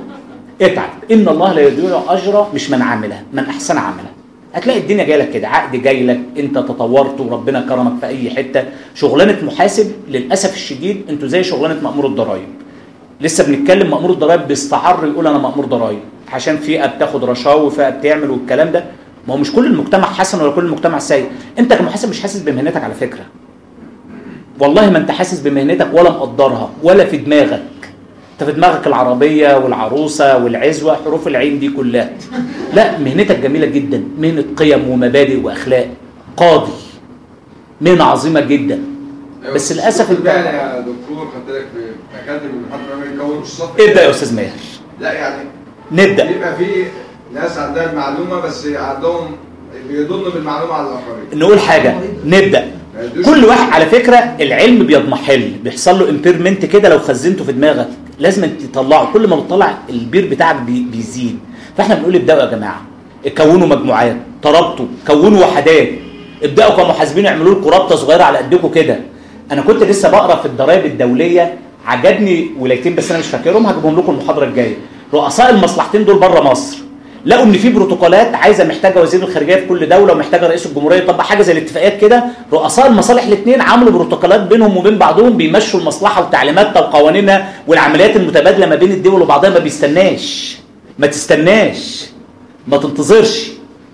اتعب، ان الله لا يضيع اجر مش من عامله، من احسن عمله. هتلاقي الدنيا جايه لك كده، عقد جاي لك، انت تطورت وربنا كرمك في اي حته. شغلانه محاسب للاسف الشديد انتوا زي شغلانه مأمور الضرايب. لسه بنتكلم مأمور الضرايب بيستعر يقول انا مأمور ضرايب عشان فئه بتاخد رشاوي وفئه بتعمل والكلام ده. ما هو مش كل المجتمع حسن ولا كل المجتمع سيء. انت كمحاسب مش حاسس بمهنتك على فكره، والله ما انت حاسس بمهنتك ولا مقدرها ولا في دماغك. انت في دماغك العربيه والعروسه والعزوه، حروف العين دي كلها. لا، مهنتك جميله جدا، مهنه قيم ومبادئ واخلاق. قاضي مهنه عظيمه جدا، بس للاسف
انت يا دكتور خدت لك في اكاديمي المحاسبه الامريكيه مش صف.
ابدا يا استاذ ماهر.
لا يعني
نبدا.
يبقى في ناس عندها المعلومه بس عندهم بيضموا بالمعلومه على الاخرين.
نقول حاجه، نبدا. كل واحد على فكره العلم بيضمحل، بيحصل له امبيرمنت كده لو خزنته في دماغك لازم تطلعه. كل ما بتطلع البير بتاعك بي بيزيد. فاحنا بنقول ابداوا يا جماعه، كونوا مجموعات، ترابطوا، كونوا وحدات، ابداوا كمحاسبين، اعملوا لكم رابطه صغيره على قدكم كده. انا كنت لسه بقرا في الضرائب الدوليه، عجبني ولايتين بس انا مش فاكرهم، هجيبهم لكم المحاضره الجايه. رؤساء المصلحتين دول بره مصر لقوا ان في بروتوكولات عايزه محتاجه وزير الخارجيه في كل دوله ومحتاجه رئيس الجمهوريه يطبق حاجه زي الاتفاقيات كده. رؤساء المصالح الاثنين عملوا بروتوكولات بينهم وبين بعضهم بيمشوا المصلحه وتعليماتها وقوانينها والعمليات المتبادله ما بين الدول وبعضها. ما بيستناش، ما تستناش، ما تنتظرش.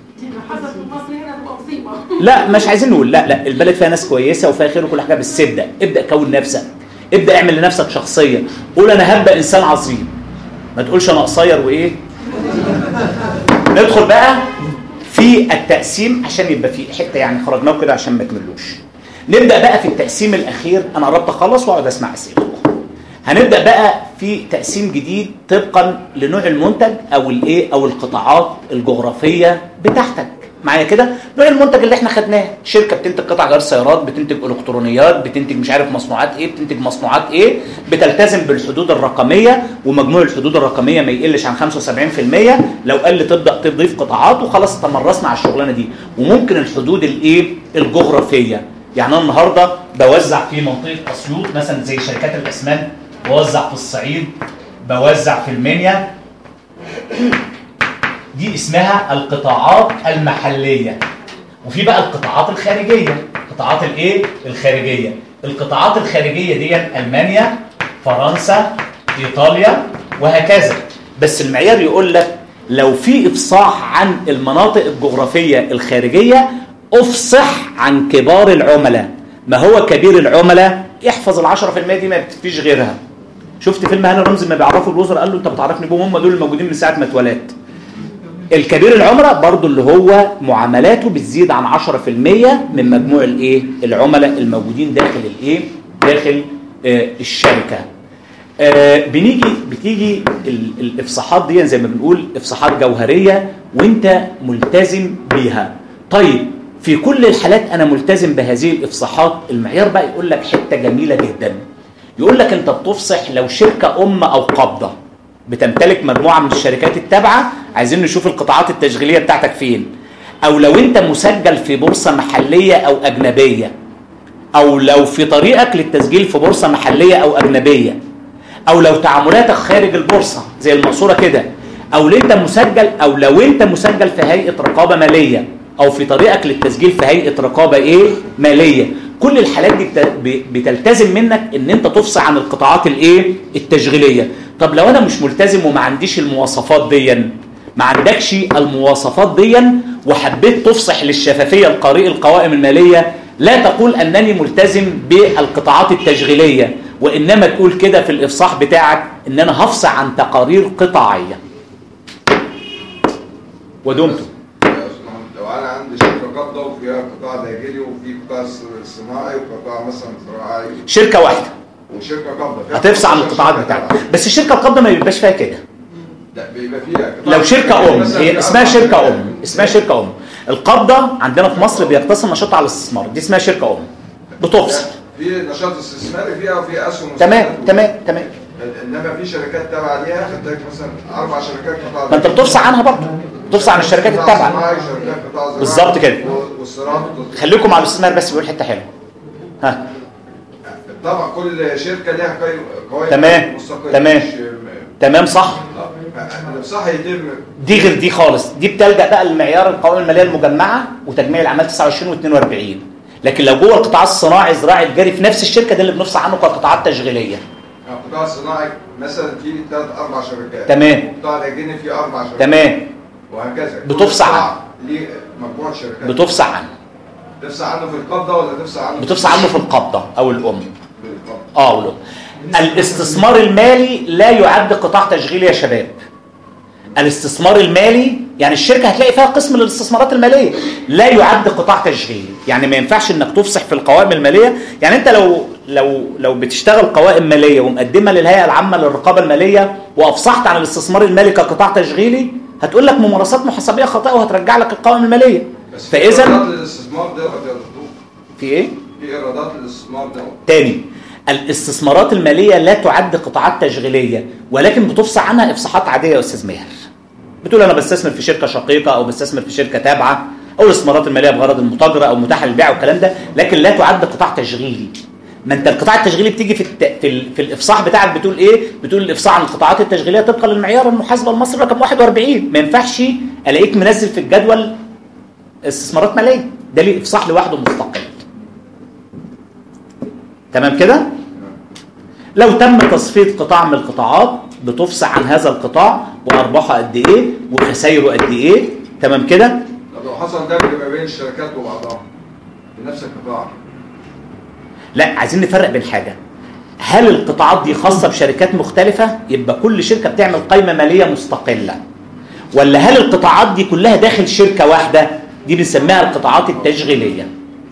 لا مش عايزين نقول لا لا، البلد فيها ناس كويسه وفيها خير وكل حاجه، بس ابدا ابدا كون نفسك، ابدا اعمل لنفسك شخصيه. قول انا هبقى انسان عظيم، ما تقولش انا قصير وايه. ندخل بقى في التقسيم عشان يبقى في حته يعني خرجناه كده عشان ما تملوش. نبدا بقى في التقسيم الاخير، انا قربت اخلص واقعد اسمع اسئله. هنبدا بقى في تقسيم جديد طبقا لنوع المنتج او الايه او القطاعات الجغرافيه بتاعتك. معايا كده؟ نوع المنتج اللي احنا خدناه، شركه بتنتج قطع غيار سيارات، بتنتج الكترونيات، بتنتج مش عارف مصنوعات ايه، بتنتج مصنوعات ايه، بتلتزم بالحدود الرقميه، ومجموع الحدود الرقميه ما يقلش عن خمسة وسبعين بالمية. لو قل تبدا تضيف قطاعات وخلاص تمرسنا على الشغلانه دي. وممكن الحدود الايه الجغرافيه، يعني انا النهارده بوزع في منطقه اسيوط مثلا زي شركات الاسمنت، بوزع في الصعيد، بوزع في المنيا. دي اسمها القطاعات المحلية. وفي بقى القطاعات الخارجية، القطاعات الايه الخارجية. القطاعات الخارجية دي ألمانيا، فرنسا، إيطاليا وهكذا. بس المعيار يقول لك لو في إفصاح عن المناطق الجغرافية الخارجية افصح عن كبار العملاء. ما هو كبير العملاء؟ احفظ العشرة في المية دي ما بتفيش غيرها. شفت فيلم هاني رمزي ما بيعرفوا الوزراء قال له انت بتعرفني بهم؟ هم دول الموجودين من ساعة ما اتولدت. الكبير العملاء برضو اللي هو معاملاته بتزيد عن عشرة في المية من مجموع الايه العملاء الموجودين داخل الايه داخل آه الشركه. آه بنيجي بتيجي الافصاحات دي زي ما بنقول افصاحات جوهريه وانت ملتزم بيها. طيب في كل الحالات انا ملتزم بهذه الافصاحات. المعيار بقى يقول لك حته جميله جدا، يقول لك انت بتفصح لو شركه ام او قابضه بتمتلك مجموعة من الشركات التابعة، عايزين نشوف القطاعات التشغيلية بتاعتك فين. أو لو أنت مسجل في بورصة محلية أو أجنبية، أو لو في طريقك للتسجيل في بورصة محلية أو أجنبية، أو لو تعاملاتك خارج البورصة زي المقصورة كده، أو لو أنت مسجل أو لو أنت مسجل في هيئة رقابة مالية، أو في طريقك للتسجيل في هيئة رقابة إيه مالية. كل الحالات دي بتلتزم منك ان انت تفصح عن القطاعات الايه التشغيليه. طب لو انا مش ملتزم وما عنديش المواصفات دي، ما عندكش المواصفات دي وحبيت تفصح للشفافيه لقارئ القوائم الماليه، لا تقول انني ملتزم بالقطاعات التشغيليه، وانما تقول كده في الافصاح بتاعك ان انا هفصح عن تقارير قطاعيه. ودمتم
لو انا عندي قبضه وفيها قطاع داخلي وفي قطاع صناعي وقطاع مثلا زراعي.
شركه واحده
وشركه قبضه
هتفصل عن القطاعات بتاعتها. بس الشركه القابضه ما بيبقاش فيها كده.
لا بيبقى فيها
لو شركه ام، هي اسمها شركه ام، اسمها شركه ام. القبضه عندنا في مصر بيقتصر نشاطها على الاستثمار، دي اسمها شركه ام بتفصل.
في نشاط استثماري فيها وفي اسهم.
تمام تمام تمام.
انما في شركات تابعه ليها خدتك مثلا اربع شركات قطاع.
ما انت بتفصل عنها برضه، بتفصل عن الشركات التابعه. بالظبط كده. خليكم مع الاستثمار بس بيقول حته حلوه. ها
طبعا كل شركه ليها قوائم
تمام تمام تمام صح.
صح يتم
دي غير دي خالص، دي بتلجأ بقى للمعيار القوائم الماليه المجمعه وتجميع الاعمال تسعة وعشرين واثنين وأربعين. لكن لو جوه القطاع الصناعي الزراعي الجاري في نفس الشركه ده اللي بنفصل عنه كقطاعات تشغيليه.
القطاع الصناعي مثلا في ثلاث اربع شركات.
تمام.
القطاع الجاري في اربع شركات.
تمام.
وهكذا.
بتفصل عنه.
ليه مجموعه شركات.
بتفصل عنه.
تفصل عنه في القبضه ولا تفصل عنه؟
بتفصل عنه في القبضه او الام. اه والام. الاستثمار المالي لا يعد قطاع تشغيلي يا شباب. الاستثمار المالي يعني الشركه هتلاقي فيها قسم للاستثمارات الماليه، لا يعد قطاع تشغيلي. يعني ما ينفعش انك تفصح في القوائم الماليه. يعني انت لو لو لو بتشتغل قوائم ماليه ومقدمه للهيئه العامه للرقابه الماليه وافصحت عن الاستثمار المالي كقطاع تشغيلي، هتقول لك ممارسات محاسبيه خاطئه وهترجع لك القوائم الماليه.
فاذا ايرادات للاستثمار ده
في ايه؟
في ايرادات للاستثمار ده.
تاني، الاستثمارات الماليه لا تعد قطاعات تشغيليه، ولكن بتفصح عنها افصاحات عاديه يا استاذ ماهر. بتقول انا بستثمر في شركه شقيقه او بستثمر في شركه تابعه او الاستثمارات الماليه بغرض المتاجره او متاحه للبيع والكلام ده، لكن لا تعد قطاع تشغيلي. ما انت القطاع التشغيلي بتيجي في الت... في, ال... في الافصاح بتاعك بتقول ايه؟ بتقول الافصاح عن القطاعات التشغيليه طبقا للمعيار المحاسبه المصري رقم واحد وأربعين. ما ينفعش الاقيك منزل في الجدول استثمارات ماليه، ده ليه افصاح لوحده مستقل. تمام كده؟ لو تم تصفيه قطاع من القطاعات بتفصح عن هذا القطاع وارباحه قد ايه وخسايره قد ايه. تمام كده؟
طب لو حصل دمج ما بين الشركات وبعضها بنفس القطاع،
لا عايزين نفرق بين حاجه. هل القطاعات دي خاصه بشركات مختلفه يبقى كل شركه بتعمل قائمه ماليه مستقله، ولا هل القطاعات دي كلها داخل شركه واحده؟ دي بنسميها القطاعات التشغيليه.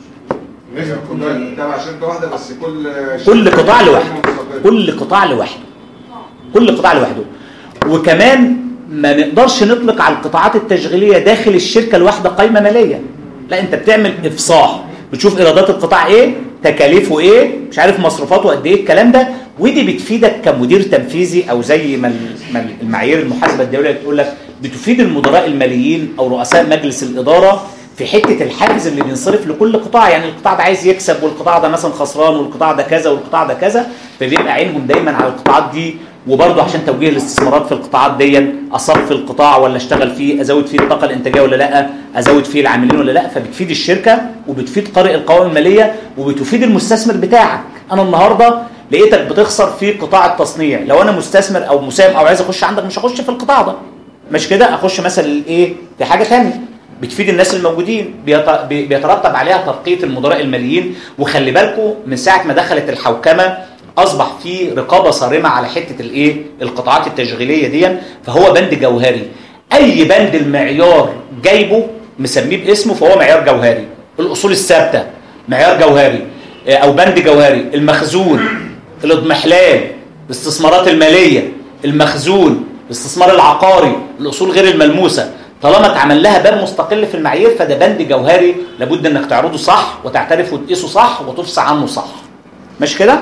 تبع شركه واحده بس كل
كل قطاع لوحده، كل قطاع لوحده، كل قطاع لوحده. وكمان ما نقدرش نطلق على القطاعات التشغيليه داخل الشركه الواحده قائمه ماليه. لا، انت بتعمل افصاح، بتشوف ايرادات القطاع ايه، تكاليفه ايه، مش عارف مصروفاته قد ايه، الكلام ده. ودي بتفيدك كمدير تنفيذي، او زي ما المعايير المحاسبه الدوليه بتقول لك بتفيد المدراء الماليين او رؤساء مجلس الاداره في حته الحافز اللي بينصرف لكل قطاع. يعني القطاع ده عايز يكسب والقطاع ده مثلا خسران والقطاع ده كذا والقطاع ده كذا، فبيبقى عينهم دايما على القطاعات دي. وبرضه عشان توجيه الاستثمارات في القطاعات دي، اصف القطاع ولا اشتغل فيه، ازود فيه الطاقه الانتاجيه ولا لا، ازود فيه العاملين ولا لا. فبتفيد الشركه وبتفيد قارئ القوائم الماليه وبتفيد المستثمر بتاعك. انا النهارده لقيتك بتخسر في قطاع التصنيع، لو انا مستثمر او مساهم او عايز اخش عندك مش هخش في القطاع ده، مش كده، اخش مثلا ايه في حاجه ثانيه بتفيد الناس الموجودين، بيترتب عليها ترقيه المدراء الماليين. وخلي بالكم من ساعه ما دخلت الحوكمه اصبح في رقابه صارمه على حته الايه القطاعات التشغيليه دي. فهو بند جوهري، اي بند المعيار جايبه مسميه باسمه فهو معيار جوهري. الاصول الثابته معيار جوهري او بند جوهري. المخزون، الاضمحلال، الاستثمارات الماليه، المخزون، الاستثمار العقاري، الاصول غير الملموسه، طالما اتعمل لها باب مستقل في المعايير فده بند جوهري لابد انك تعرضه صح وتعترف وتقيسه صح وتفصح عنه صح. ماشي كده؟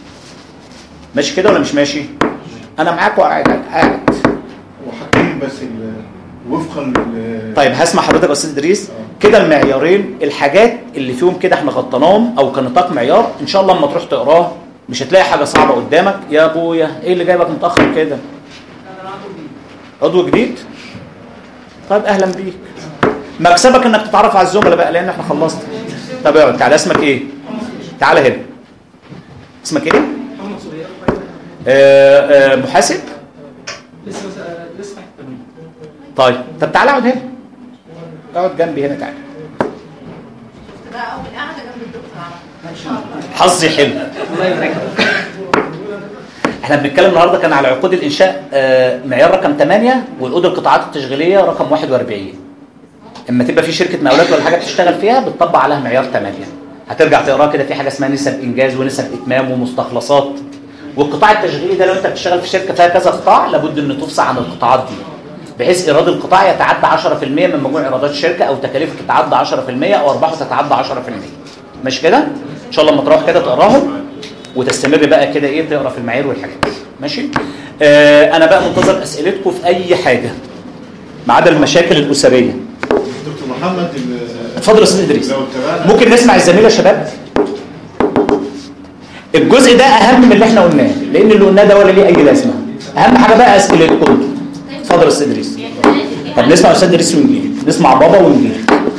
ماشي كده ولا مش ماشي؟ انا معاك وقاعد قاعد.
وحاطين بس وفقا
طيب هسمع حضرتك يا استاذ ادريس كده المعيارين، الحاجات اللي فيهم كده احنا غطيناهم او كنطاق معيار، ان شاء الله لما تروح تقراه مش هتلاقي حاجه صعبه قدامك. يا ابويا ايه اللي جايبك متاخر كده؟ عضو جديد؟ طيب اهلا بيك. مكسبك انك تتعرف على الزملاء بقى لان احنا خلصنا. طب اقعد. تعالى. اسمك ايه؟ تعالى هنا. اسمك ايه؟ آه آه محاسب؟
لسه لسه
طيب طب تعالى اقعد هنا. اقعد جنبي هنا. تعالى.
بقى اول قاعده جنب الدكتور عمرو ان شاء الله.
حظي حلو. احنا بنتكلم النهارده كان على عقود الانشاء آه معيار رقم ثمانية والعقود القطاعات التشغيليه رقم واحد وأربعين. اما تبقى في شركه مقاولات ولا حاجه بتشتغل فيها بتطبق عليها معيار ثمانية. هترجع تقراها كده، في حاجه اسمها نسب انجاز ونسب اتمام ومستخلصات. والقطاع التشغيلي ده لو انت بتشتغل في شركه فيها كذا قطاع لابد ان تفصح عن القطاعات دي، بحيث ايراد القطاع يتعدى عشرة في المية من مجموع ايرادات الشركه، او تكاليفه تتعدى عشرة في المية، او ارباحه تتعدى عشرة في المية. ماشي كده؟ ان شاء الله لما تروح كده تقراهم وتستمر بقى كده ايه تقرا في المعايير والحاجات دي. ماشي؟ آه انا بقى منتظر اسئلتكم في اي حاجه ما عدا المشاكل الاسريه.
دكتور محمد
اتفضل يا استاذ ادريس. ممكن نسمع الزميله يا شباب؟ الجزء ده اهم من اللي احنا قلناه، لان اللي قلناه ده ولا ليه اي لازمه. اهم حاجه بقى اسئلتكم. اتفضل يا استاذ ادريس. طب نسمع استاذ ادريس ونجيل، نسمع بابا ونجيل.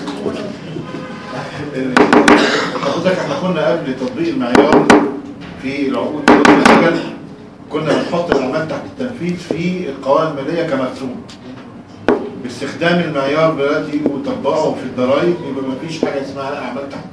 حضرتك احنا كنا قبل تطبيق المعيار في العقود والمجال كنا بنحط الاعمال تحت التنفيذ في القوائم الماليه كمخزون. باستخدام المعيار دلوقتي وتطبيقه في الضرائب يبقى ما فيش حاجه اسمها اعمال تحت،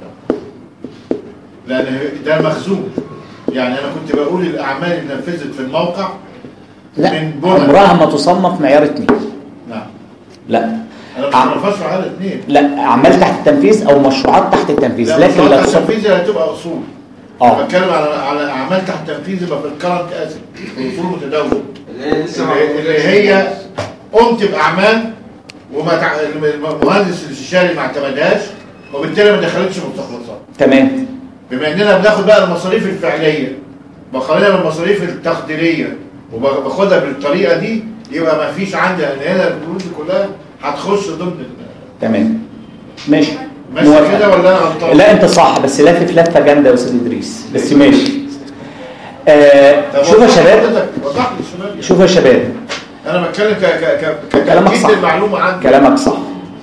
لان ده مخزون. يعني انا كنت بقول الاعمال اللي نفذت في الموقع
لا عمرها ما تصنف معيار اتنين.
نعم.
لا
انا مش بنفذ على اتنين.
لا اعمال تحت التنفيذ او مشروعات تحت التنفيذ،
لا
لكن
لا
لا
تصنف التنفيذ هتبقى اصول.
اه
بتكلم على على اعمال تحت التنفيذ يبقى في الكرنت اسيت الاصول المتداوله اللي, اللي هي قمت باعمال وما تع... المهندس الاستشاري ما اعتمدهاش وبالتالي ما دخلتش مستخلصات.
تمام.
بما اننا بناخد بقى المصاريف الفعليه بخلينا من المصاريف التقديريه وباخدها بالطريقه دي، يبقى ما فيش عندي ان هنا الفلوس دي كلها هتخش ضمن.
تمام ماشي.
ماشي كده ولا انا غلطان؟
لا انت صح، بس لافف لفه جامده يا استاذ ادريس، بس ماشي. آه شوف يا شباب، شوف يا شباب،
انا بتكلم ك ك ك
كلامك صح،
المعلومه عندي
كلامك صح.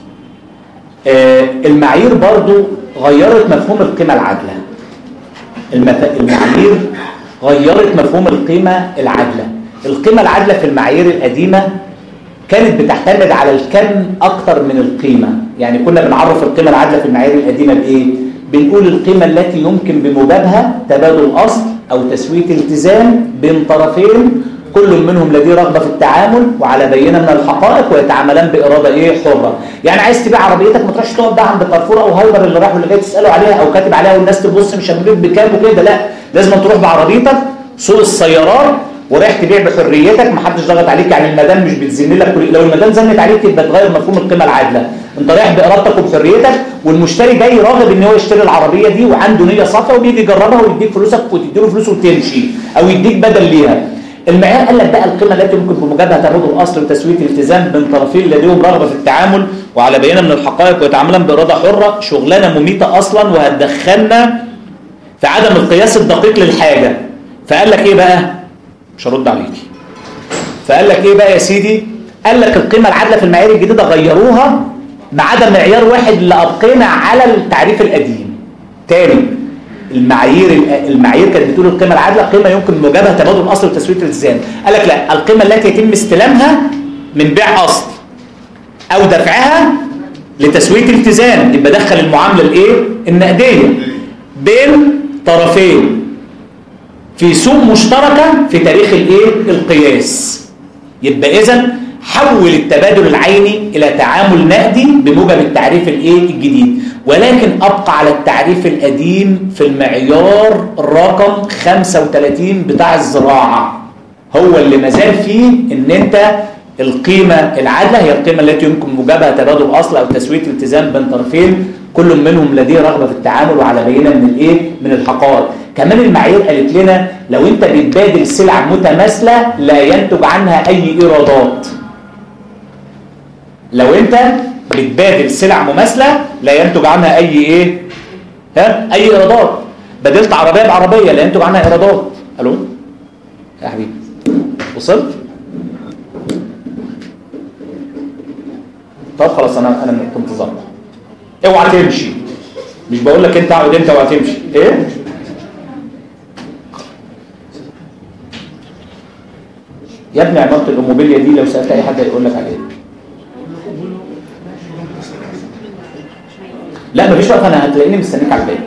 آه المعايير برضو غيرت مفهوم القيمه العادله. المف... المعايير غيرت مفهوم القيمه العادله. القيمه العادله في المعايير القديمه كانت بتعتمد على الكم اكتر من القيمه. يعني كنا بنعرف القيمه العادله في المعايير القديمه بايه؟ بنقول القيمه التي يمكن بموجبها تبادل اصل او تسويه التزام بين طرفين كل منهم لديه رغبه في التعامل وعلى بينه من الحقائق ويتعاملان باراده ايه حره. يعني عايز تبيع عربيتك ما تروحش تقعد بقى عند كارفور او هايبر اللي راح واللي جاي تساله عليها او كاتب عليها والناس تبص مش هنجيب بكام وكده، لا لازم تروح بعربيتك سوق السيارات ورايح تبيع بحريتك، ما حدش ضغط عليك. يعني المدام مش بتزن لك، لو المدام زنت عليك يبقى تغير مفهوم القيمه العادله. انت رايح بارادتك وبحريتك والمشتري جاي راغب ان هو يشتري العربيه دي وعنده نيه صافيه وبيجي يجربها ويديك فلوسك وتديله فلوس وتمشي او يديك بدل ليها. المعيار قال لك بقى القيمه التي يمكن بموجبها تبادل اصل وتسويه التزام بين طرفين لديهم رغبه في التعامل وعلى بينه من الحقائق ويتعاملان باراده حره. شغلانه مميته اصلا وهتدخلنا في عدم القياس الدقيق للحاجه. فقال لك ايه بقى؟ مش هرد عليكي. فقال لك ايه بقى يا سيدي؟ قال لك القيمه العادله في المعايير الجديده غيروها ما عدا معيار واحد اللي ابقينا على التعريف القديم. تاني المعايير المعايير كانت بتقول القيمه العادله قيمه يمكن موجبها تبادل اصل وتسويه الالتزام. قال لك لا، القيمه التي يتم استلامها من بيع اصل او دفعها لتسويه التزام، يبقى دخل المعامله الايه؟ النقديه بين طرفين في سوق مشتركه في تاريخ الايه؟ القياس. يبقى اذا حول التبادل العيني الى تعامل نقدي بموجب التعريف الايه؟ الجديد، ولكن ابقى على التعريف القديم في المعيار رقم خمسة وثلاثين بتاع الزراعه. هو اللي مازال فيه ان انت القيمه العادله هي القيمه التي يمكن موجبها تبادل اصل او تسويه التزام بين طرفين كل منهم لديه رغبه في التعامل وعلى بينه من الايه؟ من الحقائق. كمان المعايير قالت لنا لو انت بتبادل سلع متماثله لا ينتج عنها اي ايرادات. لو انت بتبادل سلع مماثله لا ينتج عنها اي ايه؟ ها؟ اي ايرادات. بدلت عربيه بعربيه لا ينتج عنها ايرادات. الو يا حبيبي وصلت؟ طب خلاص انا انا في انتظارك. اوعى تمشي. مش بقول لك انت اقعد انت اوعى تمشي. ايه؟ يا ابني عمارة الأوموبيليا دي لو سألت أي حد هيقول لك عليها. لا مفيش وقت، أنا هتلاقيني مستنيك على الباب.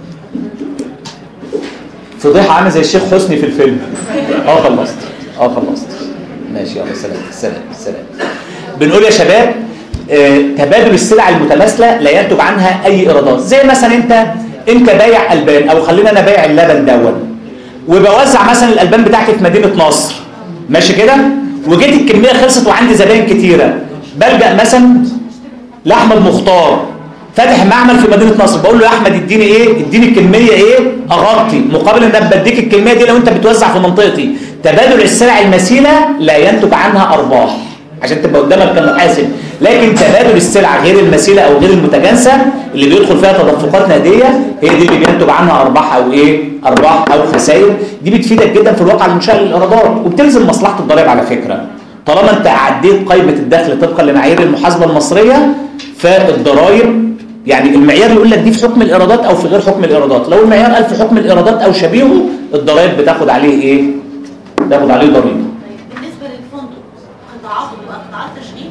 فضيحة عامل زي الشيخ حسني في الفيلم. اه خلصت اه خلصت ماشي يلا سلام سلام سلام. بنقول يا شباب آه تبادل السلع المتماثله لا ينتج عنها اي ايرادات. زي مثلا انت انت بايع البان، او خلينا انا بايع اللبن دون وبوزع مثلا الالبان بتاعتي في مدينه نصر، ماشي كده، وجيت الكميه خلصت وعندي زباين كتيره، بلجأ مثلا لاحمد مختار فاتح معمل في مدينه نصر، بقول له يا احمد اديني ايه؟ اديني الكميه ايه؟ اغطي، مقابل ان انا بديك الكميه دي لو انت بتوزع في منطقتي. تبادل السلع المثيله لا ينتج عنها ارباح عشان تبقى قدامك كمحاسب، لكن تبادل السلع غير المثيله او غير المتجانسه اللي بيدخل فيها تدفقات نقديه هي دي اللي بينتج عنها ارباح او ايه؟ ارباح او خسائر. دي بتفيدك جدا في الواقع المنشاه للايرادات، وبتلزم مصلحه الضرائب على فكره. طالما انت عديت قائمه الدخل طبقا لمعايير المحاسبه المصريه، فالضرائب يعني المعيار يقول لك دي في حكم الايرادات او في غير حكم الايرادات. لو المعيار قال في حكم الايرادات او شبيهه، الضرائب بتاخد عليه ايه؟ بتاخد عليه ضريبه.
بالنسبه للفندق قطاعاته بتبقى قطاعات تشغيل؟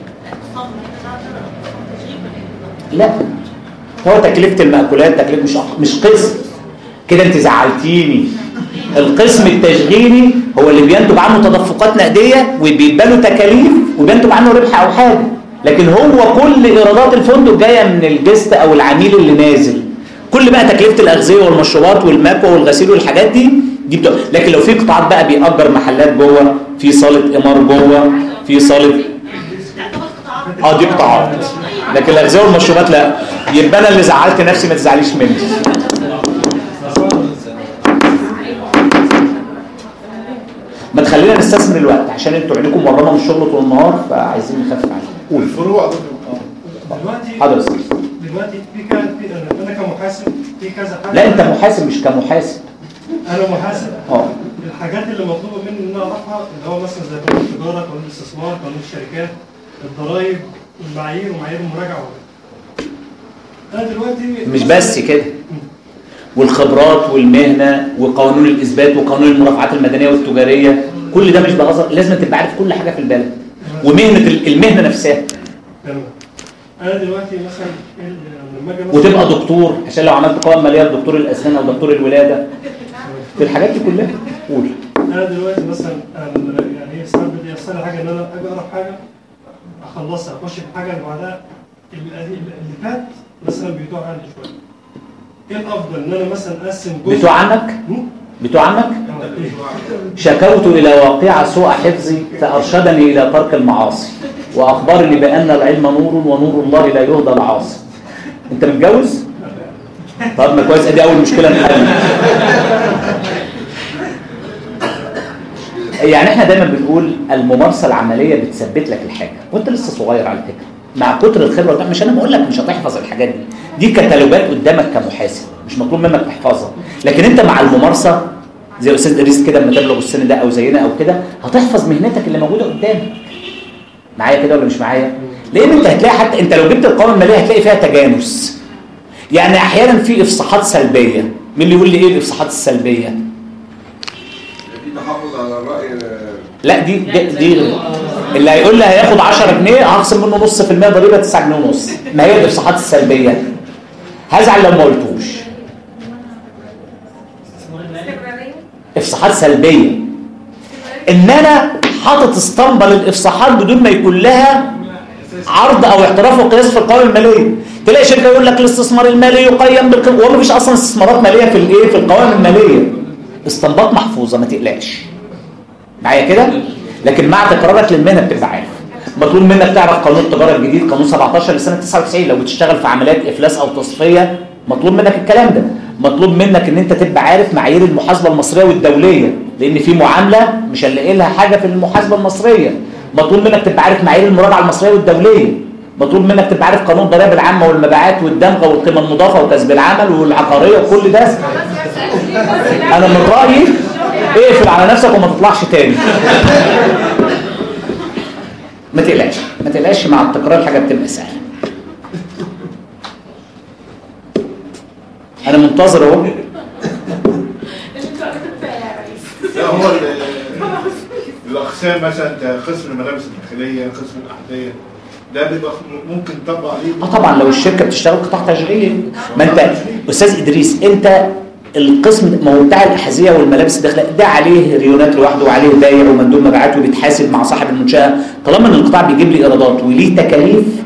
لا، هو تكلفه المأكولات تكلفه مش مش قسم كده. انت زعلتيني. القسم التشغيلي هو اللي بينتج عنه تدفقات نقديه وبيبقى له تكاليف وبينتج عنه ربح او حاجه، لكن هو كل ايرادات الفندق جايه من الجست او العميل اللي نازل. كل بقى تكلفه الاغذيه والمشروبات والمكوى والغسيل والحاجات دي دي بتبقى. لكن لو في قطاعات بقى بيأجر محلات جوه، في صاله ايمار جوه، في صاله اه دي قطاعات، لكن الاغذيه والمشروبات لا. يبقى انا اللي زعلت نفسي، ما تزعليش مني. ما تخلينا نستثمر الوقت عشان انتوا عينيكم ورانا من الشغل طول النهار، فعايزين نخفف عليكم. قول.
الفروع دلوقتي
حاضر.
دلوقتي في كان في انا كمحاسب في كذا حاجه.
لا انت محاسب مش كمحاسب.
انا محاسب.
اه
الحاجات اللي مطلوبه مني ان انا اعرفها اللي هو مثلا زي قانون التجاره، قانون الاستثمار، قانون الشركات، الضرائب، المعايير ومعايير المراجعه. انا دلوقتي
مش بس كده، والخبرات والمهنه وقانون الاثبات وقانون المرافعات المدنيه والتجاريه، كل ده مش بهزر، لازم تبقى عارف كل حاجه في البلد ومهنه المهنه نفسها.
تمام. انا دلوقتي مثلا لما اجي مثلا
وتبقى دكتور عشان لو عملت قوائم ماليه دكتور الاسنان او دكتور الولاده، في الحاجات دي كلها. قول.
انا دلوقتي مثلا يعني هي ساعات بتيسر حاجه ان انا اجي اقرا حاجه اخلصها اخش في الحاجه اللي بعدها اللي فات مثلا بيتوه عندي شويه. ايه الافضل ان انا مثلا اقسم جزء
بتوع عنك؟ بتوع عنك؟ شكوت الى واقع سوء حفظي فارشدني الى ترك المعاصي واخبرني بان العلم نور ونور الله لا يهدى العاصي. انت متجوز؟ طب ما كويس، ادي اول مشكله نحل. يعني احنا دايما بنقول الممارسه العمليه بتثبت لك الحاجه، وانت لسه صغير على فكره. مع كتر الخبره، مش انا بقول لك مش هتحفظ الحاجات دي، دي كتالوجات قدامك كمحاسب مش مطلوب منك تحفظها، لكن انت مع الممارسه زي استاذ ادريس كده لما تبلغ السن ده او زينا او كده هتحفظ مهنتك اللي موجوده قدامك. معايا كده ولا مش معايا؟ لان انت هتلاقي حتى انت لو جبت القوائم الماليه هتلاقي فيها تجانس. يعني احيانا في افصاحات سلبيه. مين اللي يقول لي ايه الافصاحات السلبيه؟
في تحفظ على الراي.
لا دي دي, دي اللي هيقول لي هياخد عشرة جنيه هخصم منه نص في المية ضريبه تسعة جنيه ونص. ما هي الافصاحات السلبيه؟ هزعل لو ما قلتوش. افصاحات سلبيه ان انا حاطط اسطمبه للافصاحات بدون ما يكون لها عرض او اعتراف وقياس في القوائم الماليه. تلاقي شركه يقول لك الاستثمار المالي يقيم بالقيمه، وما فيش اصلا استثمارات ماليه في الايه في القوائم الماليه. اسطمبات محفوظه ما تقلقش. معايا كده؟ لكن مع تكرارك للمهنه بتبقى عارف. مطلوب منك تعرف قانون التجاره الجديد قانون سبعتاشر لسنه تسعة وتسعين لو بتشتغل في عمليات افلاس او تصفيه، مطلوب منك الكلام ده. مطلوب منك ان انت تبقى عارف معايير المحاسبه المصريه والدوليه، لان في معامله مش هنلاقي لها حاجه في المحاسبه المصريه. مطلوب منك تبقى عارف معايير المراجعه المصريه والدوليه. مطلوب منك تبقى عارف قانون الضرائب العامه والمبيعات والدمغه والقيمه المضافه وكسب العمل والعقاريه وكل ده. انا من رايي اقفل على نفسك وما تطلعش تاني. ما تقلقش ما تقلقش، مع التكرار الحاجه بتبقى سهله. انا منتظر اهو.
لا هو الاقسام مثلا قسم الملابس الداخليه، قسم الاحذيه، ده بيبقى ممكن تطبق عليه.
اه طبعا لو الشركه بتشتغل قطاع تشغيلي. ما انت استاذ ادريس انت القسم ما هو بتاع الاحذيه والملابس الداخليه ده عليه ريونات لوحده وعليه بايع ومندوب مبيعات وبيتحاسب مع صاحب المنشاه. طالما ان القطاع بيجيب لي ايرادات وليه تكاليف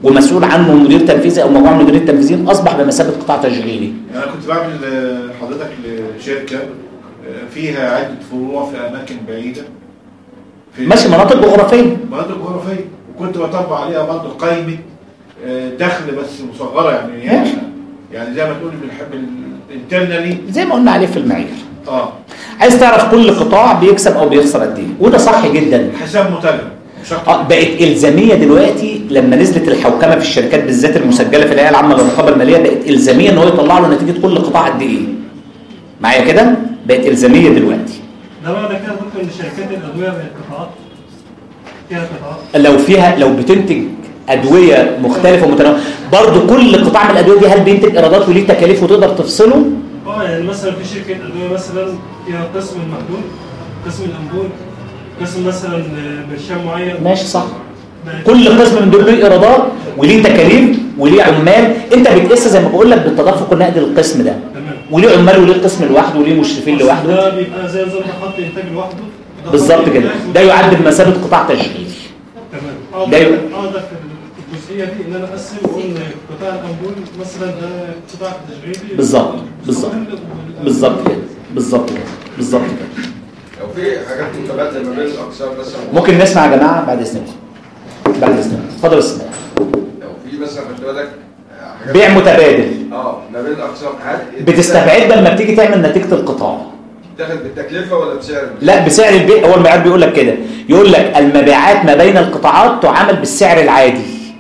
ومسؤول عنه مدير تنفيذي او مجموعه من المديرين التنفيذيين اصبح بمثابه قطاع تشغيلي.
انا كنت بعمل حضرتك لشركه فيها عده فروع في اماكن بعيده في
ماشي مناطق جغرافيه
مناطق جغرافيه وكنت بطبق عليها برضه قائمه دخل بس مصغره يعني يعني, يعني زي ما تقولي بنحب الانترنالي
زي ما قلنا عليه في المعايير.
اه
عايز تعرف كل قطاع بيكسب او بيخسر قد ايه وده صح جدا.
حساب مترجم
اه بقت الزاميه دلوقتي لما نزلت الحوكمه في الشركات بالذات المسجله في الهيئه العامه للرقابه الماليه بقت الزاميه ان هو يطلع له نتيجه كل قطاع قد ايه. معايا كده؟ بقت الزاميه دلوقتي.
ده معنى كده ممكن ان شركات الادويه بقت قطاعات فيها قطاعات
لو فيها لو بتنتج ادويه مختلفه ومتنوعه برضه كل قطاع من الادويه دي هل بينتج ايرادات وليه تكاليف وتقدر تفصله؟
اه يعني مثلا في شركه ادويه مثلا فيها قسم المحلول قسم الامبول قسم مثلا برشام معين.
ماشي صح. كل قسم من دول له ايرادات وليه تكاليف وليه عمال انت بتقيسها زي ما بقول لك بالتدفق النقدي للقسم ده.
تمام.
وليه عمال وليه قسم لوحده وليه مشرفين لوحده.
ده بيبقى زي نظام خط انتاج لوحده.
بالظبط كده. ده يعد بمثابه قطاع تشغيلي.
تمام.
ده
اه ده في الجزئيه دي ان انا اقسم واقول قطاع الامبول مثلا ده قطاع تشغيلي.
بالظبط بالظبط بالظبط كده بالظبط كده بالظبط كده.
لو في حاجات متبادله ما بين الاقسام مثلا
ممكن نسمع يا جماعه بعد اذنكم. بعد اذنكم اتفضل اسمع.
لو في مثلا خد بالك
بيع متبادل
اه ما بين الاقسام
بتستبعد لما بتيجي تعمل نتيجه القطاع
تاخد بالتكلفه ولا بسعر البيع؟
لا بسعر البيع. هو المعيار بيقول لك كده يقول لك المبيعات ما بين القطاعات تعامل بالسعر العادي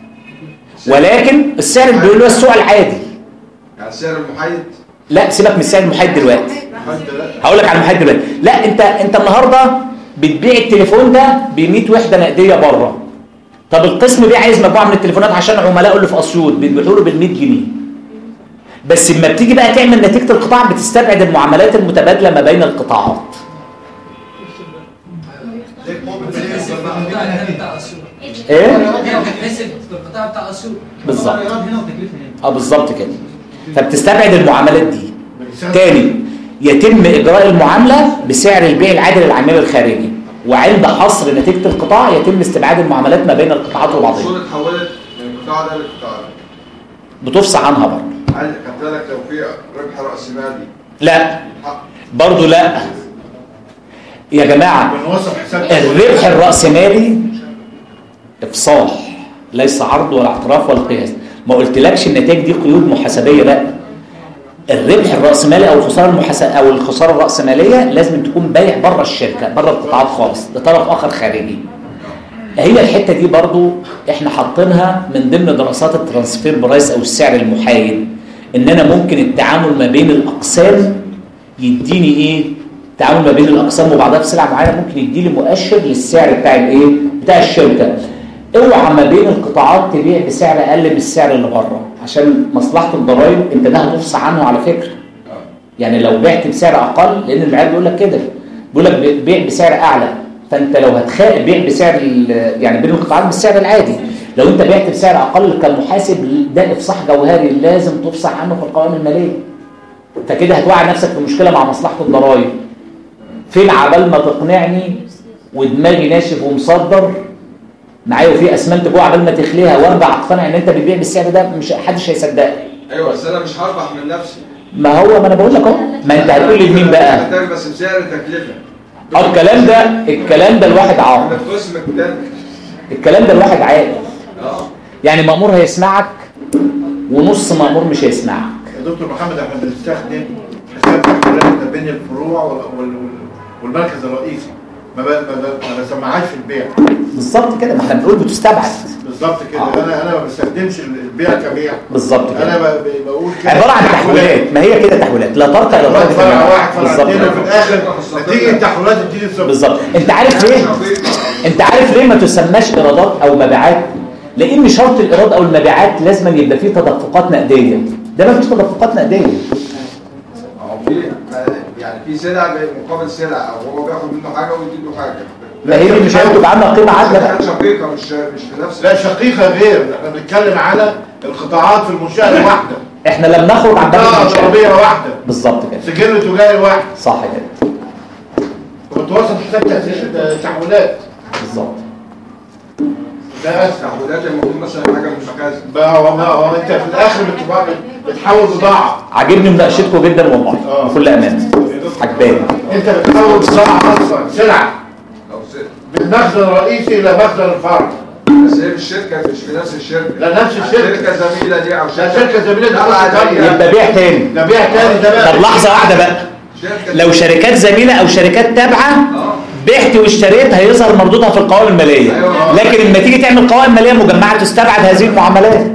ولكن السعر اللي بيقول له السوق العادي
يعني السعر المحايد.
لا سيبك من السعر المحايد دلوقتي هقول لك على المحايد دلوقتي. لا انت انت النهارده بتبيع التليفون ده ب مية وحده نقديه بره. طب القسم بيه عايز مجموعه من التليفونات عشان عملائه اللي في اسيوط بيبيعوا له بال مية جنيه. بس لما بتيجي بقى تعمل نتيجه القطاع بتستبعد المعاملات المتبادله ما بين القطاعات. ايه؟
القطاع بتاع اسيوط
بالظبط. اه بالظبط كده. فبتستبعد المعاملات دي. تاني يتم اجراء المعامله بسعر البيع العادل للعميل الخارجي وعند حصر نتيجه القطاع يتم استبعاد المعاملات ما بين القطاعات وبعضها.
الصوره اتحولت من القطاع ده للقطاع ده.
بتفصح عنها برضه.
هل خدت بالك لو في ربح راس مالي؟
لا برضه لا يا جماعه الربح الراسمالي افصاح ليس عرض ولا اعتراف ولا قياس. ما قلتلكش النتائج دي قيود محاسبيه بقى. الربح الراسمالي او الخساره المحاسبه او الخساره الراسماليه لازم تكون بايع بره الشركه بره القطاعات خالص لطرف اخر خارجي. هي الحته دي برضو احنا حاطينها من ضمن دراسات الترانسفير برايس او السعر المحايد ان انا ممكن التعامل ما بين الاقسام يديني ايه التعامل ما بين الاقسام وبعضها في سلعه معينه ممكن يديلي مؤشر للسعر بتاع الايه بتاع الشركه. اوعى ما بين القطاعات تبيع بسعر اقل من السعر اللي بره عشان مصلحه الضرائب انت ده هتفصح عنه على فكره. يعني لو بعت بسعر اقل لان المعيار بيقول لك كده بيقول لك بيع بسعر اعلى فانت لو هتخاف بيع بسعر يعني بين القطاعات بالسعر العادي لو انت بعت بسعر اقل كمحاسب ده افصاح جوهري لازم تفصح عنه في القوائم الماليه. فكده هتوقع نفسك في مشكله مع مصلحه الضرائب. فين عبال ما تقنعني ودماغي ناشف ومصدر معايا وفي اسمنت جوه عبال ما تخليها وارجع اقتنع ان انت بتبيع بالسعر ده مش حدش هيصدقك.
ايوه بس انا مش هربح من نفسي.
ما هو ما انا بقول لك اهو ما انت هتقول لي مين بقى؟
بس بسعر التكلفه.
اه الكلام ده الكلام ده الواحد عاقل. الكلام ده الواحد عاقل.
اه
يعني مأمور هيسمعك ونص مأمور مش هيسمعك.
يا دكتور محمد احنا بنستخدم حساب تحويلات بين الفروع والمركز الرئيسي ما ما بسمعهاش في البيع.
بالظبط كده ما احنا بنقول بتستبعد.
بالظبط كده آه. انا انا ما بستخدمش البيع كبيع.
بالظبط كده.
انا بقول كده
عباره عن تحويلات ما هي كده تحويلات لا ترقى الى درجه
فرع واحد فرعتين وفي الاخر نتيجه التحويلات بتيجي الصفر.
بالظبط. انت عارف ليه؟ انت عارف ليه ما تسماش ايرادات او مبيعات؟ لان شرط الايراد او المبيعات لازم يبقى فيه تدفقات نقديه. ده ما فيش تدفقات نقديه.
يعني في سلع مقابل سلع او هو بياخد منه حاجه ويدي له حاجه.
لا هي مش هيكتب عنها قيمه عادله بقى.
شقيقه مش مش في نفس.
لا شقيقه غير احنا بنتكلم على القطاعات في المنشاه الواحده.
احنا لما نخرج عن باب
المنشاه ضريبيه واحده.
بالظبط كده.
سجل تجاري واحد.
صح كده.
وبتوصل حساب تحويلات.
بالظبط.
ده اسف
تعهدات المفروض مثلا حاجه مستخدمه
بقى هو هو انت في الاخر بتبقى بتحول بضاعه.
عاجبني مناقشتكم جدا والله بكل امانه عجباني.
انت بتحول بضاعه اصلا سلعه من مخزن رئيسي الى مخزن الفرع.
بس هي في الشركه مش في نفس الشركه.
لا نفس الشركه.
شركه زميله دي او
شركه شركه زميله دي
يبقى بيع تاني.
ده بيع تاني ده بقى.
طب لحظه واحده بقى. لو شركات زميله او شركات تابعه بعت واشتريت هيظهر مردودها في القوائم الماليه. لكن لما تيجي تعمل قوائم ماليه مجمعه تستبعد هذه المعاملات.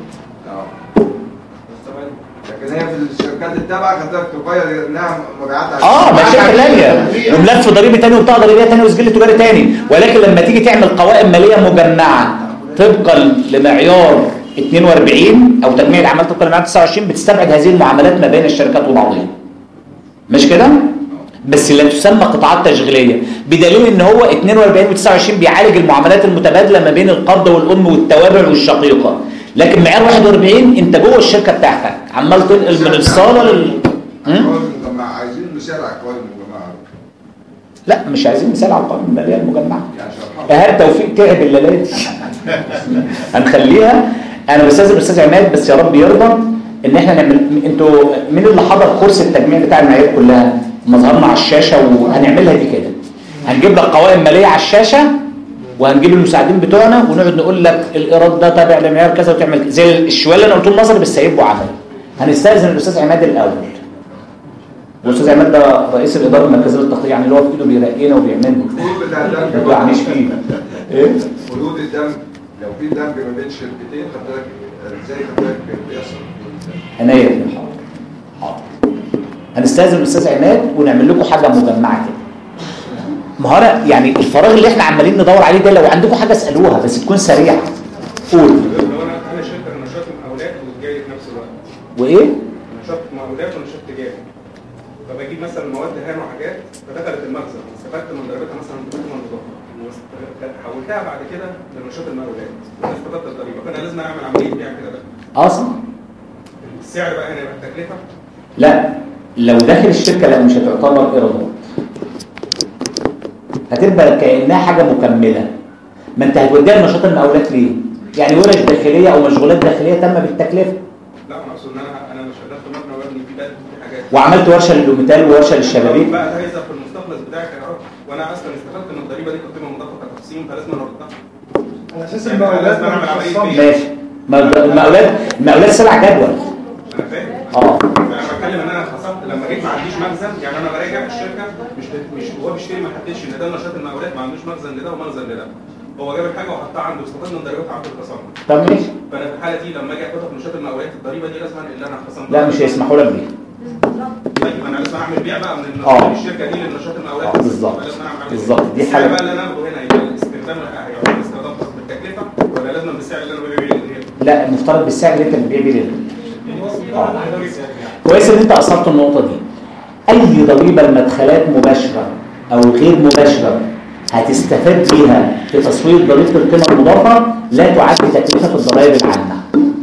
لكن هي في الشركات التابعه حضرتك تغير انها مبيعات.
اه ما شركه ثانيه وملف ضريبي ثاني وبطاقه ضريبيه ثاني وسجل تجاري ثاني. ولكن لما تيجي تعمل قوائم ماليه مجمعه طبقا لمعيار اثنين وأربعين او تجميع الاعمال طبقا لمعيار تسعة وعشرين بتستبعد هذه المعاملات ما بين الشركات وبعضها. مش كده؟ بس لا تسمى قطاعات تشغيليه بدليل ان هو اثنين وأربعين و تسعة وعشرين بيعالج المعاملات المتبادله ما بين القرض والام والتوابع والشقيقه. لكن معيار واحد وأربعين انت جوه الشركه بتاعتك عمال تنقل من الصاله لل
عايزين مثال على القوائم المجمعه.
لا مش عايزين مثال على القوائم الماليه المجمعه. ايهاب توفيق تعب الليلات هنخليها. انا بستاذن الاستاذ عماد بس يا رب يرضى ان احنا نعمل. انتوا مين اللي حضر كورس التجميع بتاع المعايير كلها؟ مظهرنا على الشاشه وهنعملها دي كده. هنجيب لك قوائم ماليه على الشاشه وهنجيب المساعدين بتوعنا ونقعد نقول لك الايراد ده تابع لمعيار كذا وتعمل زي الشويه اللي انا قلت له نظري بس هيبقوا عمل. هنستاذن الاستاذ عماد الاول. الاستاذ عماد ده رئيس الاداره المركزيه للتخطيط يعني اللي هو في ايده بيرقينا وبيعمل
القيود بتاع الدمج
ما تعنيش فيه. ايه؟
قيود الدمج لو في دمج ما بين شركتين حضرتك ازاي حضرتك بيحصل؟
عناية في الحاضر. حاضر. هنستاذن الاستاذ عماد ونعمل لكم حاجه مجمعه كده. مهاره يعني الفراغ اللي احنا عمالين ندور عليه ده لو عندكم حاجه اسالوها بس تكون سريعه. قول.
لو انا انا شركه نشاط مقاولات وتجاري في نفس الوقت.
وايه؟
نشاط مقاولات ونشاط تجاري. فبجيب مثلا مواد دهان وحاجات فدخلت المخزن استفدت من ضريبتها مثلا بقيمه مضافه حولتها بعد كده لنشاط المقاولات واستفدت الضريبه فانا لازم اعمل عمليه بيع كده بقى.
اصلا
السعر بقى هنا يبقى التكلفه؟
لا لو داخل الشركه لا مش هتعتبر ايرادات. هتبقى كانها حاجه مكمله. ما انت هتوديها لنشاط المقاولات ليه؟ يعني ورش داخليه او مشغولات داخليه تم بالتكلفه.
لا انا اقصد ان انا انا مش شغال في مبنى وابني فيه بقى في حاجات
وعملت ورشه للوميتال وورشه للشبابيك
بقى ده هيظهر في المستخلص بتاعك يا رب وانا اصلا استفدت من الضريبه دي كنت مضافه كتقسيم فلازم اردها.
على اساس المقاولات
ماشي. المقاولات المقاولات سلع جدول.
انا فاهم.
اه
انا بتكلم ان انا خصمت لما جيت ما عنديش مخزن يعني انا براجع الشركه مش مش هو بيشتري ما حددش ان ده نشاط المقاولات ما عندوش مخزن لده ومخزن لده. هو جاب الحاجه وحطها عنده واستفاد من ضريبتها عند الخصم.
طب ماشي.
فانا في الحاله دي لما اجي اخدها في نشاط المقاولات الضريبه دي لازم اللي انا خصمتها.
لا مش هيسمحوا لك بيها.
طيب انا لازم اعمل بيع بقى من
اه
الشركه دي لنشاط المقاولات.
اه بالظبط بالظبط دي
السعر
حاجه
بقى اللي انا اخده هنا يبقى الاستخدام هيعمل استخدام خاص بالتكلفه ولا لازم بالسعر اللي انا ببيع بيه؟
لا المفترض بالسعر اللي انت بتبيع بيه. اه كويس ان انت اثرت النقطه دي. اي ضريبه المدخلات مباشره او غير مباشره هتستفاد بيها في تصوير ضريبه القيمه المضافه لا تعد تكلفه الضرائب العامه.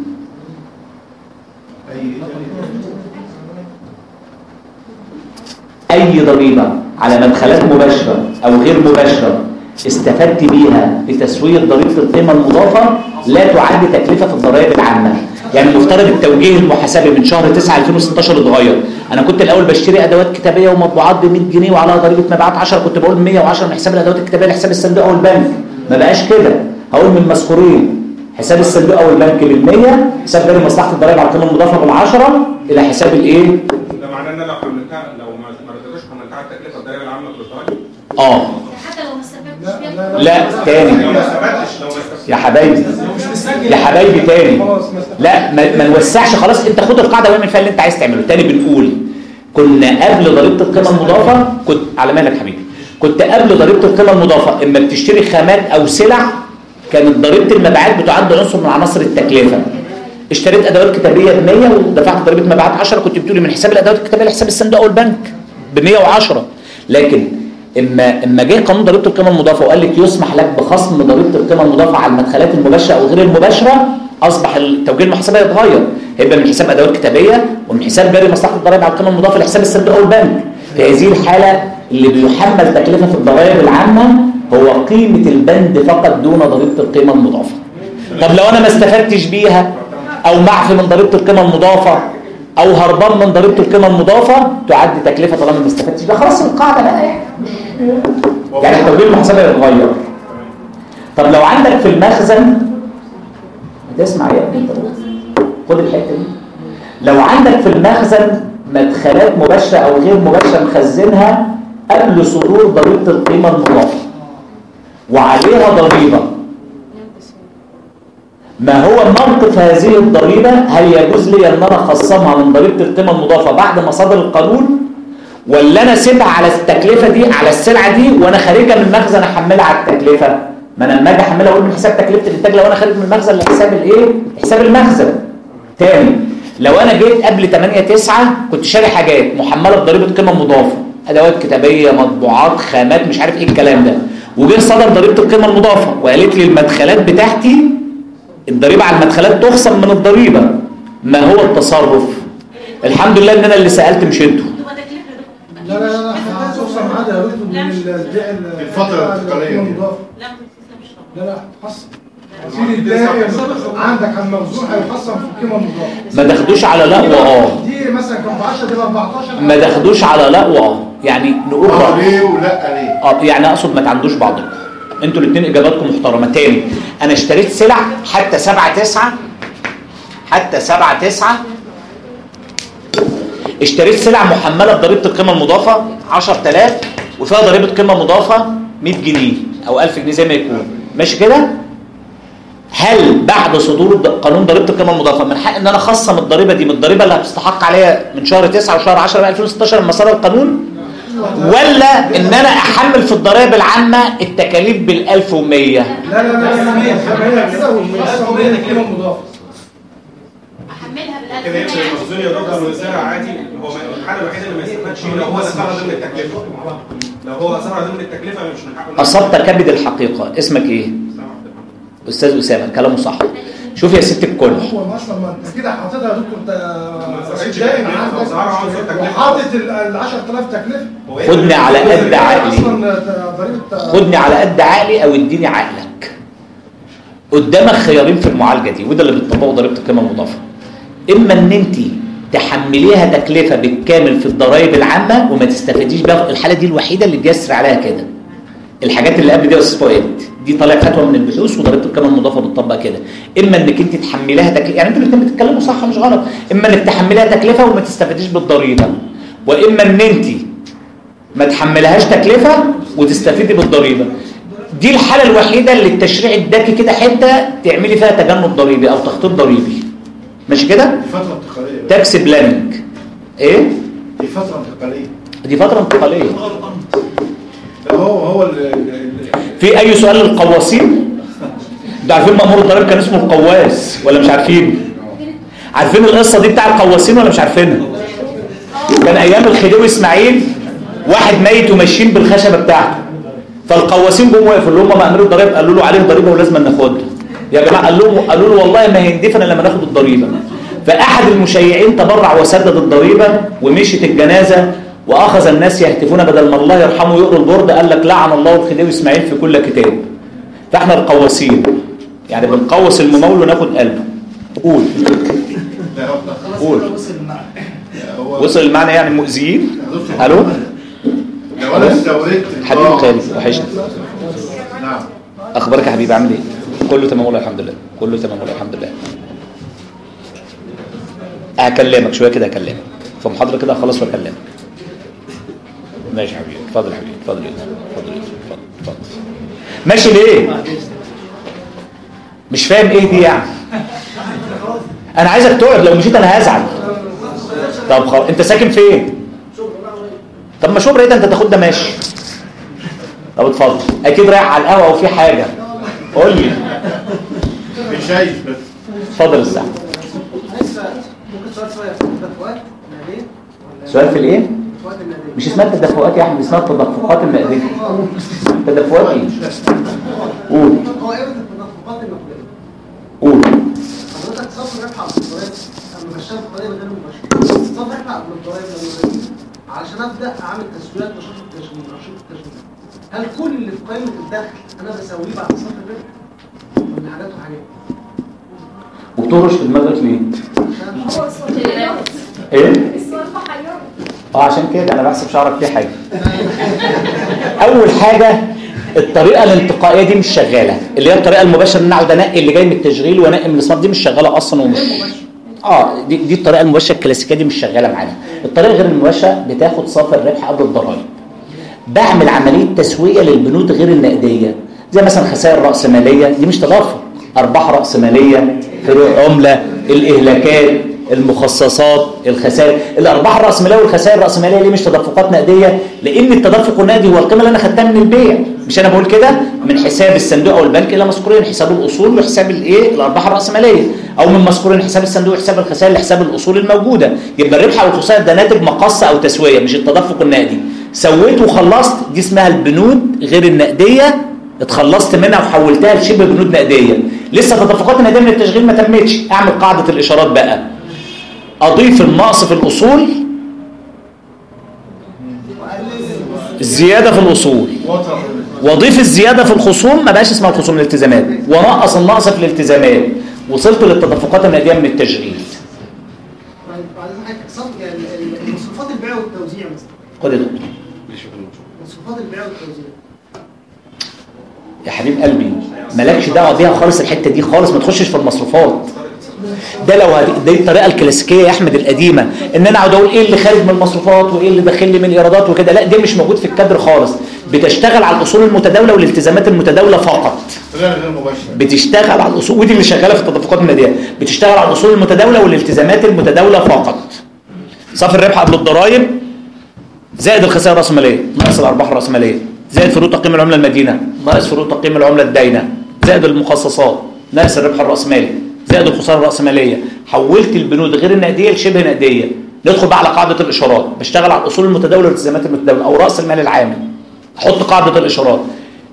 اي ضريبه على مدخلات مباشره او غير مباشره استفدت بيها في تسوير ضريبه القيمه المضافه لا تعد تكلفه الضرائب العامه. يعني المفترض التوجيه المحاسبي من شهر تسعة ألفين وستاشر اتغير. انا كنت الاول بشتري ادوات كتابيه ومطبوعات ب مية جنيه وعلى ضريبه مبيعات عشرة كنت بقول مية وعشرة من حساب الادوات الكتابيه لحساب الصندوق او البنك. ما بقاش كده. هقول من مذكورين حساب الصندوق او البنك بالمية حساب جاري مصلحه الضرائب على القيمه المضافه بالعشرة الى حساب الايه؟
ده معناه ان انا لو حملتها لو ما رضيتش حملتها على التكلفه الضرائب العامه بالضرائب؟
اه
حتى لو ما استفدتش بيها.
لا تاني
لو ما استفدتش لو ما استفدتش
يا حبايبي يا حبايبي تاني لا ما, ما نوسعش خلاص. انت خد القاعده واعمل فيها اللي انت عايز تعمله. تاني بنقول كنا قبل ضريبه القيمه المضافه كنت على مالك حبيبي كنت قبل ضريبه القيمه المضافه اما بتشتري خامات او سلع كانت ضريبه المبيعات بتعد عنصر من عناصر التكلفه. اشتريت ادوات كتابيه ب مية ودفعت ضريبه مبيعات عشرة كنت بتقولي من حساب الادوات الكتابيه لحساب الصندوق او البنك ب مية وعشرة. لكن اما اما جه قانون ضريبه القيمه المضافه وقال لك يسمح لك بخصم ضريبه القيمه المضافه على المدخلات المباشره او غير المباشره اصبح التوجيه المحاسبي يتغير. هيبقى من حساب ادوات كتابيه ومن حساب جاري مصلحه الضرائب على القيمه المضافه لحساب الصندوق او البنك. في هذه الحاله اللي بيحمل تكلفه الضرائب العامه هو قيمة البند فقط دون ضريبة القيمة المضافة. طب لو أنا ما استفدتش بيها أو معفي من ضريبة القيمة المضافة أو هربان من ضريبة القيمة المضافة تعد تكلفة طالما ما استفدتش بيها، خلاص القاعدة بقى يعني التوجيه المحاسبة يتغير. طب لو عندك في المخزن هتسمع يا ابني خد الحتة دي، لو عندك في المخزن مدخلات مباشرة أو غير مباشرة مخزنها قبل صدور ضريبة القيمة المضافة وعليها ضريبة، ما هو موقف هذه الضريبة؟ هل يجوز لي أن أنا أخصمها من ضريبة القيمة المضافة بعد ما صدر القانون، ولا أنا أسيبها على التكلفة دي على السلعة دي وأنا خارجة من المخزن أحملها على التكلفة؟ ما أنا لما أجي أحملها أقول من حساب تكلفة الإنتاج لو أنا خارج من المخزن لحساب الإيه؟ حساب المخزن. تاني، لو أنا جيت قبل ثمانية تسعة كنت شاري حاجات محملة بضريبة قيمة مضافة، أدوات كتابية، مطبوعات، خامات، مش عارف إيه الكلام ده، وجه صدر ضريبة القيمة المضافة وقالت لي المدخلات بتاعتي الضريبة على المدخلات تخصم من الضريبة، ما هو التصرف؟ الحمد لله ان انا اللي سألت مش انتوا.
لا لا لا هتخصم عادي يا دكتور من البيع
الفترة الانتقالية دي.
لا لا هتخصم في الدائم عندك على المخزون هيخصم في القيمة المضافة.
ما داخدوش على لا واه.
دي مثلا كان ب عشرة تبقى أربعتاشر.
ما داخدوش على لا واه، يعني نقول
اه ليه ولا ليه؟
اه يعني اقصد ما تعندوش بعضكم. انتوا الاثنين اجاباتكم محترمه. تاني، انا اشتريت سلع حتى سبعة تسعة حتى سبعة تسعة اشتريت سلع محمله بضريبه القيمه المضافه عشرة آلاف وفيها ضريبه قيمه مضافه مية جنيه او ألف جنيه زي ما يكون، ماشي كده؟ هل بعد صدور قانون ضريبه القيمه المضافه من حق ان انا اخصم الضريبه دي من الضريبه اللي هتستحق عليها من شهر تسعة وشهر عشرة ألفين وستاشر لما صدر القانون، ولا ان انا احمل في الضرائب العامه التكاليف بال ألف ومية؟
لا لا لا هي كده والمقسم هي القيمه المضافه.
احملها بال
كده يمشي المخزون يا دكتور والزرع عادي، هو الحاله الوحيده اللي ما يستفادش لو هو دفعها ضمن التكلفه. لو هو دفعها ضمن التكلفه مش من حقه.
اصبت كبد الحقيقه. اسمك ايه؟ استاذ اسامه. كلامه صح. شوف يا ست الكل،
هو اصلا ما انت كده حاططها يا دكتور انت دايما عندك وحاطط ال عشرة آلاف تكلفه.
خدني على قد عقلي، خدني على قد عقلي او اديني عقلك. قدامك خيارين في المعالجه دي، وده اللي بتطبقه ضريبه القيمه المضافه. اما ان انت تحمليها تكلفه بالكامل في الضرائب العامه وما تستفيديش بيها، الحاله دي الوحيده اللي بيسر عليها كده. الحاجات اللي قبل دي يا استاذ فؤاد دي طالع فتوى من البحوث وضريبه القيمه المضافه بتطبق كده. اما انك انت تحمليها تكلفه، يعني انتوا الاثنين بتتكلموا صح مش غلط، اما انك تحمليها تكلفه وما تستفيديش بالضريبه، واما ان انت ما تحملهاش تكلفه وتستفيدي بالضريبه. دي الحاله الوحيده اللي التشريع اداكي كده حته تعملي فيها تجنب ضريبي او تخطيط ضريبي، ماشي كده؟
دي فتره انتقاليه.
تاكس بلاننج. ايه؟
دي فتره انتقاليه.
دي فتره انتقاليه.
هو هو اللي
في اي سؤال للقواصين؟ انتوا عارفين مأمور الضرائب كان اسمه القواس ولا مش عارفين؟ عارفين القصه دي بتاع القواسين ولا مش عارفينها؟ كان ايام الخديوي اسماعيل واحد ميت وماشيين بالخشبه بتاعته، فالقواسين جم وقفوا اللي هم مأمور الضرائب قالوا له عليه ضريبه ولازم ناخدها. يا جماعه قال لهم قالوا له والله ما هيندفن لما ناخد الضريبه. فاحد المشيعين تبرع وسدد الضريبه ومشيت الجنازه، واخذ الناس يهتفون بدل ما الله يرحمه يقروا البرد، قال لك لعن الله الخديوي اسماعيل في كل كتاب. فاحنا القواسين يعني بنقوس الممول وناخد قلبه. قول قول وصل المعنى يعني مؤذيين. الو
لو انا استوريت
حبيبي خالد وحشني.
نعم
اخبارك يا حبيبي عامل ايه؟ كله تمام والله الحمد لله، كله تمام والله الحمد لله. هكلمك شويه كده، هكلمك في محاضره كده اخلص واكلمك. ماشي يا حبيبي، اتفضل يا حبيبي، اتفضل اتفضل اتفضل اتفضل. ماشي ليه؟ مش فاهم ايه دي يعني؟ انا عايزك تقعد، لو مشيت انا هزعل. طب خلاص، انت ساكن فين؟ طب ما شبرا ايه ده انت تاخد ده ماشي. طب اتفضل، اكيد رايح على القهوه وفي حاجه. قول لي.
مش شايف بس.
اتفضل الساعه.
ممكن سؤال شويه في التدفقات الماليه؟
سؤال في الايه؟ مش اسمها التدفقات يا احمد، اسمها التدفقات المائديه. تدفقات ايه؟ قول.
هو ايه التدفقات الماليه؟
قول.
حضرتك صفر ربح على الضرايب اما بشتغل في الضرايب غير مباشره. صفر ربح على الضرايب علشان ابدا اعمل تسويات نشاط التشغيل، نشاط التشغيل. هل كل اللي في قائمه الدخل انا بسويه بعد صرف الربح ولا حاجات وحاجات؟
وبتهرش في دماغك ليه؟
هو الصوتيات
ايه؟
الصرف حيران.
اه عشان كده انا بحسب شعرك فيه حاجه. اول حاجه الطريقه الانتقائيه دي مش شغاله، اللي هي الطريقه المباشره ان انا اقعد انقي اللي جاي من التشغيل وانقي من الاصناف، دي مش شغاله اصلا ومش اه دي دي الطريقه المباشره الكلاسيكيه دي مش شغاله معانا. الطريقه غير المباشره بتاخد صافي الربح قبل الضرائب. بعمل عمليه تسويه للبنود غير النقديه زي مثلا خسائر راسماليه، دي مش تدفق، ارباح راسماليه، فروق عمله، الاهلاكات، المخصصات، الخسائر. الارباح الراسماليه والخسائر الراسماليه ليه مش تدفقات نقديه؟ لان التدفق النقدي هو القيمه اللي انا خدتها من البيع، مش انا بقول كده من حساب الصندوق او البنك الى مذكورين حساب الاصول وحساب الايه الارباح الراسماليه، او من مذكورين حساب الصندوق وحساب الخسائر لحساب الاصول الموجوده. يبقى الربح او الخساره ده ناتج مقص او تسويه مش التدفق النقدي. سويت وخلصت دي اسمها البنود غير النقديه، اتخلصت منها وحولتها لشبه بنود نقديه. لسه تدفقات النقديه من التشغيل ما تمتش، اعمل قاعده الاشارات بقى، اضيف النقص في الاصول، الزياده في الاصول، واضيف الزياده في الخصوم، ما بقاش اسمها الخصوم الالتزامات، ونقص النقص في الالتزامات. وصلت للتدفقات النقديه من التشغيل.
بعد حاجه مصروفات البيع والتوزيع مثلا.
خد يا دكتور.
مصروفات البيع والتوزيع
يا حبيب قلبي مالكش دعوه بيها خالص، الحته دي خالص ما تخشش في المصروفات. ده لو هدي دي الطريقه الكلاسيكيه يا احمد القديمه، ان انا اقعد اقول ايه اللي خارج من المصروفات وايه اللي داخل لي من الايرادات وكده، لا ده مش موجود في الكادر خالص. بتشتغل على الاصول المتداوله والالتزامات المتداوله فقط.
غير مباشر.
بتشتغل على الاصول، ودي اللي شغاله في التدفقات النقديه، بتشتغل على الاصول المتداوله والالتزامات المتداوله فقط. صافي الربح قبل الضرائب زائد الخسائر الراسماليه ناقص الارباح الراسماليه زائد فروق تقييم العمله المدينه ناقص فروق تقييم العمله الداينه زائد المخصصات ناقص الربح الراسمالي زائد الخساره الراسماليه. حولت البنود غير النقديه لشبه نقديه. ندخل بقى على قاعده الاشارات، بشتغل على الاصول المتداوله والالتزامات المتداوله او راس المال العامل. احط قاعده الاشارات،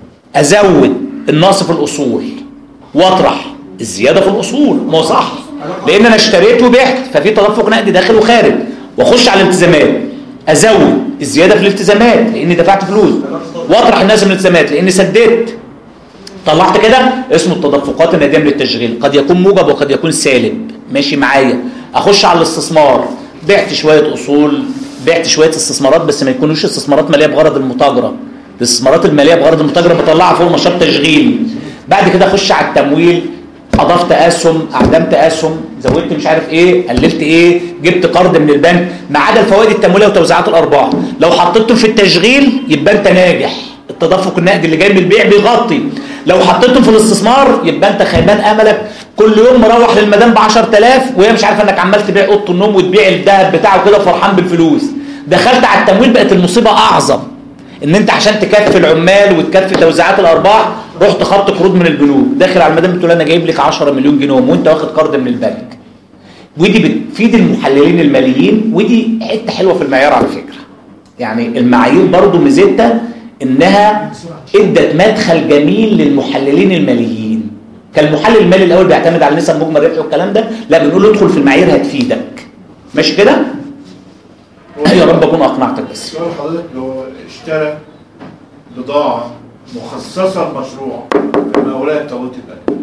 ازود النقص في الاصول واطرح الزياده في الاصول. ما هو صح، لان انا اشتريت وبعت ففي تدفق نقدي داخل وخارج. واخش على الالتزامات، ازود الزياده في الالتزامات لاني دفعت فلوس، واطرح الناس من الالتزامات لاني سددت. طلعت كده اسمه التدفقات النقديه من التشغيل، قد يكون موجب وقد يكون سالب. ماشي معايا؟ اخش على الاستثمار، بعت شويه اصول، بعت شويه استثمارات بس ما يكونوش استثمارات ماليه بغرض المتاجره. الاستثمارات الماليه بغرض المتاجره بطلعها فوق نشاط تشغيل. بعد كده اخش على التمويل، اضفت اسهم، اعدمت اسهم، زودت مش عارف ايه، قللت ايه، جبت قرض من البنك، ما عدا الفوائد التمويليه وتوزيعات الارباح. لو حطيته في التشغيل يبقى انت ناجح، التدفق النقدي اللي جاي من البيع بيغطي. لو حطيته في الاستثمار يبقى انت خيبان املك، كل يوم مروح للمدام ب عشرة آلاف وهي مش عارفه انك عمال تبيع اوضه النوم وتبيع الذهب بتاعه كده فرحان بالفلوس. دخلت على التمويل بقت المصيبه اعظم، ان انت عشان تكفي العمال وتكفي توزيعات الارباح رحت خدت قروض من البنوك، داخل على المدام بتقول انا جايب لك عشرة مليون جنيه وانت واخد قرض من البنك. ودي بتفيد المحللين الماليين، ودي حته حلوه في المعيار على فكره. يعني المعايير برضو ميزتها انها ادت مدخل جميل للمحللين الماليين. كان المحلل المالي الاول بيعتمد على نسب مجمل ربح والكلام ده، لا بنقول له ادخل في المعايير هتفيدك. ماشي كده؟ يا رب اكون اقنعتك. بس
سؤال حضرتك، لو اشترى بضاعه مخصصه لمشروع مقاولات تمويل البنك،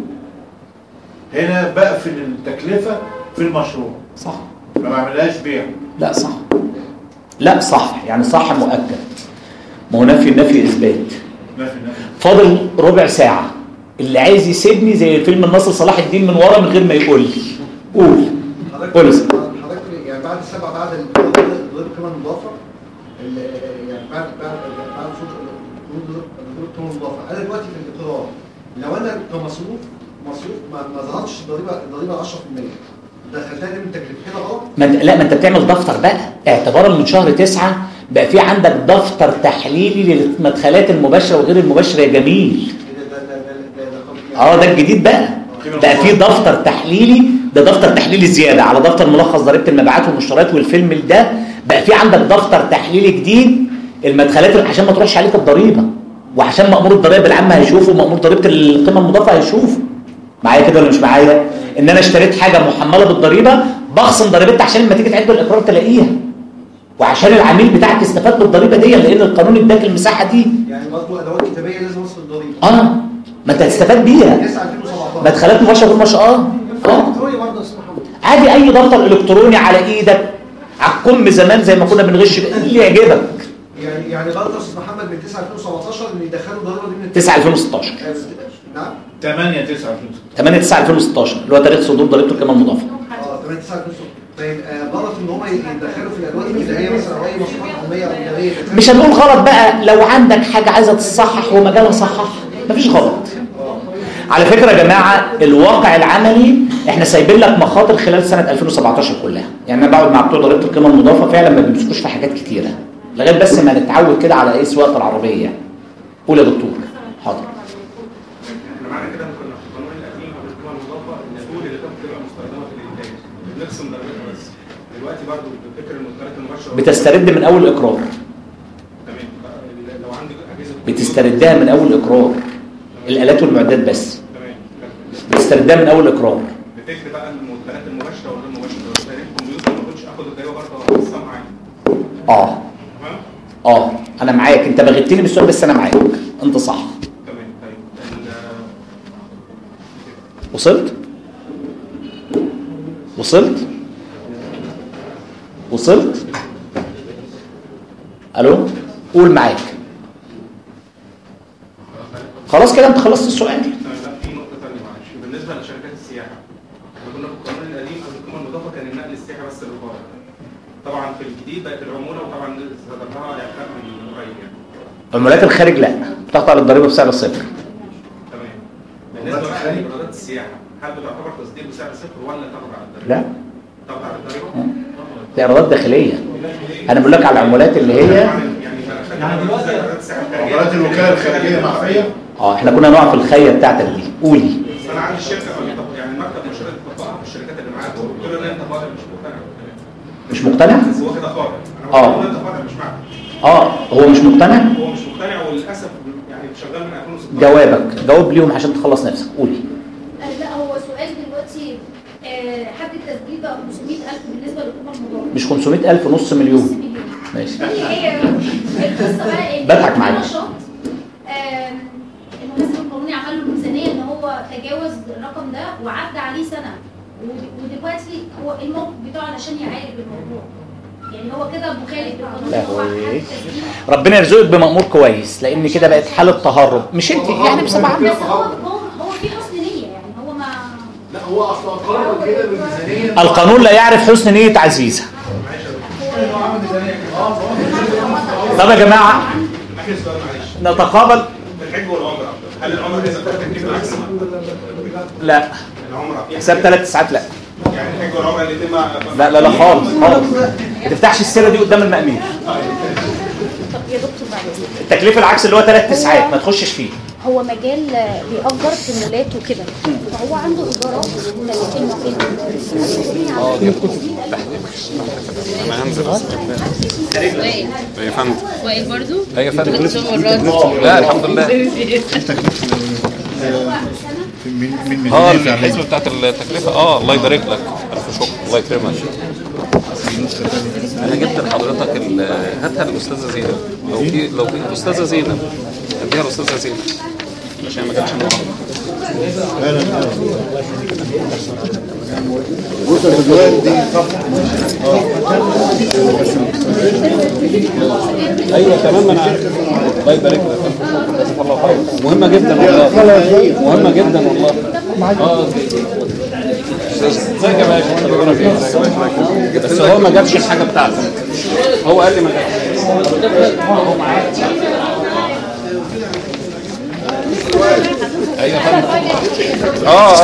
هنا بقفل التكلفه في المشروع،
صح؟
ما بعملهاش بيع.
لا صح، لا صح، يعني صح مؤكد. ما هو نفي النفي اثبات.
نفي نفي.
فاضل ربع ساعه، اللي عايز يسيبني زي فيلم الناصر صلاح الدين من ورا من غير ما يقول لي قول. قول
حضرتك يعني بعد السبعه بعد ضريبه القيمه المضافه، يعني بعد بعد بعد ضريبه القيمه المضافه، انا دلوقتي في الاقرار لو انا كمصروف مصروف ما ما ظهرتش الضريبه الضريبه عشرة في المية دخلتها دي من تكلفه كده غلط؟
ما لا، ما انت بتعمل دفتر بقى اعتبارا من شهر تسعة بقى في عندك دفتر تحليلي للمدخلات المباشره وغير المباشره يا جميل. اه ده الجديد بقى، بقى في دفتر تحليلي، ده دفتر تحليلي زياده على دفتر ملخص ضريبه المبيعات والمشتريات والفيلم ده. بقى في عندك دفتر تحليلي جديد المدخلات عشان ما تروحش عليك الضريبه، وعشان مأمور الضرائب العامه هيشوفه ومأمور ضريبه القيمه المضافه هيشوفه. معايا كده ولا مش معايا؟ ان انا اشتريت حاجه محمله بالضريبه بخصم ضريبتها عشان لما تيجي تعد الاقرار تلاقيها. وعشان العميل بتاعك يستفاد بالضريبه دي، لان القانون اداك المساحه دي.
يعني برضه ادوات كتابيه لازم اصل الضريبه.
اه ما انت هتستفاد بيها. مدخلات مباشره غير مباشره. اه اه عادي اي دفتر الكتروني على ايدك على الكم زمان زي ما كنا بنغش اللي يعجبك.
يعني يعني غلط استاذ محمد من تسعة ألفين وسبعتاشر ان يدخلوا الضريبه دي من
تسعة ألفين وستاشر.
نعم
ثمانية تسعة
ثمانية تسعة ألفين وستاشر اللي هو تاريخ صدور ضريبه القيمه المضافه.
اه ثمانية تسعة ألفين وستاشر. طيب غلط ان هم يدخلوا في الادوات الابتدائيه مثلا او اي مصلحه حكوميه او اداريه.
مش هنقول غلط بقى، لو عندك حاجه عايزه تصحح ومجالها صحح مفيش غلط. على فكره يا جماعه الواقع العملي احنا سايبين لك مخاطر خلال سنه ألفين وسبعتاشر كلها. يعني انا بقعد مع بتوع ضريبه القيمه المضافه فعلا ما بيمسكوش في حاجات كتيره لغايه بس ما نتعود كده على ايه سواقه العربيه. قول يا دكتور. حاضر.
احنا معنى كده كنا في القانون القديم قبل القيمه المضافه الاصول اللي كانت بتبقى مستخدمه في الانتاج بنقسم ضريبتها بس. دلوقتي برضه بفكر المدخلات المباشره
بتسترد من اول اقرار.
تمام. لو عندي اجهزه
بتستردها من اول اقرار. الالات والمعدات بس.
تمام.
بتستردها من اول اقرار.
بفكر بقى المدخلات المباشره والغير مباشره لو اشتريت كمبيوتر ما كنتش اخد الضريبه برضه اقسمها معايا.
اه اه انا معاك، انت بغتني بالسؤال بس انا معاك، انت صح.
تمام. طيب
وصلت وصلت وصلت الو قول معاك. خلاص كده انت خلصت السؤال.
لا في نقطه ثانيه معلش بالنسبه لشركات السياحه. احنا كنا في القانون القديم قبل القيمه المضافه كان النقل السياحي بس اللي خارج. طبعا في الجديد بقت العموله وطبعا استخدمناها اعفاء من قريب يعني.
عمولات الخارج لا بتقطع الضريبه بسعر صفر.
تمام. بالنسبه لايرادات السياحه هل بتعتبر تصدير بسعر صفر ولا تخضع للضريبه؟
لا
تخضع للضريبه؟
دي ايرادات داخليه. انا بقول لك على العمولات اللي هي
يعني دلوقتي
عمولات الوكاله الخارجيه معفيه.
اه احنا كنا نقع في الخيه بتاعتك دي. قولي.
بس انا عندي الشركه يعني المكتب مشارك تطبقها في الشركات اللي معاك وقلت له ان انت فاضل مش مقتنع.
مش مقتنع؟
بس هو كده فاضل.
اه
انت فاضل مش معاك.
اه هو مش مقتنع؟
هو مش مقتنع وللاسف يعني شغال من ألفين وستاشر.
جوابك جاوب ليهم عشان تخلص نفسك. قولي.
لا هو سؤال دلوقتي حد التسجيل بقى خمسمية ألف بالنسبه للقيمه المضافه.
مش خمسمية ألف نص مليون. ماشي.
هي القصه بقى ان
بضحك معاك.
نشاط الممثل القانوني عمل له ميزانيه ان هو تجاوز الرقم ده وعدى عليه سنه ودلوقتي هو الموقف بتاعه علشان يعالج الموضوع. يعني هو كده مخالف بالقانون. هو حد التسجيل
ربنا يرزقك بمأمور كويس لان كده بقت حاله تهرب. مش انت يعني بسبعه.
بس هو هو في حسن نيه يعني هو ما
لا هو اصلا قرر كده بالميزانيه.
القانون لا يعرف حسن نيه عزيزه. طب يا جماعه نتقابل.
الحج والعمره هل العمره اذا كانت تكلفه احسن؟
لا
العمره
حساب ثلاث ساعات لا.
يعني الحج والعمره الاثنين
لا لا لا خالص خالص. ما تفتحش السيره دي قدام المأمين.
طب يا دكتور بعد اذنك
التكليف العكس اللي هو ثلاث ساعات ما تخشش فيه.
هو مجال بيأجر في مولات وكده فهو عنده ايجارات
اه دي انا هنزل يا فندم.
وائل برضو؟
ايوه يا فندم. لا الحمد لله. اه الحسبه بتاعت التكلفه. اه الله يبارك لك. الف شكر الله يكرمك. انا جبت لحضرتك هاتها للاستاذه زينب. لو في لو في الاستاذه زينب اديها الاستاذه زينب عشان ما جاتش النهارده.
بص الجوال دي
ايوه تمام انا عارف. الله يبارك لك. الله خير. مهمه جدا والله. مهمه جدا والله. اه ازيك يا باشا؟ ربنا يخليك. بس هو ما جابش الحاجه بتاعته. هو قال لي ما جابش. هو معايا. ايوه يا فندم. اه